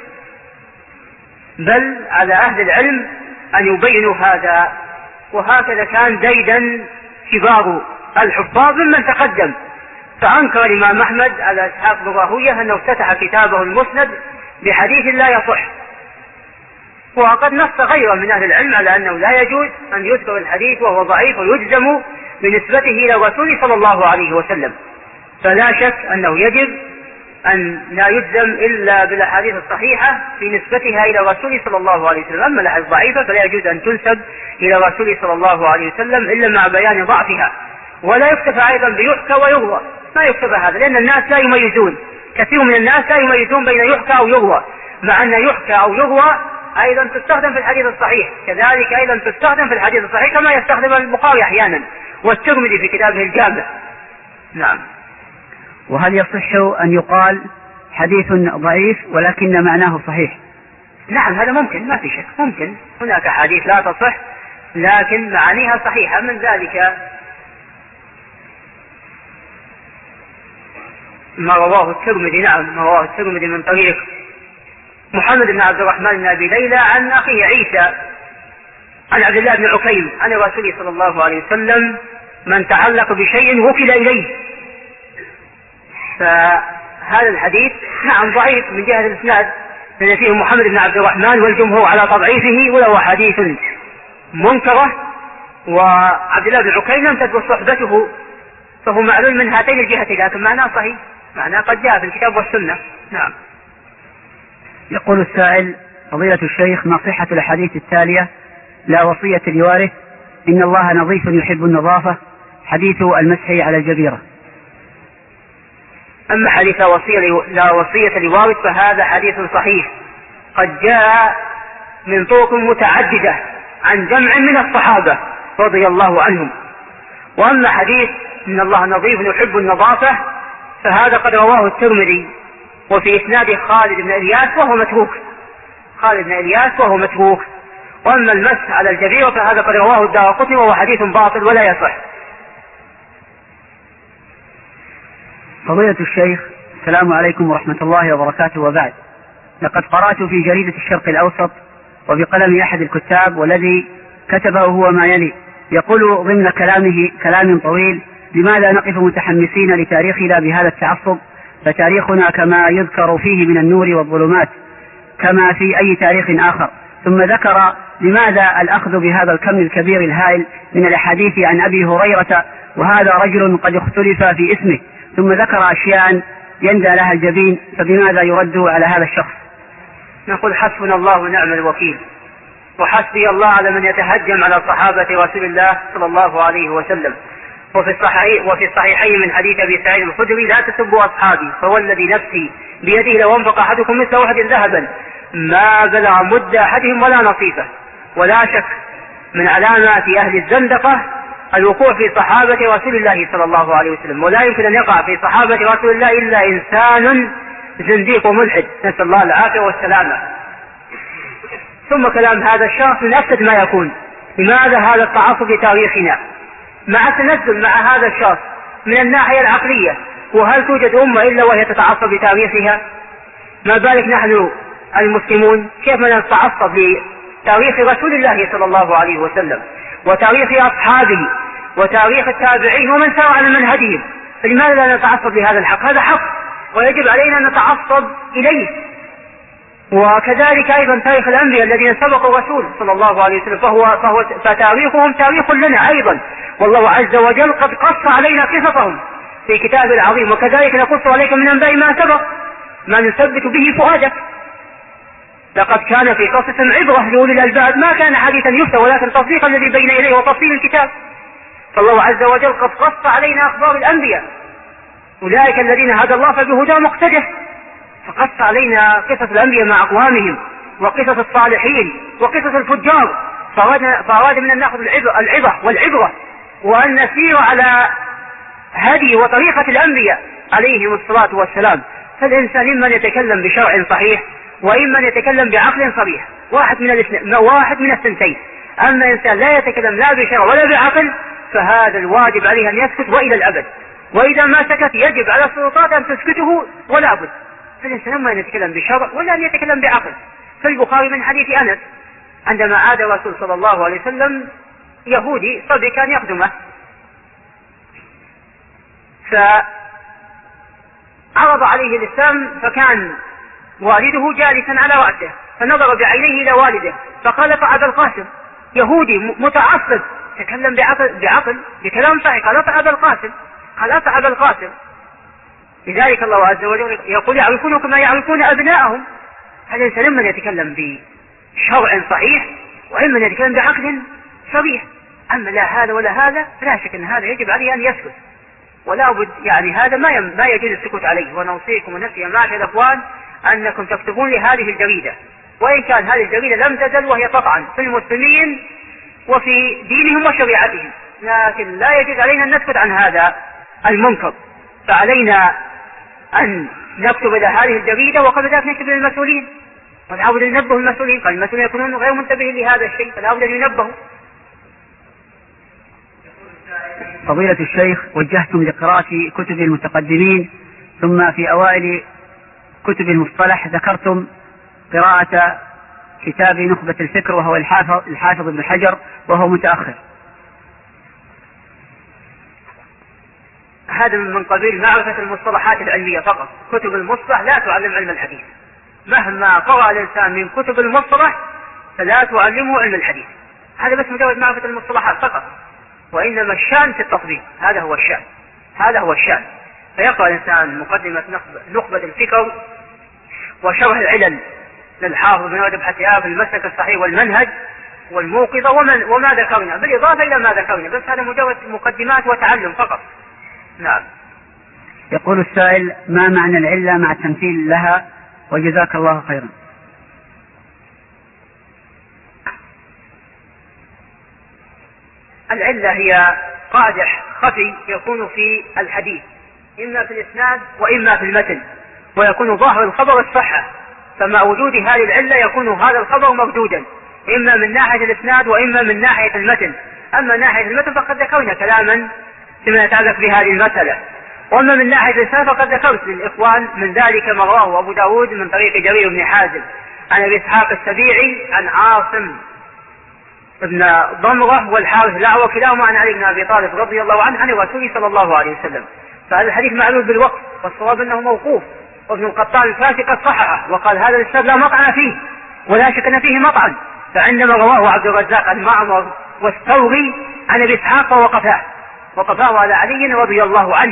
بل على أهل العلم أن يبينوا هذا. وهكذا كان زيدا كبار الحفاظ ممن تقدم، فأنكر الإمام أحمد على إسحاق بن راهويه أنه افتتح كتابه المسند بحديث لا يصح، وقد نص غيره من أهل العلم على أنه لا يجوز أن يذكر الحديث وهو ضعيف ويجزم بنسبته إلى الرسول صلى الله عليه وسلم. فلا شك أنه يجب أن لا يجزم إلا بالأحاديث الصحيحة في نسبتها إلى الرسول صلى الله عليه وسلم، أما الأحاديث الضعيفة فلا يجوز أن تنسب إلى الرسول صلى الله عليه وسلم إلا مع بيان ضعفها. ولا يكتفى أيضا بيحكى ويغوى، ما يكتفى هذا، لأن الناس لا يميزون، كثير من الناس لا يميزون بين يحكى أو يغوى، مع أن يحكى أو يغوى أيضا تستخدم في الحديث الصحيح، كذلك أيضا تستخدم في الحديث الصحيح كما يستخدم البخاري أحيانا والترمذي في كتابه الجامع. نعم. وهل يصح أن يقال حديث ضعيف ولكن معناه صحيح؟ نعم، هذا ممكن، ما في شك، ممكن. هناك حديث لا تصح لكن معانيها صحيحة، من ذلك ما رواه الترمذي. نعم، ما رواه الترمذي من طريق محمد بن عبد الرحمن بن أبي ليلى عن أخيه عيسى عن عبد الله بن عكيم عن الرسول صلى الله عليه وسلم: من تعلق بشيء وكل إليه. فهذا الحديث نعم ضعيف من جهة الإسناد، لأن فيه محمد بن عبد الرحمن والجمهور على تضعيفه، وله حديث منكرة، وعبد الله بن عكيم لم تثبت صحبته، فهو معلول من هاتين الجهتين، لكن معناه صحيح، معناه قد جاء في الكتاب والسنة. نعم. يقول السائل: فضيلة الشيخ، ما صحة الأحاديث التالية: لا وصية لوارث، إن الله نظيف يحب النظافة، حديث المسح على الجبيرة؟ أما حديث لا وصية لوارث فهذا حديث صحيح قد جاء من طرق متعددة عن جمع من الصحابة رضي الله عنهم. وأما حديث إن الله نظيف يحب النظافة فهذا قد رواه الترمذي، وفي إسناد خالد بن إلياس وهو متروك. وأما المسح على الجبيرة فهذا قد رواه الدارقطني وهو حديث باطل ولا يصح. فضيلة الشيخ، السلام عليكم ورحمة الله وبركاته، وبعد. لقد قرأت في جريدة الشرق الأوسط وبقلم أحد الكتاب، والذي كتبه هو ما يلي: يقول ضمن كلامه كلام طويل: لماذا نقف متحمسين لتاريخنا بهذا التعصب، فتاريخنا كما يذكر فيه من النور والظلمات كما في أي تاريخ آخر. ثم ذكر لماذا الأخذ بهذا الكم الكبير الهائل من الأحاديث عن أبي هريرة، وهذا رجل قد اختلف في اسمه. ثم ذكر أشياء يندى لها الجبين، فبماذا يرد على هذا الشخص؟ نقول حسبنا الله ونعم الوكيل، وحسبي الله على من يتهجم على صحابة رسول الله صلى الله عليه وسلم. وفي الصحيحين من حديث أبي سعيد الخدري: لا تسبوا أصحابي فوالذي نفسي بيده لو أنفق أحدكم مثل أحد ذهبا ما بلغ مد أحدهم ولا نصيفه. ولا شك من علامات أهل الزندقة الوقوع في صحابة رسول الله صلى الله عليه وسلم، ولا يمكن أن يقع في صحابة رسول الله إلا إنسان زنديق وملحد، نسأل الله العافية والسلامة. ثم كلام هذا الشخص من أفسد ما يكون. لماذا هذا التعصب لتاريخنا مع التنزل مع هذا الشخص من الناحية العقلية؟ وهل توجد أمة إلا وهي تتعصب لتاريخها؟ ما بالك نحن المسلمون كيف نتعصب لتاريخ رسول الله صلى الله عليه وسلم وتاريخ أصحابه وتاريخ التابعين ومن سار على منهجهم؟ فلماذا لا نتعصب لهذا الحق؟ هذا حق ويجب علينا أن نتعصب إليه. وكذلك أيضا تاريخ الأنبياء الذين سبقوا الرسول صلى الله عليه وسلم فتاريخهم تاريخ لنا أيضا، والله عز وجل قد قص علينا قصصهم في كتابه العظيم، وكذلك نقص عليك من أنباء ما سبق ما نثبت به فؤادك. لقد كان في قصص عبرة لأولي الألباب، ما كان حديثا يفتى ولكن تصديق الذي بين إليه وتفصيل الكتاب. فالله عز وجل قد قص علينا أخبار الأنبياء، أولئك الذين هدى الله فبهداه مقتده، فقص علينا قصص الأنبياء مع أقوامهم وقصص الصالحين وقصص الفجار، فأراد من أن نأخذ العبرة والعبرة وأن نسير على هدي وطريقة الأنبياء عليهم الصلاة والسلام. فالإنسان إما يتكلم بشرع صحيح وإما يتكلم بعقل صريح، واحد من الثنتين. أما إنسان لا يتكلم لا بشرع ولا بعقل فهذا الواجب عليه أن يسكت وإلى الأبد، وإذا ما سكت يجب على السلطات أن تسكته ولا بد. فالإنسان إما أن يتكلم بشرع ولا أن يتكلم بعقل. في البخاري من حديث أنس عندما عاد الرسول صلى الله عليه وسلم يهودي صبي كان يخدمه، فعرض عليه الإسلام، فكان والده جالسا على رأسه فنظر بعينيه إلى والده فقال: فأبا القاسم. يهودي متعصب تكلم بعقل بكلام صحيح، قال: فأبا القاسم. قال: أفأبا القاسم. لذلك الله عز وجل يقول: يعرفون كما يعرفون أبناءهم. هذا الإنسان إما يتكلم بشرع صحيح وإما يتكلم بعقل صريح. أما لا هذا ولا هذا فلا شك أن هذا يجب عليه أن يسكت، ولا بد يعني هذا ما يجوز السكوت عليه. ونوصيكم ونفسي معاشر الأخوان أنكم تكتبون لهذه الجريدة، وإن كان هذه الجريدة لم تزل وهي تطعن في المسلمين وفي دينهم وشريعتهم، لكن لا يجوز علينا أن نسكت عن هذا المنكر. فعلينا أن نكتب إلى هذه الجريدة، وقبل ذلك نكتب للمسؤولين، ولا بد أن ينبه المسؤولين، قال المسؤولين يكونون غير منتبهين لهذا الشيء فلا بد أن ينبهوا. فضيلة الشيخ، وجهتم لقراءة كتب المتقدمين، ثم في أوائل كتب المصطلح ذكرتم قراءة كتاب نخبة الفكر وهو الحافظ ابن حجر وهو متأخر. هذا من قبيل معرفة المصطلحات العلمية فقط. كتب المصطلح لا تعلم علم الحديث، مهما قرأ الإنسان من كتب المصطلح فلا تعلمه علم الحديث. هذا بس مجرد معرفة المصطلحات فقط، وإنما الشأن في التطبيق. هذا هو الشأن. فيقرأ الإنسان مقدمة نخبة الفكر وشرح العلل للحافظ بن رجب حتى في المسلك الصحيح والمنهج والموقظة وما ذكرنا، بالإضافة إلى ما ذكرنا، بس هذا مجرد مقدمات وتعلم فقط. نعم. يقول السائل: ما معنى العلة مع التمثيل لها؟ وجزاك الله خيرا. العلة هي قادح خفي يكون في الحديث، إما في الإسناد وإما في المتن، ويكون ظاهر الخبر الصحة، فمع وجود هذه العلة يكون هذا الخبر مردودا إما من ناحية الإسناد وإما من ناحية المتن. أما ناحية المتن فقد ذكرنا كلاما فيما يتعلق بهذه المسألة، وأما من ناحية الإسناد فقد ذكرت للإخوان من ذلك ما رواه أبو داود من طريق جرير بن حازم عن أبي إسحاق السبيعي عن عاصم ابن ضمرة والحارث الأعور كلاهما عن علي بن أبي طالب رضي الله عنه عن الرسول صلى الله عليه وسلم. فهذا الحديث معلول بالوقف، والصواب أنه موقوف، وابن القطان الفاسي قد صححه وقال هذا الإسناد لا مطعن فيه ولا شك أن فيه مطعن. فعندما رواه عبد الرزاق عن معمر والثوري عن أبي إسحاق وقفاه على علي رضي الله عنه،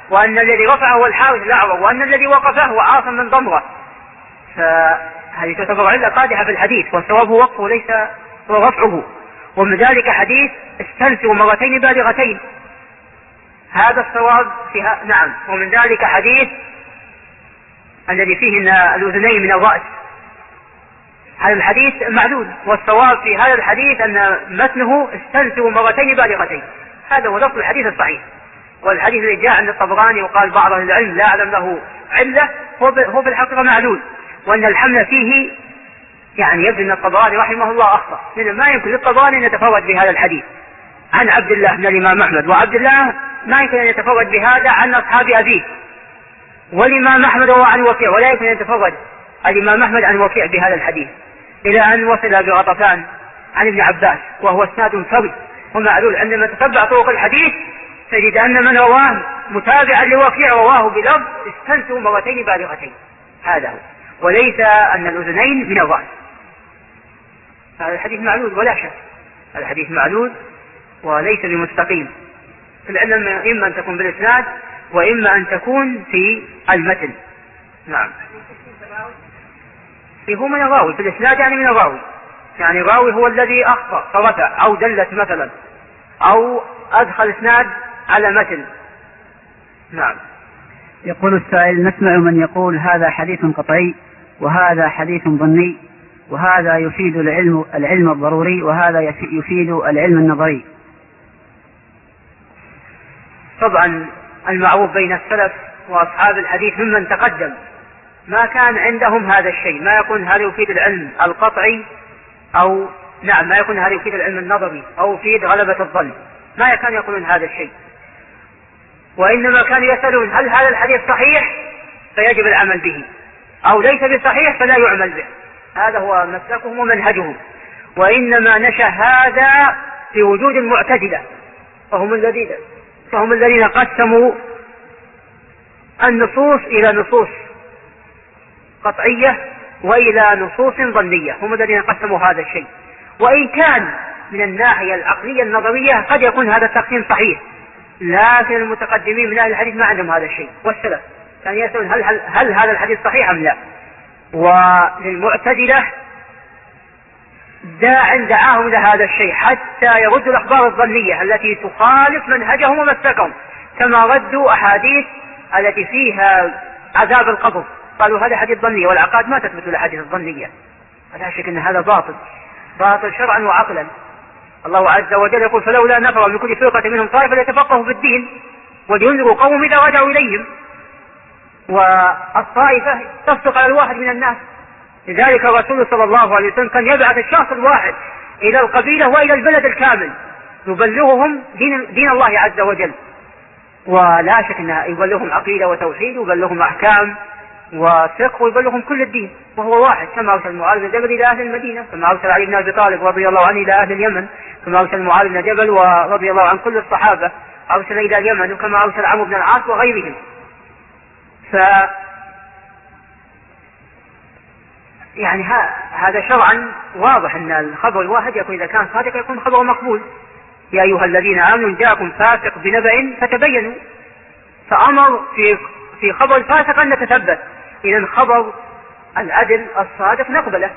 وأن الذي رفعه هو الحارث الأعور، وأن الذي وقفه هو عاصم من ضمرة، فهذه تعتبر علة قادحة في الحديث، والصواب هو وقفه ليس هو رفعه. ومن ذلك حديث استنثروا مرتين بالغتين، هذا الصواب فيها. نعم. ومن ذلك حديث الذي فيه ان الأذنين من الرأس، هذا الحديث معلول، والصواب في هذا الحديث أن متنه استنثروا مرتين بالغتين، هذا هو لفظ الحديث الصحيح. والحديث الذي جاء عن الطبراني وقال بعض أهل العلم لا أعلم له علة هو بالحقيقة معلول، وأن الحمل فيه يعني يبدو أن الطبراني رحمه الله أخطأ، لأن ما يمكن للطبراني أن يتفرد بهذا الحديث عن عبد الله من الإمام أحمد، وعبد الله ما يمكن أن يتفرد بهذا عن أصحاب أبيه، والإمام أحمد هو عن وكيع، ولا يمكن أن يتفرد الإمام أحمد عن وكيع بهذا الحديث، إلى أن وصل بغطفان عن ابن عباس، وهو اسناد فرد ومعلول. عندما تتبع طرق الحديث تجد أن من رواه متابعا لوكيع رواه بلفظ استنثروا مرتين بالغتين، هذا هو، وليس أن الأذنين من الرأس. هذا الحديث معلول ولا شك، هذا الحديث معلول وليس بمستقيم. العلم إما أن تكون بالإسناد وإما أن تكون في المتن. نعم. هو من الراوي في الإسناد، يعني من الراوي، يعني الراوي هو الذي أخطأ فرفع أو دلت مثلا أو أدخل إسناد على متن. نعم. يقول السائل: نسمع من يقول هذا حديث قطعي، وهذا حديث ظني، وهذا يفيد العلم الضروري، وهذا يفيد العلم النظري. طبعا المعروف بين السلف وأصحاب الحديث ممن تقدم ما كان عندهم هذا الشيء، ما يكون هذا يفيد العلم القطعي أو نعم ما يكون هذا يفيد العلم النظري أو يفيد غلبة الظن، ما كانوا يقولون هذا الشيء، وإنما كانوا يسألون هل هذا الحديث صحيح فيجب العمل به، أو ليس بصحيح فلا يعمل به. هذا هو مسلكهم ومنهجهم. وإنما نشأ هذا في وجود المعتزلة، فهم الذين قسموا النصوص إلى نصوص قطعية وإلى نصوص ظنية، هم الذين قسموا هذا الشيء. وإن كان من الناحية العقلية النظرية قد يكون هذا التقسيم صحيح، لكن المتقدمين من أهل الحديث ما عندهم هذا الشيء، والسلف كان يسألون هل هذا الحديث صحيح أم لا. وللمعتزلة دعاهم إلى هذا الشيء حتى يردوا الأخبار الظنية التي تخالف منهجهم ومسلكهم، كما ردوا أحاديث التي فيها عذاب القبر، قالوا هذا حديث ظني، والعقاد ما تثبت الأحاديث الظنية. لا شك أن هذا باطل شرعا وعقلا. الله عز وجل يقول: فلولا نفر من كل فرقة منهم طائفة ليتفقهوا في الدين ولينذروا قومهم إذا رجعوا إليهم. والطائفة تصدق على الواحد من الناس، لذلك الرسول صلى الله عليه وسلم كان يبعث الشخص الواحد إلى القبيلة وإلى البلد الكامل يبلغهم دين الله عز وجل، ولا شك أنه يبلغهم عقيدة وتوحيد، ويبلغهم أحكام وفقه، ويبلغهم كل الدين، وهو واحد، كما أرسل معاذ بن جبل إلى أهل المدينة، كما أرسل علي بن أبي طالب رضي الله عنه إلى أهل اليمن، كما أرسل معاذ بن جبل ورضي الله عن كل الصحابة أرسل إلى اليمن، وكما أرسل عمرو بن العاص وغيرهم. يعني هذا شرعا واضح أن الخبر الواحد يكون إذا كان صادق يكون خبر مقبول. يا أيها الذين آمنوا إن جاءكم فاسق بنبأ فتبينوا، فأمر في خبر الفاسق أن نتثبت، إذن خبر العدل الصادق نقبله.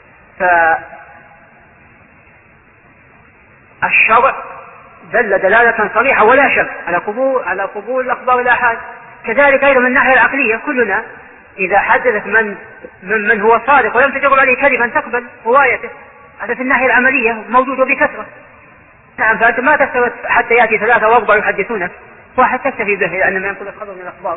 فالشرع دل دلالة صريحة ولا شك على قبول أخبار الآحاد. كذلك أيضا من الناحية العقلية كلنا إذا حدثت من هو صادق ولم تجرب عليه كذبا تقبل روايته، هذا في الناحية العملية موجود بكثرة. نعم. فأنت ما تكتب حتى يأتي 3 أو 4 يحدثونك، واحد تكتفي به لأنما ينقل الخبر من الأخبار.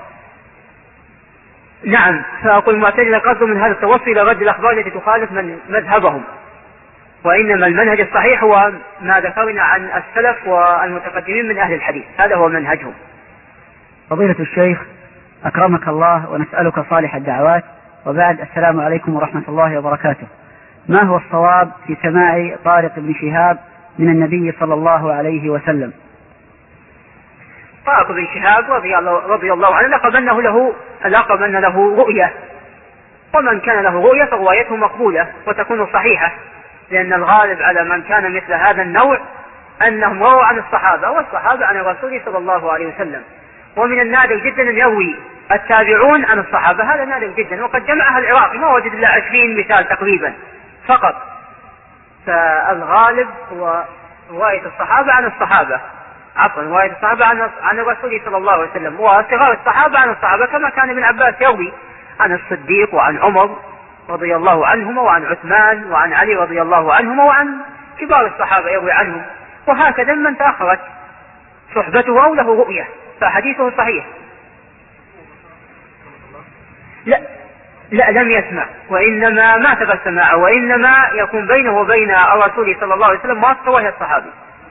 نعم. فأقول المعتزلة قصدوا من هذا التوصي إلى رد الأخبار التي تخالف من مذهبهم، وإنما المنهج الصحيح هو ما ذكرنا عن السلف والمتقدمين من أهل الحديث، هذا هو منهجهم. فضيلة الشيخ أكرمك الله ونسألك صالح الدعوات، وبعد: السلام عليكم ورحمة الله وبركاته. ما هو الصواب في سماع طارق بن شهاب من النبي صلى الله عليه وسلم؟ طارق بن شهاب رضي الله عنه لقب أن له رؤية، ومن كان له رؤية فروايته مقبولة وتكون صحيحة، لأن الغالب على من كان مثل هذا النوع أنهم رووا عن الصحابة والصحابة عن الرسول صلى الله عليه وسلم. ومن النادر جدا أن يروي التابعون عن الصحابة، هذا نادر جدا، وقد جمعها العراقي ما وجد إلا 20 مثال تقريبا فقط. فالغالب هو رواية الصحابة عن الصحابة، رواية الصحابة عن الرسول صلى الله عليه وسلم، وصغار الصحابة عن الصحابة، كما كان ابن عباس يروي عن الصديق وعن عمر رضي الله عنهما وعن عثمان وعن علي رضي الله عنهما وعن كبار الصحابة يروي عنهم، وهكذا من تأخرت صحبته أو له رؤية فحديثه صحيح. لا لم يسمع، وإنما ما ثبت سماعه، وإنما يكون بينه وبين الرسول صلى الله عليه وسلم واسطة وهي الصحابي،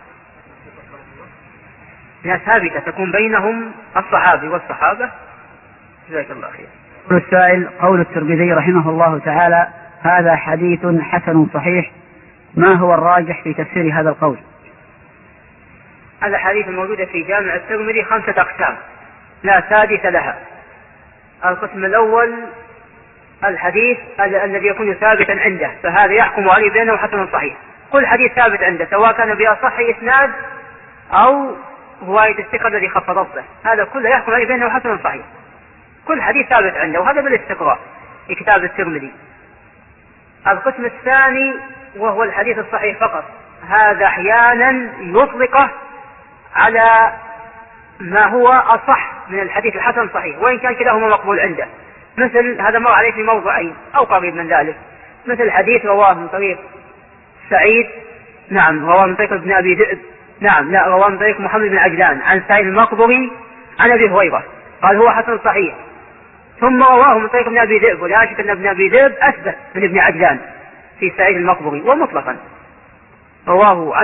لا ثابتة تكون بينهم الصحابي والصحابة. جزاك الله خير. السائل: قول الترمذي رحمه الله تعالى: هذا حديث حسن صحيح، ما هو الراجح في تفسير هذا القول؟ الأحاديث الموجودة في جامع الترمذي 5 أقسام لا سادس لها. القسم الأول الحديث الذي يكون ثابتا عنده، فهذا يحكم عليه بأنه حسن صحيح. كل حديث ثابت عنده سواء كان بأصح إسناد أو رواية الثقة الذي خف ضبطه، هذا كله يحكم عليه بأنه حسن صحيح، كل حديث ثابت عنده، وهذا بالاستقراء في كتاب الترمذي. القسم الثاني وهو الحديث الصحيح فقط، هذا أحيانا يطلقه على ما هو أصح من الحديث الحسن صحيح، وإن كان كلاهما مقبول عنده. مثل هذا مر عليه في موضعين أو قريب من ذلك، مثل حديث رواه من طريق سعيد، رواه من طريق ابن أبي ذئب، رواه من طريق محمد بن عجلان عن سعيد المقبري عن أبي هريرة، قال هو حسن صحيح. ثم رواه من طريق ابن أبي ذئب، ولا شك أن ابن أبي ذئب أثبت من ابن عجلان في سعيد المقبري، ومطلقا رواه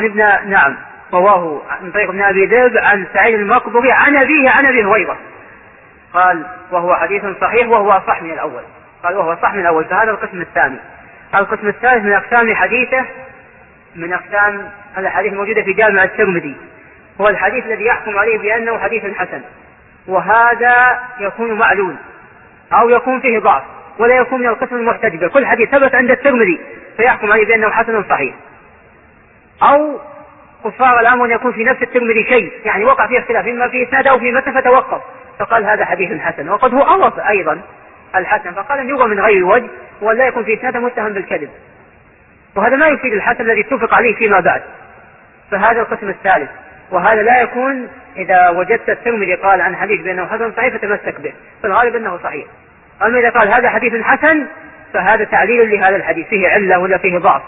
من طريق ابن أبي ذئب عن سعيد المقبري عن أبيه عن أبي هريرة، قال وهو حديث صحيح وهو أصح من الأول، فهذا القسم الثاني. القسم الثالث من أقسام حديثه، من أقسام الحديث الموجودة في جامع الترمذي، هو الحديث الذي يحكم عليه بأنه حديث حسن، وهذا يكون معلول أو يكون فيه ضعف، ولا يكون من القسم المحتج به. كل حديث ثبت عند الترمذي فيحكم عليه بأنه حسن صحيح، أو قصار الأمر أن يكون في نفس الترمذي شيء يعني وقع فيه اختلاف إما في إسناد أو في متن فتوقف فقال هذا حديث حسن، وقد هو أوصى أيضا الحسن فقال أن يروى من غير وجه ولا يكون في إسناده متهم بالكذب، وهذا ما يفيد الحسن الذي اتفق عليه فيما بعد. فهذا القسم الثالث، وهذا لا يكون إذا وجدت الترمذي قال عن حديث بأنه حسن صحيح فتمسك به، فالغالب أنه صحيح. أما إذا قال هذا حديث حسن فهذا تعليل لهذا الحديث، فيه علة ولا فيه ضعف.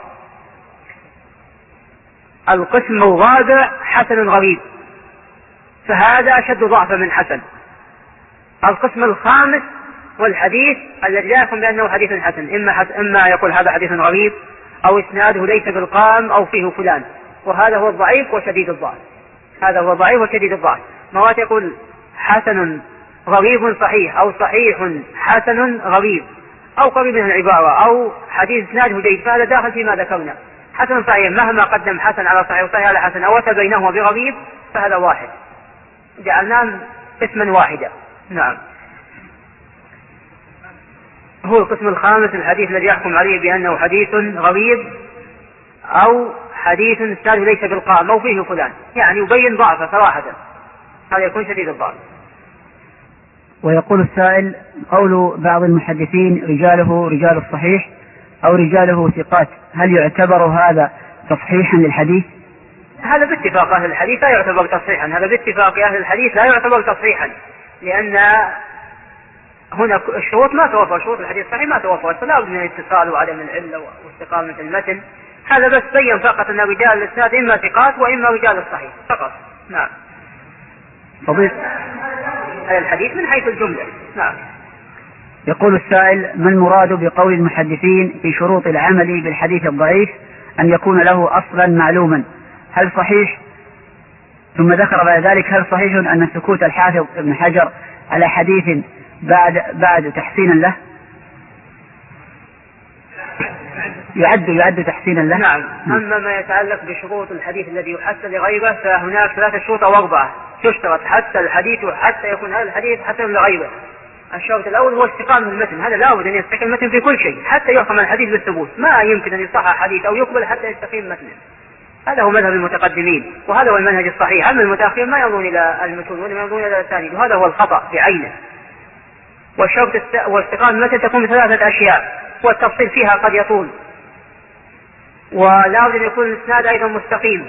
القسم الرابع حسن غريب، فهذا أشد ضعفا من حسن. القسم الخامس والحديث الذي لا يكون بأنه حديث حسن، إما يقول هذا حديث غريب أو إسناده ليس بالقام أو فيه فلان، وهذا هو الضعيف وشديد الضعف. مرات يقول حسن غريب صحيح أو صحيح حسن غريب أو قريب من العبارة، أو حديث إسناده جيد، فهذا داخل فيما ذكرنا. حسن صحيح مهما قدم حسن على صحيح وصحيح على حسن أو أتى بينهما بغريب فهذا واحد، جعلناه اسما واحدا. هو القسم الخامس الحديث الذي يحكم عليه بأنه حديث غريب أو حديث إسناده ليس بالقام أو فيه فلان، يعني يبين ضعفه صراحة، هذا يكون شديد الضعف. ويقول السائل: قول بعض المحدثين رجاله رجال الصحيح أو رجاله ثقات، هل يعتبر هذا تصحيحا للحديث؟ هذا باتفاق أهل الحديث لا يعتبر تصحيحا، لأن هنا الشروط ما توفر، شروط الحديث الصحيح ما توفر، فلا بد من الاتصال وعدم العلة واستقامة المتن. هذا بس بين فقط أن رجال الإسناد إما ثقات وإما رجال الصحيح فقط. الحديث من حيث الجملة. يقول السائل: ما المراد بقول المحدثين في شروط العمل بالحديث الضعيف أن يكون له أصلا معلوما؟ هل صحيح؟ ثم ذكر بعد ذلك: هل صحيح أن سكوت الحافظ ابن حجر على حديث بعد تحسينا له يعد تحسينا له؟ أما ما يتعلق بشروط الحديث الذي يحسن لغيره فهناك 3 شروط أو 4 تشترط حتى الحديث وحتى يكون هذا الحديث حسن لغيره. الشرط الأول هو استقامة المتن، هذا لا بد أن يستقيم المتن في كل شيء حتى يحكم الحديث بالثبوت، ما يمكن أن يصحح حديث أو يقبل حتى يستقيم متنه. هذا هو مذهب المتقدمين، وهذا هو المنهج الصحيح. أما المتأخرين ما ينظرون إلى المتون ولا ينظرون إلى الأسانيد، وهذا هو الخطأ بعينه. والشرط واستقامة المتن تكون بثلاثة أشياء، والتفصيل فيها قد يطول، ولا بد أن يكون الإسناد أيضا مستقيم،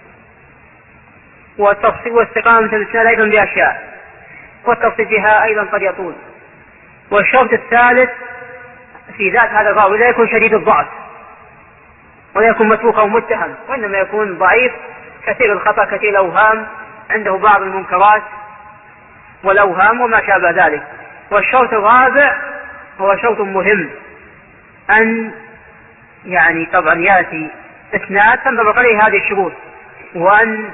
والتفصيل واستقامة الإسناد أيضا بأشياء، والتفصيل فيها أيضا قد يطول. والشرط الثالث في ذات هذا الراوي لا يكون شديد الضعف، ولا يكون متروك أو متهم، وإنما يكون ضعيف كثير الخطأ كثير الأوهام، عنده بعض المنكرات والأوهام وما شابه ذلك. والشرط الرابع هو شرط مهم، أن يعني طبعا يأتي إسناد تنطبق عليه هذه الشروط، وأن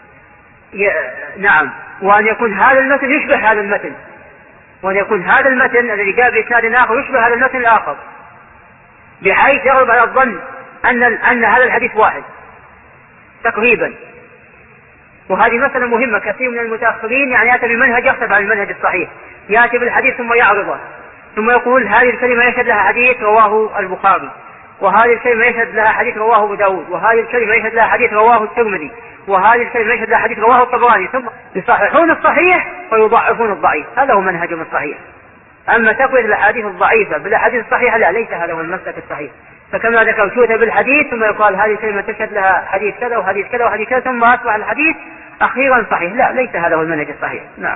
وأن يكون هذا المتن يشبه هذا المتن، وأن يكون هذا المتن الذي جاء بإسناد آخر يشبه هذا المتن الآخر، بحيث يغلب على الظن أن هذا الحديث واحد تقريبا. وهذه مسألة مهمة. كثير من المتأخرين يعني يأتي بمنهج يختلف عن المنهج الصحيح، يأتي بالحديث ثم يعرضه، ثم يقول هذه الكلمة يشهد لها حديث رواه البخاري، وهذه الكلمة يشهد لها حديث رواه أبو داود، وهذه الكلمة يشهد لها حديث رواه الترمذي، وهذه الكلمة يشهد لها حديث رواه الطبراني، ثم يصححون الصحيح ويضعفون الضعيف. هذا هو منهجهم الصحيح. أما تقوية الأحاديث الضعيفة بالأحاديث الصحيحة لا، ليس هذا هو المسلك الصحيح. فكما ذكرت شوت بالحديث ثم يقال هذه الكلمة تشهد لها حديث كذا وحديث كذا وحديث كذا، ثم أصبح الحديث أخيرا صحيح. لا، ليس هذا هو المنهج الصحيح. نعم.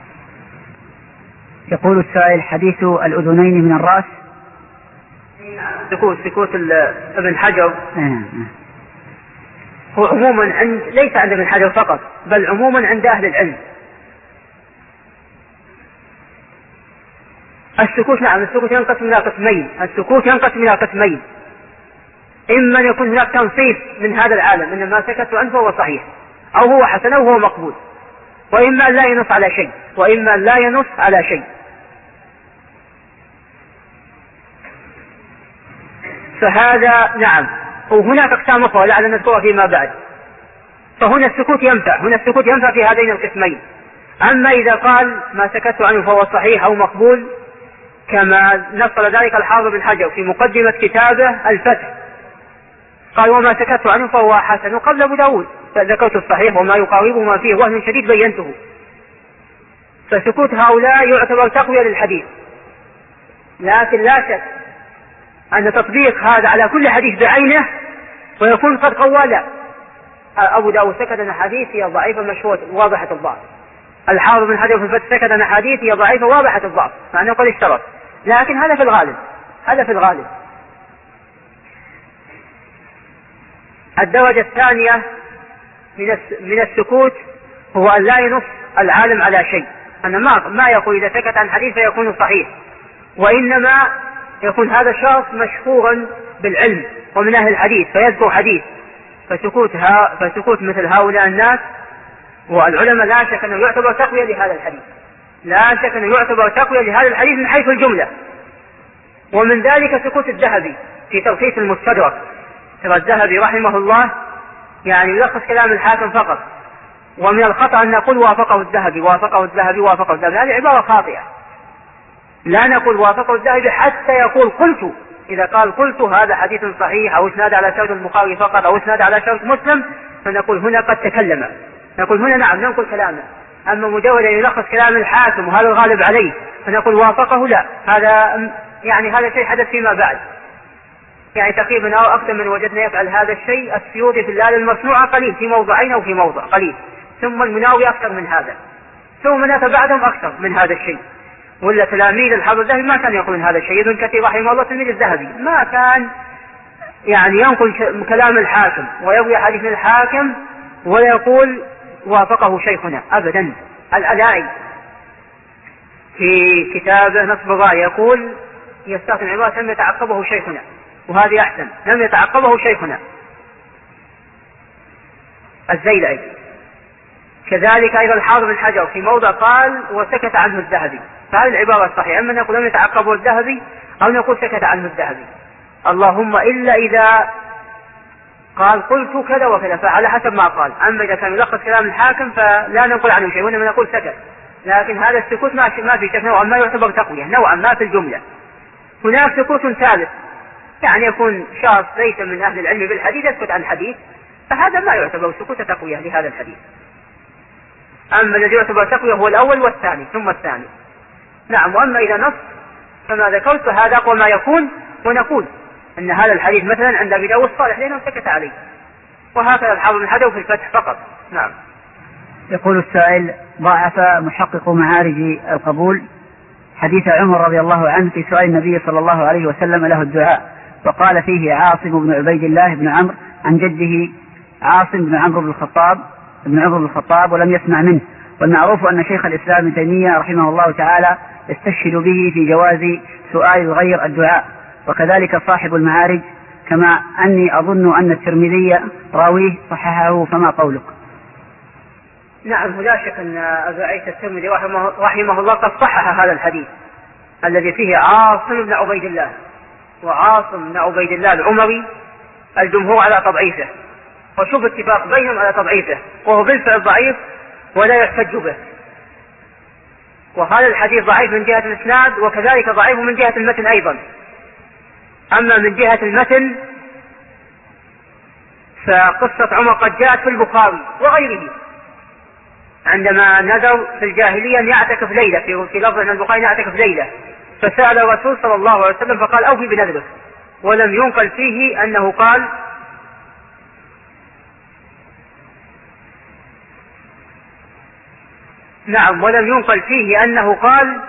يقول السائل: حديث الأذنين من الرأس. سكوت ابن حجر هو عموما ليس عند ابن حجر فقط، بل عموما عند أهل العلم. السكوت السكوت ينقسم إلى قسمين. إما أن يكون هناك تنصيف من هذا العالم إن ما سكت عنه فهو صحيح، أو هو حسن أو هو مقبول، وإما أن لا ينص على شيء، فهذا نعم. وهناك أقسام أخرى لعل نذكرها فيما بعد. فهنا السكوت ينفع في هذين القسمين. أما إذا قال ما سكت عنه فهو صحيح أو مقبول، كما نصل ذلك الحافظ بن حجر في مقدمة كتابه الفتح، قال وما سكت عنه فهو حسن قبل أبو داود، فذكرت الصحيح وما يقاربه ما فيه وهن شديد بينته. فسكوت هؤلاء يعتبر تقوية للحديث، لكن لا شك أن تطبيق هذا على كل حديث بعينه ويكون قد قوى. أبو داود سكت عن حديث هي ضعيفة مشهورة واضحة الضعف، الحافظ بن حجر في الفتح سكت عن حديث هي ضعيفة واضحة الضعف، مع أنه قد اشترط، لكن هذا في الغالب. الدرجة الثانية من السكوت هو أن لا ينص العالم على شيء، أن ما يقول إذا سكت عن حديث فيكون صحيح، وإنما يكون هذا الشخص مشهورا بالعلم ومن أهل الحديث فيذكر حديث. فسكوت مثل هؤلاء الناس والعلماء لا شك أنه يعتبر تقوية لهذا الحديث، من حيث الجملة. ومن ذلك سكوت الذهبي في تلخيص المستدرك. ترى الذهبي رحمه الله يعني يلخص كلام الحاكم فقط، ومن الخطأ أن نقول وافقه الذهبي. هذه عبارة خاطئة. لا نقول وافقه الذهبي حتى يقول قلت. إذا قال قلت هذا حديث صحيح أو اسناد على شرط البخاري فقط أو اسناد على شرط مسلم، فنقول هنا قد تكلم، نقول هنا نعم ننقل كلامه. أما مجرد أن يلخص كلام الحاكم وهذا الغالب عليه فنقول وافقه، لا، هذا شيء حدث فيما بعد، يعني تقريبا أو أكثر من وجدنا يفعل هذا الشيء السيوطي في الليالي المصنوعة قليل، في موضعين أو في موضع قليل، ثم المناوي أكثر من هذا، ثم من أتى بعدهم أكثر من هذا الشيء. ولا تلاميذ الحافظ الذهبي ما كان يقولون هذا الشيء. ابن كثير رحمه الله تلميذ الذهبي ما كان يعني ينقل كلام الحاكم ويروي حديث الحاكم ولا يقول وافقه شيخنا أبدا. الألاعي في كتابه نصب الراية يقول يستخدم عبارة لم يتعقبه شيخنا، وهذه أحسن، لم يتعقبه شيخنا. الزيلعي كذلك أيضا الحافظ بن حجر في موضع قال وسكت عنه الذهبي، فهذه العبارة الصحيحة، أما نقول لم يتعقبه الذهبي أو نقول سكت عنه الذهبي، اللهم إلا إذا قال قلت كذا وكذا فعلى حسب ما قال. أما إذا كان يلخص كلام الحاكم فلا نقول عنه شيء وإنما نقول سكت. لكن هذا السكوت ما في شك نوعا ما يعتبر تقوية، نوعا ما في الجملة. هناك سكوت ثالث، يعني يكون شخص ليس من أهل العلم بالحديث يسكت عن حديث فهذا ما يعتبر سكوت تقوية لهذا الحديث. أما الذي يعتبر تقوية هو الأول والثاني ثم الثاني. نعم. وأما إذا نص كما ذكرت فهذا أقوى ما يكون، ونقول أن هذا الحديث مثلا عند أبي داود صالح لأنه سكت عليه، وهكذا الحافظ بن حجر في الفتح فقط. نعم. يقول السائل: ضاعف محقق معارج القبول حديث عمر رضي الله عنه في سؤال النبي صلى الله عليه وسلم له الدعاء، وقال فيه عاصم بن عبيد الله بن عمرو عن جده عاصم بن عمرو بن الخطاب ولم يسمع منه. والمعروف أن شيخ الإسلام ابن تيمية رحمه الله تعالى يستشهد به في جواز سؤال الغير الدعاء، وكذلك صاحب المعارج، كما أني أظن أن الترمذي راويه صححه، فما قولك؟ نعم. لا شك أن أبا عيسى الترمذي رحمه الله قد صحح هذا الحديث الذي فيه عاصم بن عبيد الله، وعاصم بن عبيد الله العمري الجمهور على تضعيفه، وشوف اتفاق بينهم على تضعيفه، وهو بالفعل ضعيف ولا يحتج به. وهذا الحديث ضعيف من جهة الإسناد، وكذلك ضعيف من جهة المتن أيضا. أما من جهة المتن فقصة عمر قد جاءت في البخاري وغيره، عندما نذر في الجاهلية أن يعتكف ليلة، في لفظ أن البخاري يعتكف ليلة، فسأل الرسول صلى الله عليه وسلم فقال أوفي بنذرك، ولم ينقل فيه أنه قال نعم، ولم ينقل فيه أنه قال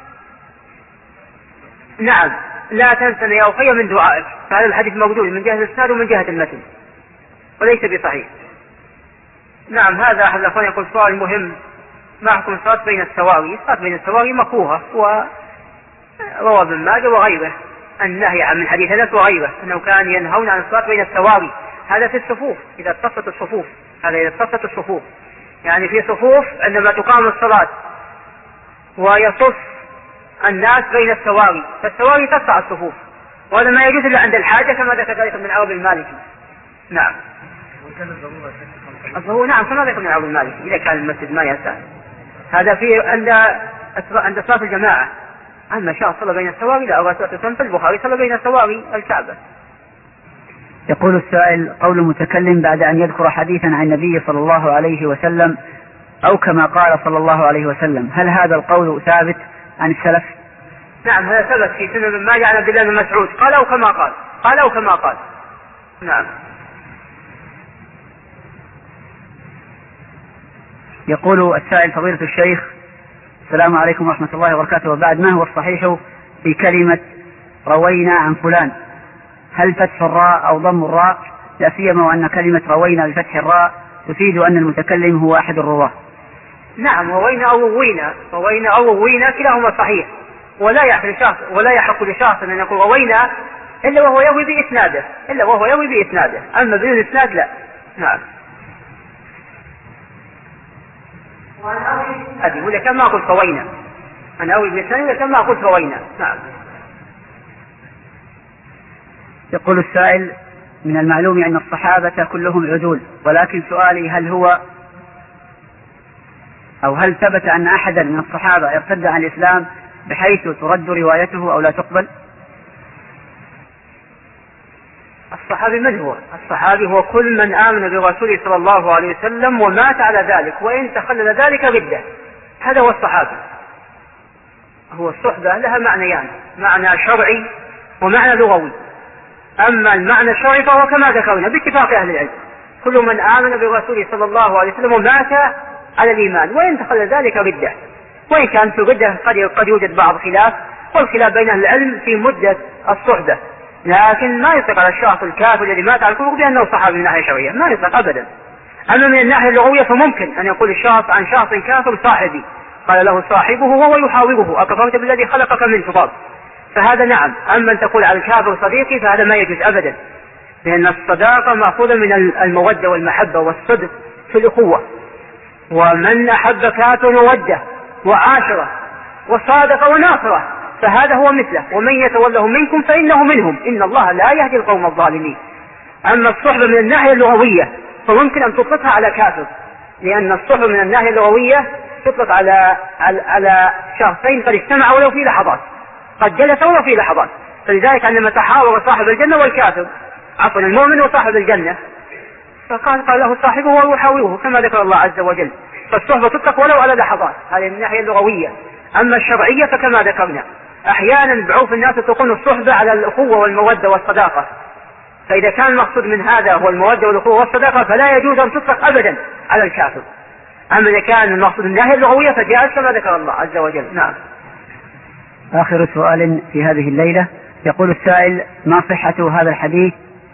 نعم لا تنسني يا أخي من دعائك. فهذا الحديث موجود من جهة الإسناد ومن جهة المتن وليس بصحيح. نعم. هذا أحد الأخوان يقول سؤال مهم: ما حكم الصلاة بين السواري؟ الصلاة بين السواري مكروهة، وروى ابن ماجه وغيره النهي عن من حديث أنس وغيره أنه كان ينهون عن الصلاة بين السواري. هذا في الصفوف، إذا اتصلت الصفوف، هذا إذا اتصلت الصفوف، يعني في صفوف عندما تقام الصلاة ويصف الناس بين السواري، فالسواري تقطع الصفوف، وهذا ما يجوز إلا عند الحاجة كما ذكر ذلك من عرب المالكي. نعم. الضرورة نعم كما ذكر من عرب المالكي إذا كان المسجد ما يسع. هذا في عند صلاة الجماعة. أما شاء صلى بين السواري لا أرى في البخاري صلى بين السواري الكعبة. يقول السائل: قول المتكلم بعد أن يذكر حديثا عن النبي صلى الله عليه وسلم أو كما قال صلى الله عليه وسلم، هل هذا القول ثابت عن السلف؟ نعم هذا ثبت في سنن ابن ماجه عن عبد الله بن مسعود قال أو كما قال، قال أو كما قال. نعم. يقول السائل: فضيلة الشيخ السلام عليكم ورحمة الله وبركاته، وبعد، ما هو الصحيح في كلمة روينا عن فلان؟ هل فتح الراء أو ضم الراء؟ لا سيما وأن كلمة روينا بفتح الراء تفيد أن المتكلم هو أحد الرواة. نعم. روينا أو روينا كلاهما صحيح، ولا يحق لشخص أن يقول روينا إلا وهو يروي بإسناده، أما بدون إسناد لا. نعم. هذه ولا كما أقول روينا، أنا أروي بإسناده كما أقول روينا. نعم. يقول السائل: من المعلوم أن الصحابة كلهم عدول، ولكن سؤالي هل ثبت أن أحدا من الصحابة يرتد عن الإسلام بحيث ترد روايته أو لا تقبل؟ الصحابي من هو؟ الصحابي هو كل من آمن برسوله صلى الله عليه وسلم ومات على ذلك، وإن تخلل ذلك ردة. هذا هو الصحابي. هو الصحبة لها معنيان: معنى شرعي ومعنى لغوي. أما المعنى الشرعي فهو كما ذكرنا باتفاق أهل العلم، كل من آمن برسوله صلى الله عليه وسلم ومات على الإيمان، وإن تخلل ذلك ردة. وإن كان في ردة قد يوجد بعض خلاف، والخلاف بين أهل العلم في مدة الصحبة، لكن ما يطلق على الشخص الكافر الذي مات على الكفر بأنه صحابي من الناحية الشرعية، ما يطلق أبدا. أما من الناحية اللغوية فممكن أن يقول الشخص عن شخص كافر صاحبي، قال له صاحبه وهو يحاوره: أكفرت بالذي خلقك من تراب؟ فهذا نعم. أما أن تقول على الكافر صديقي فهذا ما يجوز أبدا، لأن الصداقة مأخوذة من المودة والمحبة والصدق في الأخوة، ومن أحب كافر وده وعاشره وصادق وناصره فهذا هو مثله، ومن يتولهم منكم فإنه منهم، إن الله لا يهدي القوم الظالمين. أما الصحبة من الناحية اللغوية فممكن أن تطلقها على كافر، لأن الصحبة من الناحية اللغوية تطلق على شخصين قد اجتمعوا ولو في لحظات، قد جلسوا ولو في لحظات. فلذلك عندما تحاور صاحب الجنة والكافر، المؤمن وصاحب الجنة، فقال له صاحبه ويحاوره كما ذكر الله عز وجل. فالصحبة تطلق ولو على لحظات، هذه من الناحية اللغوية. أما الشرعية فكما ذكرنا أحيانا بعوف الناس تكون الصحبة على الأخوة والمودة والصداقة، فإذا كان المقصود من هذا هو المودة والأخوة والصداقة فلا يجوز أن تطلق أبدا على الكافر. أما إذا كان المقصود من الناحية اللغوية فجائز كما ذكر الله عز وجل. نعم. آخر سؤال في هذه الليلة، يقول السائل: ما صحة هذا الحديث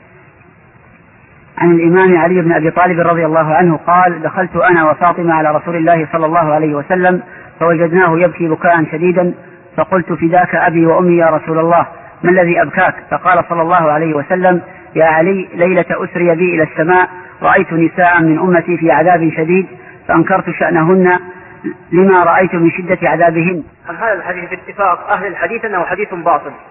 عن الإمام علي بن أبي طالب رضي الله عنه قال: دخلت أنا وفاطمة على رسول الله صلى الله عليه وسلم فوجدناه يبكي بكاء شديدا، فقلت: فداك أبي وأمي يا رسول الله، ما الذي أبكاك؟ فقال صلى الله عليه وسلم: يا علي، ليلة أسري بي إلى السماء رأيت نساء من أمتي في عذاب شديد فأنكرت شأنهن لما رأيت من شدة عذابهن. هذا الحديث باتفاق أهل الحديث أنه حديث باطل،